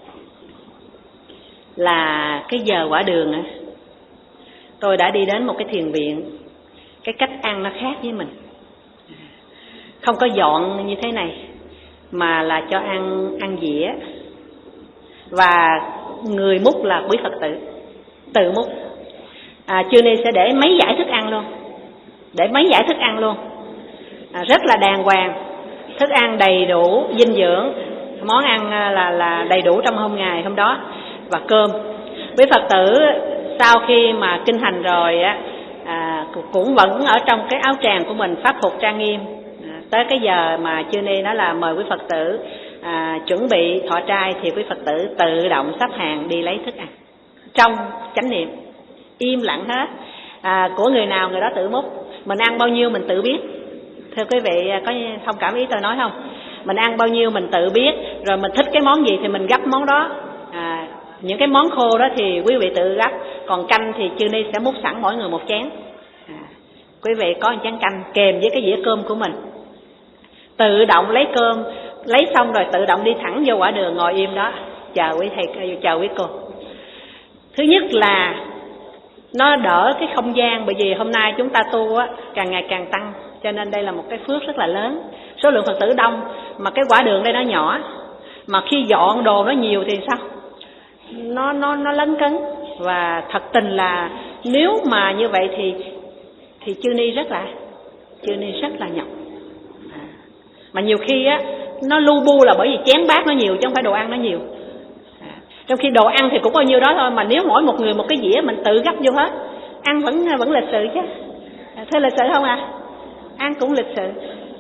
Là cái giờ quả đường á, tôi đã đi đến một cái thiền viện, cái cách ăn nó khác với mình, không có dọn như thế này mà là cho ăn ăn dĩa, và người múc là quý Phật tử tự múc. À, Chư Ni sẽ để mấy dải thức ăn luôn, để mấy dải thức ăn luôn, à, rất là đàng hoàng, thức ăn đầy đủ dinh dưỡng, món ăn là là đầy đủ trong hôm ngày hôm đó, và cơm. Quý Phật tử sau khi mà kinh hành rồi á, à, cũng vẫn ở trong cái áo tràng của mình, pháp phục trang nghiêm. À, tới cái giờ mà Chư Ni nói là mời quý Phật tử à, chuẩn bị thọ trai thì quý Phật tử tự động sắp hàng đi lấy thức ăn trong chánh niệm, im lặng hết. À, của người nào người đó tự múc, mình ăn bao nhiêu mình tự biết. Thưa quý vị, có thông cảm ý tôi nói không? Mình ăn bao nhiêu mình tự biết, rồi mình thích cái món gì thì mình gấp món đó. À, những cái món khô đó thì quý vị tự gấp, còn canh thì Chư Ni sẽ múc sẵn mỗi người một chén. À, quý vị có một chén canh kèm với cái dĩa cơm của mình, tự động lấy cơm, lấy xong rồi tự động đi thẳng vô quả đường ngồi im đó chờ quý thầy, chờ quý cô. Thứ nhất là nó đỡ cái không gian, bởi vì hôm nay chúng ta tu á càng ngày càng tăng, cho nên đây là một cái phước rất là lớn. Số lượng Phật tử đông mà cái quả đường đây nó nhỏ, mà khi dọn đồ nó nhiều thì sao? Nó nó nó lấn cấn. Và thật tình là nếu mà như vậy thì thì Chư Ni rất là Chư Ni rất là nhọc. À, mà nhiều khi á nó lu bu là bởi vì chén bát nó nhiều chứ không phải đồ ăn nó nhiều. À, trong khi đồ ăn thì cũng bao nhiêu đó thôi, mà nếu mỗi một người một cái dĩa mình tự gấp vô hết, ăn vẫn vẫn lịch sự chứ. À, thế lịch sự không à? Ăn cũng lịch sự.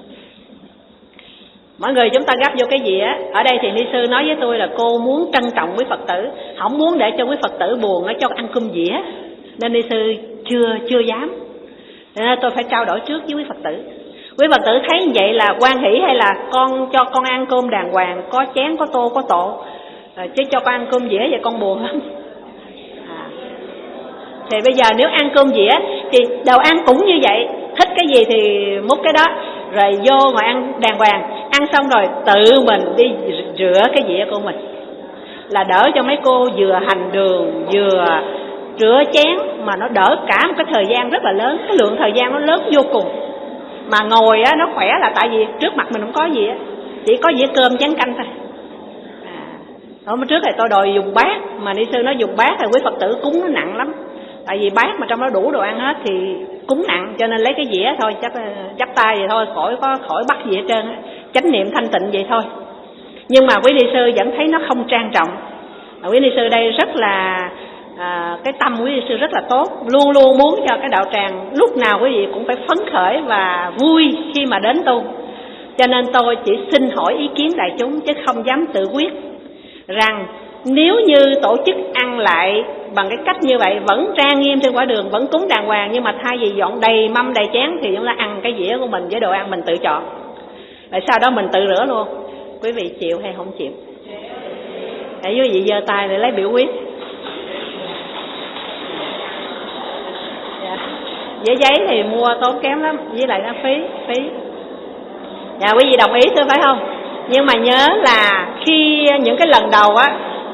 Mọi người chúng ta gấp vô cái dĩa. Ở đây thì ni sư nói với tôi là cô muốn trân trọng quý Phật tử, không muốn để cho quý Phật tử buồn, nó cho ăn cơm dĩa, nên ni sư chưa chưa dám. Nên tôi phải trao đổi trước với quý Phật tử. Quý Phật tử thấy như vậy là hoan hỷ hay là con cho con ăn cơm đàng hoàng, có chén, có tô, có tổ, à, chứ cho con ăn cơm dĩa vậy con buồn lắm. À, thì bây giờ nếu ăn cơm dĩa thì đồ ăn cũng như vậy, thích cái gì thì múc cái đó, rồi vô ngồi ăn đàng hoàng. Ăn xong rồi tự mình đi rửa cái dĩa của mình, là đỡ cho mấy cô vừa hành đường vừa rửa chén, mà nó đỡ cả một cái thời gian rất là lớn. Cái lượng thời gian nó lớn vô cùng. Mà ngồi á nó khỏe là tại vì trước mặt mình không có gì á, chỉ có dĩa cơm chén canh thôi. À, hôm trước thì tôi đòi dùng bát, mà ni sư nói dùng bát thì quý Phật tử cúng nó nặng lắm. Tại vì bát mà trong đó đủ đồ ăn hết thì cúng nặng, cho nên lấy cái dĩa thôi, chắp, chắp tay vậy thôi, khỏi có khỏi bắt gì hết trơn á, chánh niệm thanh tịnh vậy thôi. Nhưng mà quý ni sư vẫn thấy nó không trang trọng. Quý ni sư đây rất là à, cái tâm quý ni sư rất là tốt, luôn luôn muốn cho cái đạo tràng lúc nào quý vị cũng phải phấn khởi và vui khi mà đến tu. Cho nên tôi chỉ xin hỏi ý kiến đại chúng chứ không dám tự quyết rằng nếu như tổ chức ăn lại bằng cái cách như vậy, vẫn trang nghiêm trên quả đường, vẫn cúng đàng hoàng, nhưng mà thay vì dọn đầy mâm đầy chén thì chúng ta ăn cái dĩa của mình với đồ ăn mình tự chọn, rồi sau đó mình tự rửa luôn. Quý vị chịu hay không chịu? Để quý vị giơ tay để lấy biểu quyết. Dạ. Giấy giấy thì mua tốn kém lắm, với lại nó phí phí. Dạ, quý vị đồng ý thôi phải không? Nhưng mà nhớ là khi những cái lần đầu á,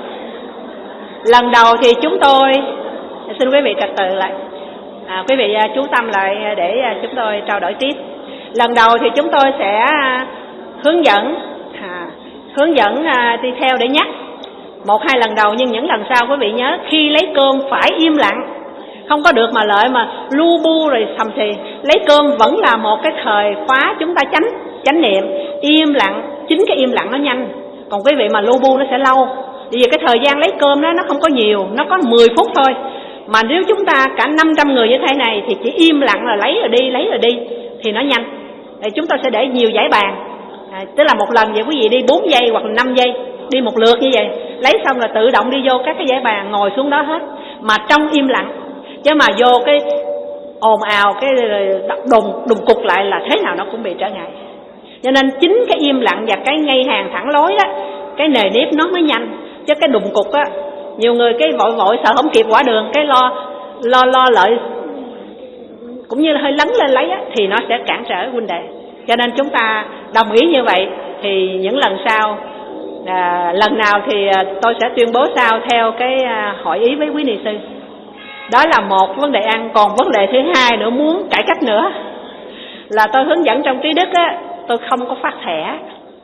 lần đầu thì chúng tôi xin quý vị trật tự lại, à, quý vị chú tâm lại để chúng tôi trao đổi tiếp. Lần đầu thì chúng tôi sẽ hướng dẫn à, hướng dẫn à, đi theo để nhắc một hai lần đầu, nhưng những lần sau quý vị nhớ khi lấy cơm phải im lặng, không có được mà lợi mà lu bu rồi sầm thì. Lấy cơm vẫn là một cái thời khóa chúng ta chánh chánh niệm, im lặng, chính cái im lặng nó nhanh, còn quý vị mà lu bu nó sẽ lâu. Vì cái thời gian lấy cơm đó nó không có nhiều, nó có mười phút thôi. Mà nếu chúng ta cả năm trăm người như thế này thì chỉ im lặng là lấy rồi đi, lấy rồi đi thì nó nhanh. Thì chúng ta sẽ để nhiều dãy bàn, à, tức là một lần vậy quý vị đi bốn giây hoặc là năm giây, đi một lượt như vậy, lấy xong rồi tự động đi vô các cái dãy bàn, ngồi xuống đó hết, mà trong im lặng. Chứ mà vô cái ồn ào, cái đùng đùng cục lại là thế nào nó cũng bị trở ngại. Cho nên chính cái im lặng và cái ngay hàng thẳng lối đó, cái nề nếp nó mới nhanh. Chứ cái đùng cục á, nhiều người cái vội vội sợ không kịp quả đường, cái lo lo lo lợi cũng như là hơi lấn lên lấy á, thì nó sẽ cản trở huynh đệ. Cho nên chúng ta đồng ý như vậy thì những lần sau, à, lần nào thì tôi sẽ tuyên bố sau theo cái à, hội ý với quý ni sư. Đó là một vấn đề ăn. Còn vấn đề thứ hai nữa, muốn cải cách nữa, là tôi hướng dẫn trong trí đức á, tôi không có phát thẻ.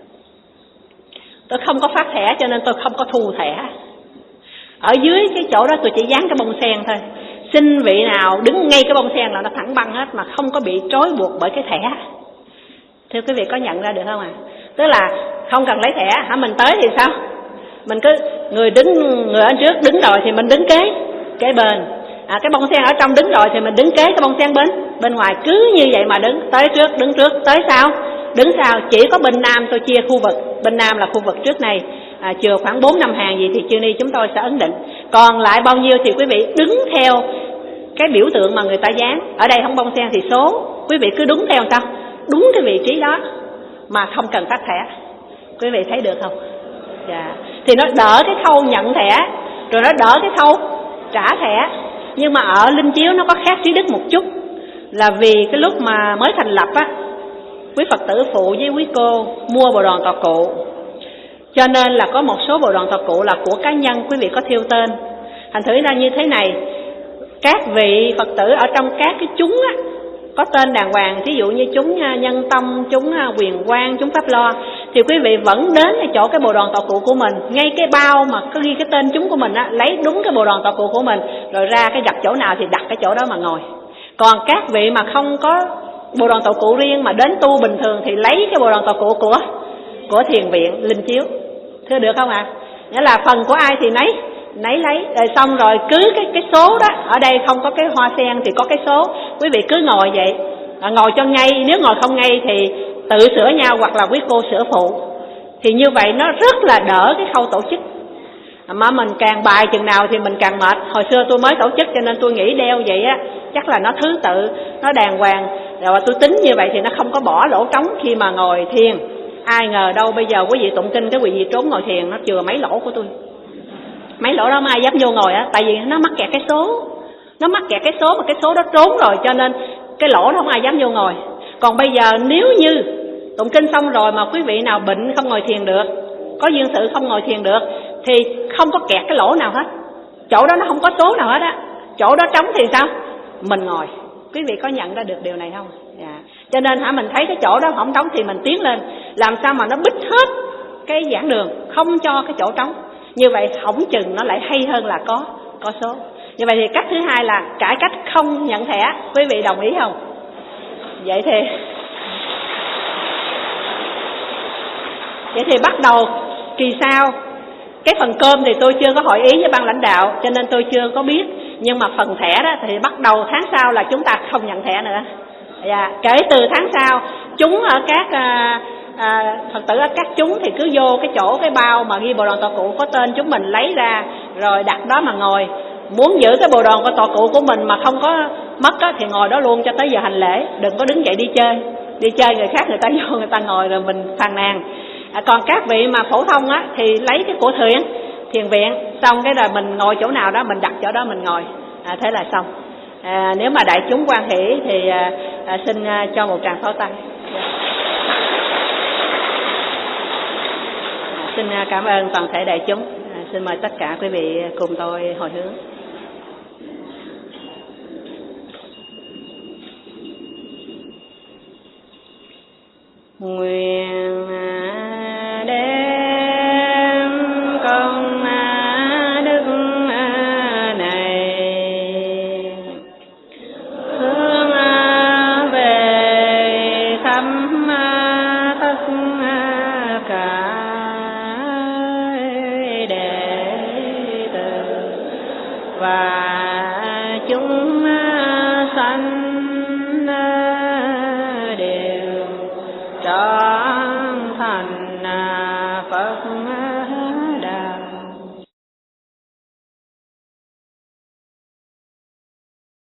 Tôi không có phát thẻ cho nên tôi không có thu thẻ. Ở dưới cái chỗ đó tôi chỉ dán cái bông sen thôi. Xin vị nào đứng ngay cái bông sen là nó thẳng băng hết, mà không có bị trói buộc bởi cái thẻ. Thưa quý vị có nhận ra được không ạ? À? Tức là không cần lấy thẻ, hả mình tới thì sao? Mình cứ người đứng người ở trước đứng rồi thì mình đứng kế kế bên. À, cái bông sen ở trong đứng rồi thì mình đứng kế cái bông sen bên bên ngoài, cứ như vậy mà đứng, tới trước đứng trước, tới sau đứng sau. Chỉ có bên Nam tôi chia khu vực, bên Nam là khu vực trước này, à, chừa khoảng bốn năm hàng gì thì chiều ni chúng tôi sẽ ấn định, còn lại bao nhiêu thì quý vị đứng theo cái biểu tượng mà người ta dán. Ở đây không bông sen thì số, quý vị cứ đúng theo sao, đúng cái vị trí đó mà không cần phát thẻ. Quý vị thấy được không? Dạ. Thì nó đỡ cái khâu nhận thẻ, rồi nó đỡ cái khâu trả thẻ. Nhưng mà ở Linh Chiếu nó có khác Trí Đức một chút, là vì cái lúc mà mới thành lập á, quý Phật tử phụ với quý cô mua bộ đoàn tọa cụ, cho nên là có một số bộ đoàn tọa cụ là của cá nhân, quý vị có thiêu tên. Thành thử ra như thế này, các vị Phật tử ở trong các cái chúng á, có tên đàng hoàng, thí dụ như chúng Nhân Tông, chúng Quyền Quang, chúng Pháp Lo, thì quý vị vẫn đến cái chỗ cái bộ đoàn tọa cụ của mình, ngay cái bao mà có ghi cái tên chúng của mình á, lấy đúng cái bộ đoàn tọa cụ của mình, rồi ra cái gặp chỗ nào thì đặt cái chỗ đó mà ngồi. Còn các vị mà không có bộ đoàn tọa cụ riêng mà đến tu bình thường thì lấy cái bộ đoàn tọa cụ của của thiền viện Linh Chiếu. Thưa được không ạ? À? Nghĩa là phần của ai thì nấy nấy lấy, rồi xong rồi cứ cái cái số đó, ở đây không có cái hoa sen thì có cái số, quý vị cứ ngồi vậy, à, ngồi cho ngay. Nếu ngồi không ngay thì tự sửa nhau hoặc là quý cô sửa phụ, thì như vậy nó rất là đỡ cái khâu tổ chức. Mà mình càng bài chừng nào thì mình càng mệt. Hồi xưa tôi mới tổ chức cho nên tôi nghĩ đeo vậy á, chắc là nó thứ tự, nó đàng hoàng, rồi tôi tính như vậy thì nó không có bỏ lỗ trống khi mà ngồi thiền. Ai ngờ đâu bây giờ quý vị tụng kinh, cái quý vị trốn ngồi thiền nó chừa mấy lỗ của tôi. Mấy lỗ đó mà ai dám vô ngồi á, tại vì nó mắc kẹt cái số, nó mắc kẹt cái số mà cái số đó trốn rồi, cho nên cái lỗ đó không ai dám vô ngồi. Còn bây giờ nếu như tụng kinh xong rồi mà quý vị nào bệnh không ngồi thiền được, có duyên sự không ngồi thiền được, thì không có kẹt cái lỗ nào hết, chỗ đó nó không có số nào hết á, chỗ đó trống thì sao? Mình ngồi. Quý vị có nhận ra được điều này không? Dạ. Cho nên hả, mình thấy cái chỗ đó không trống thì mình tiến lên, làm sao mà nó bích hết cái giảng đường, không cho cái chỗ trống. Như vậy hỏng chừng nó lại hay hơn là có có số. Như vậy thì cách thứ hai là cải cách không nhận thẻ. Quý vị đồng ý không? Vậy thì Vậy thì bắt đầu kỳ sau, cái phần cơm thì tôi chưa có hội ý với ban lãnh đạo, cho nên tôi chưa có biết. Nhưng mà phần thẻ đó thì bắt đầu tháng sau là chúng ta không nhận thẻ nữa. Dạ, kể từ tháng sau, chúng ở các à, à, Phật tử ở các chúng thì cứ vô cái chỗ cái bao mà ghi bộ đoàn tọa cụ có tên chúng mình lấy ra, rồi đặt đó mà ngồi. Muốn giữ cái bộ đoàn của tọa cụ của mình mà không có mất á, thì ngồi đó luôn cho tới giờ hành lễ, đừng có đứng dậy đi chơi. Đi chơi người khác người ta vô người ta ngồi rồi mình phàn nàn. À, còn các vị mà phổ thông á thì lấy cái của thiền thiền viện, xong cái rồi mình ngồi chỗ nào đó mình đặt chỗ đó mình ngồi, à, thế là xong. À, nếu mà đại chúng hoan hỷ thì à, à, xin à, cho một tràng pháo tay. À, xin à, cảm ơn toàn thể đại chúng. À, xin mời tất cả quý vị cùng tôi hồi hướng. Nguyện đem công đức này hướng về khắp tất cả đệ tử và chúng sanh đều trọn thành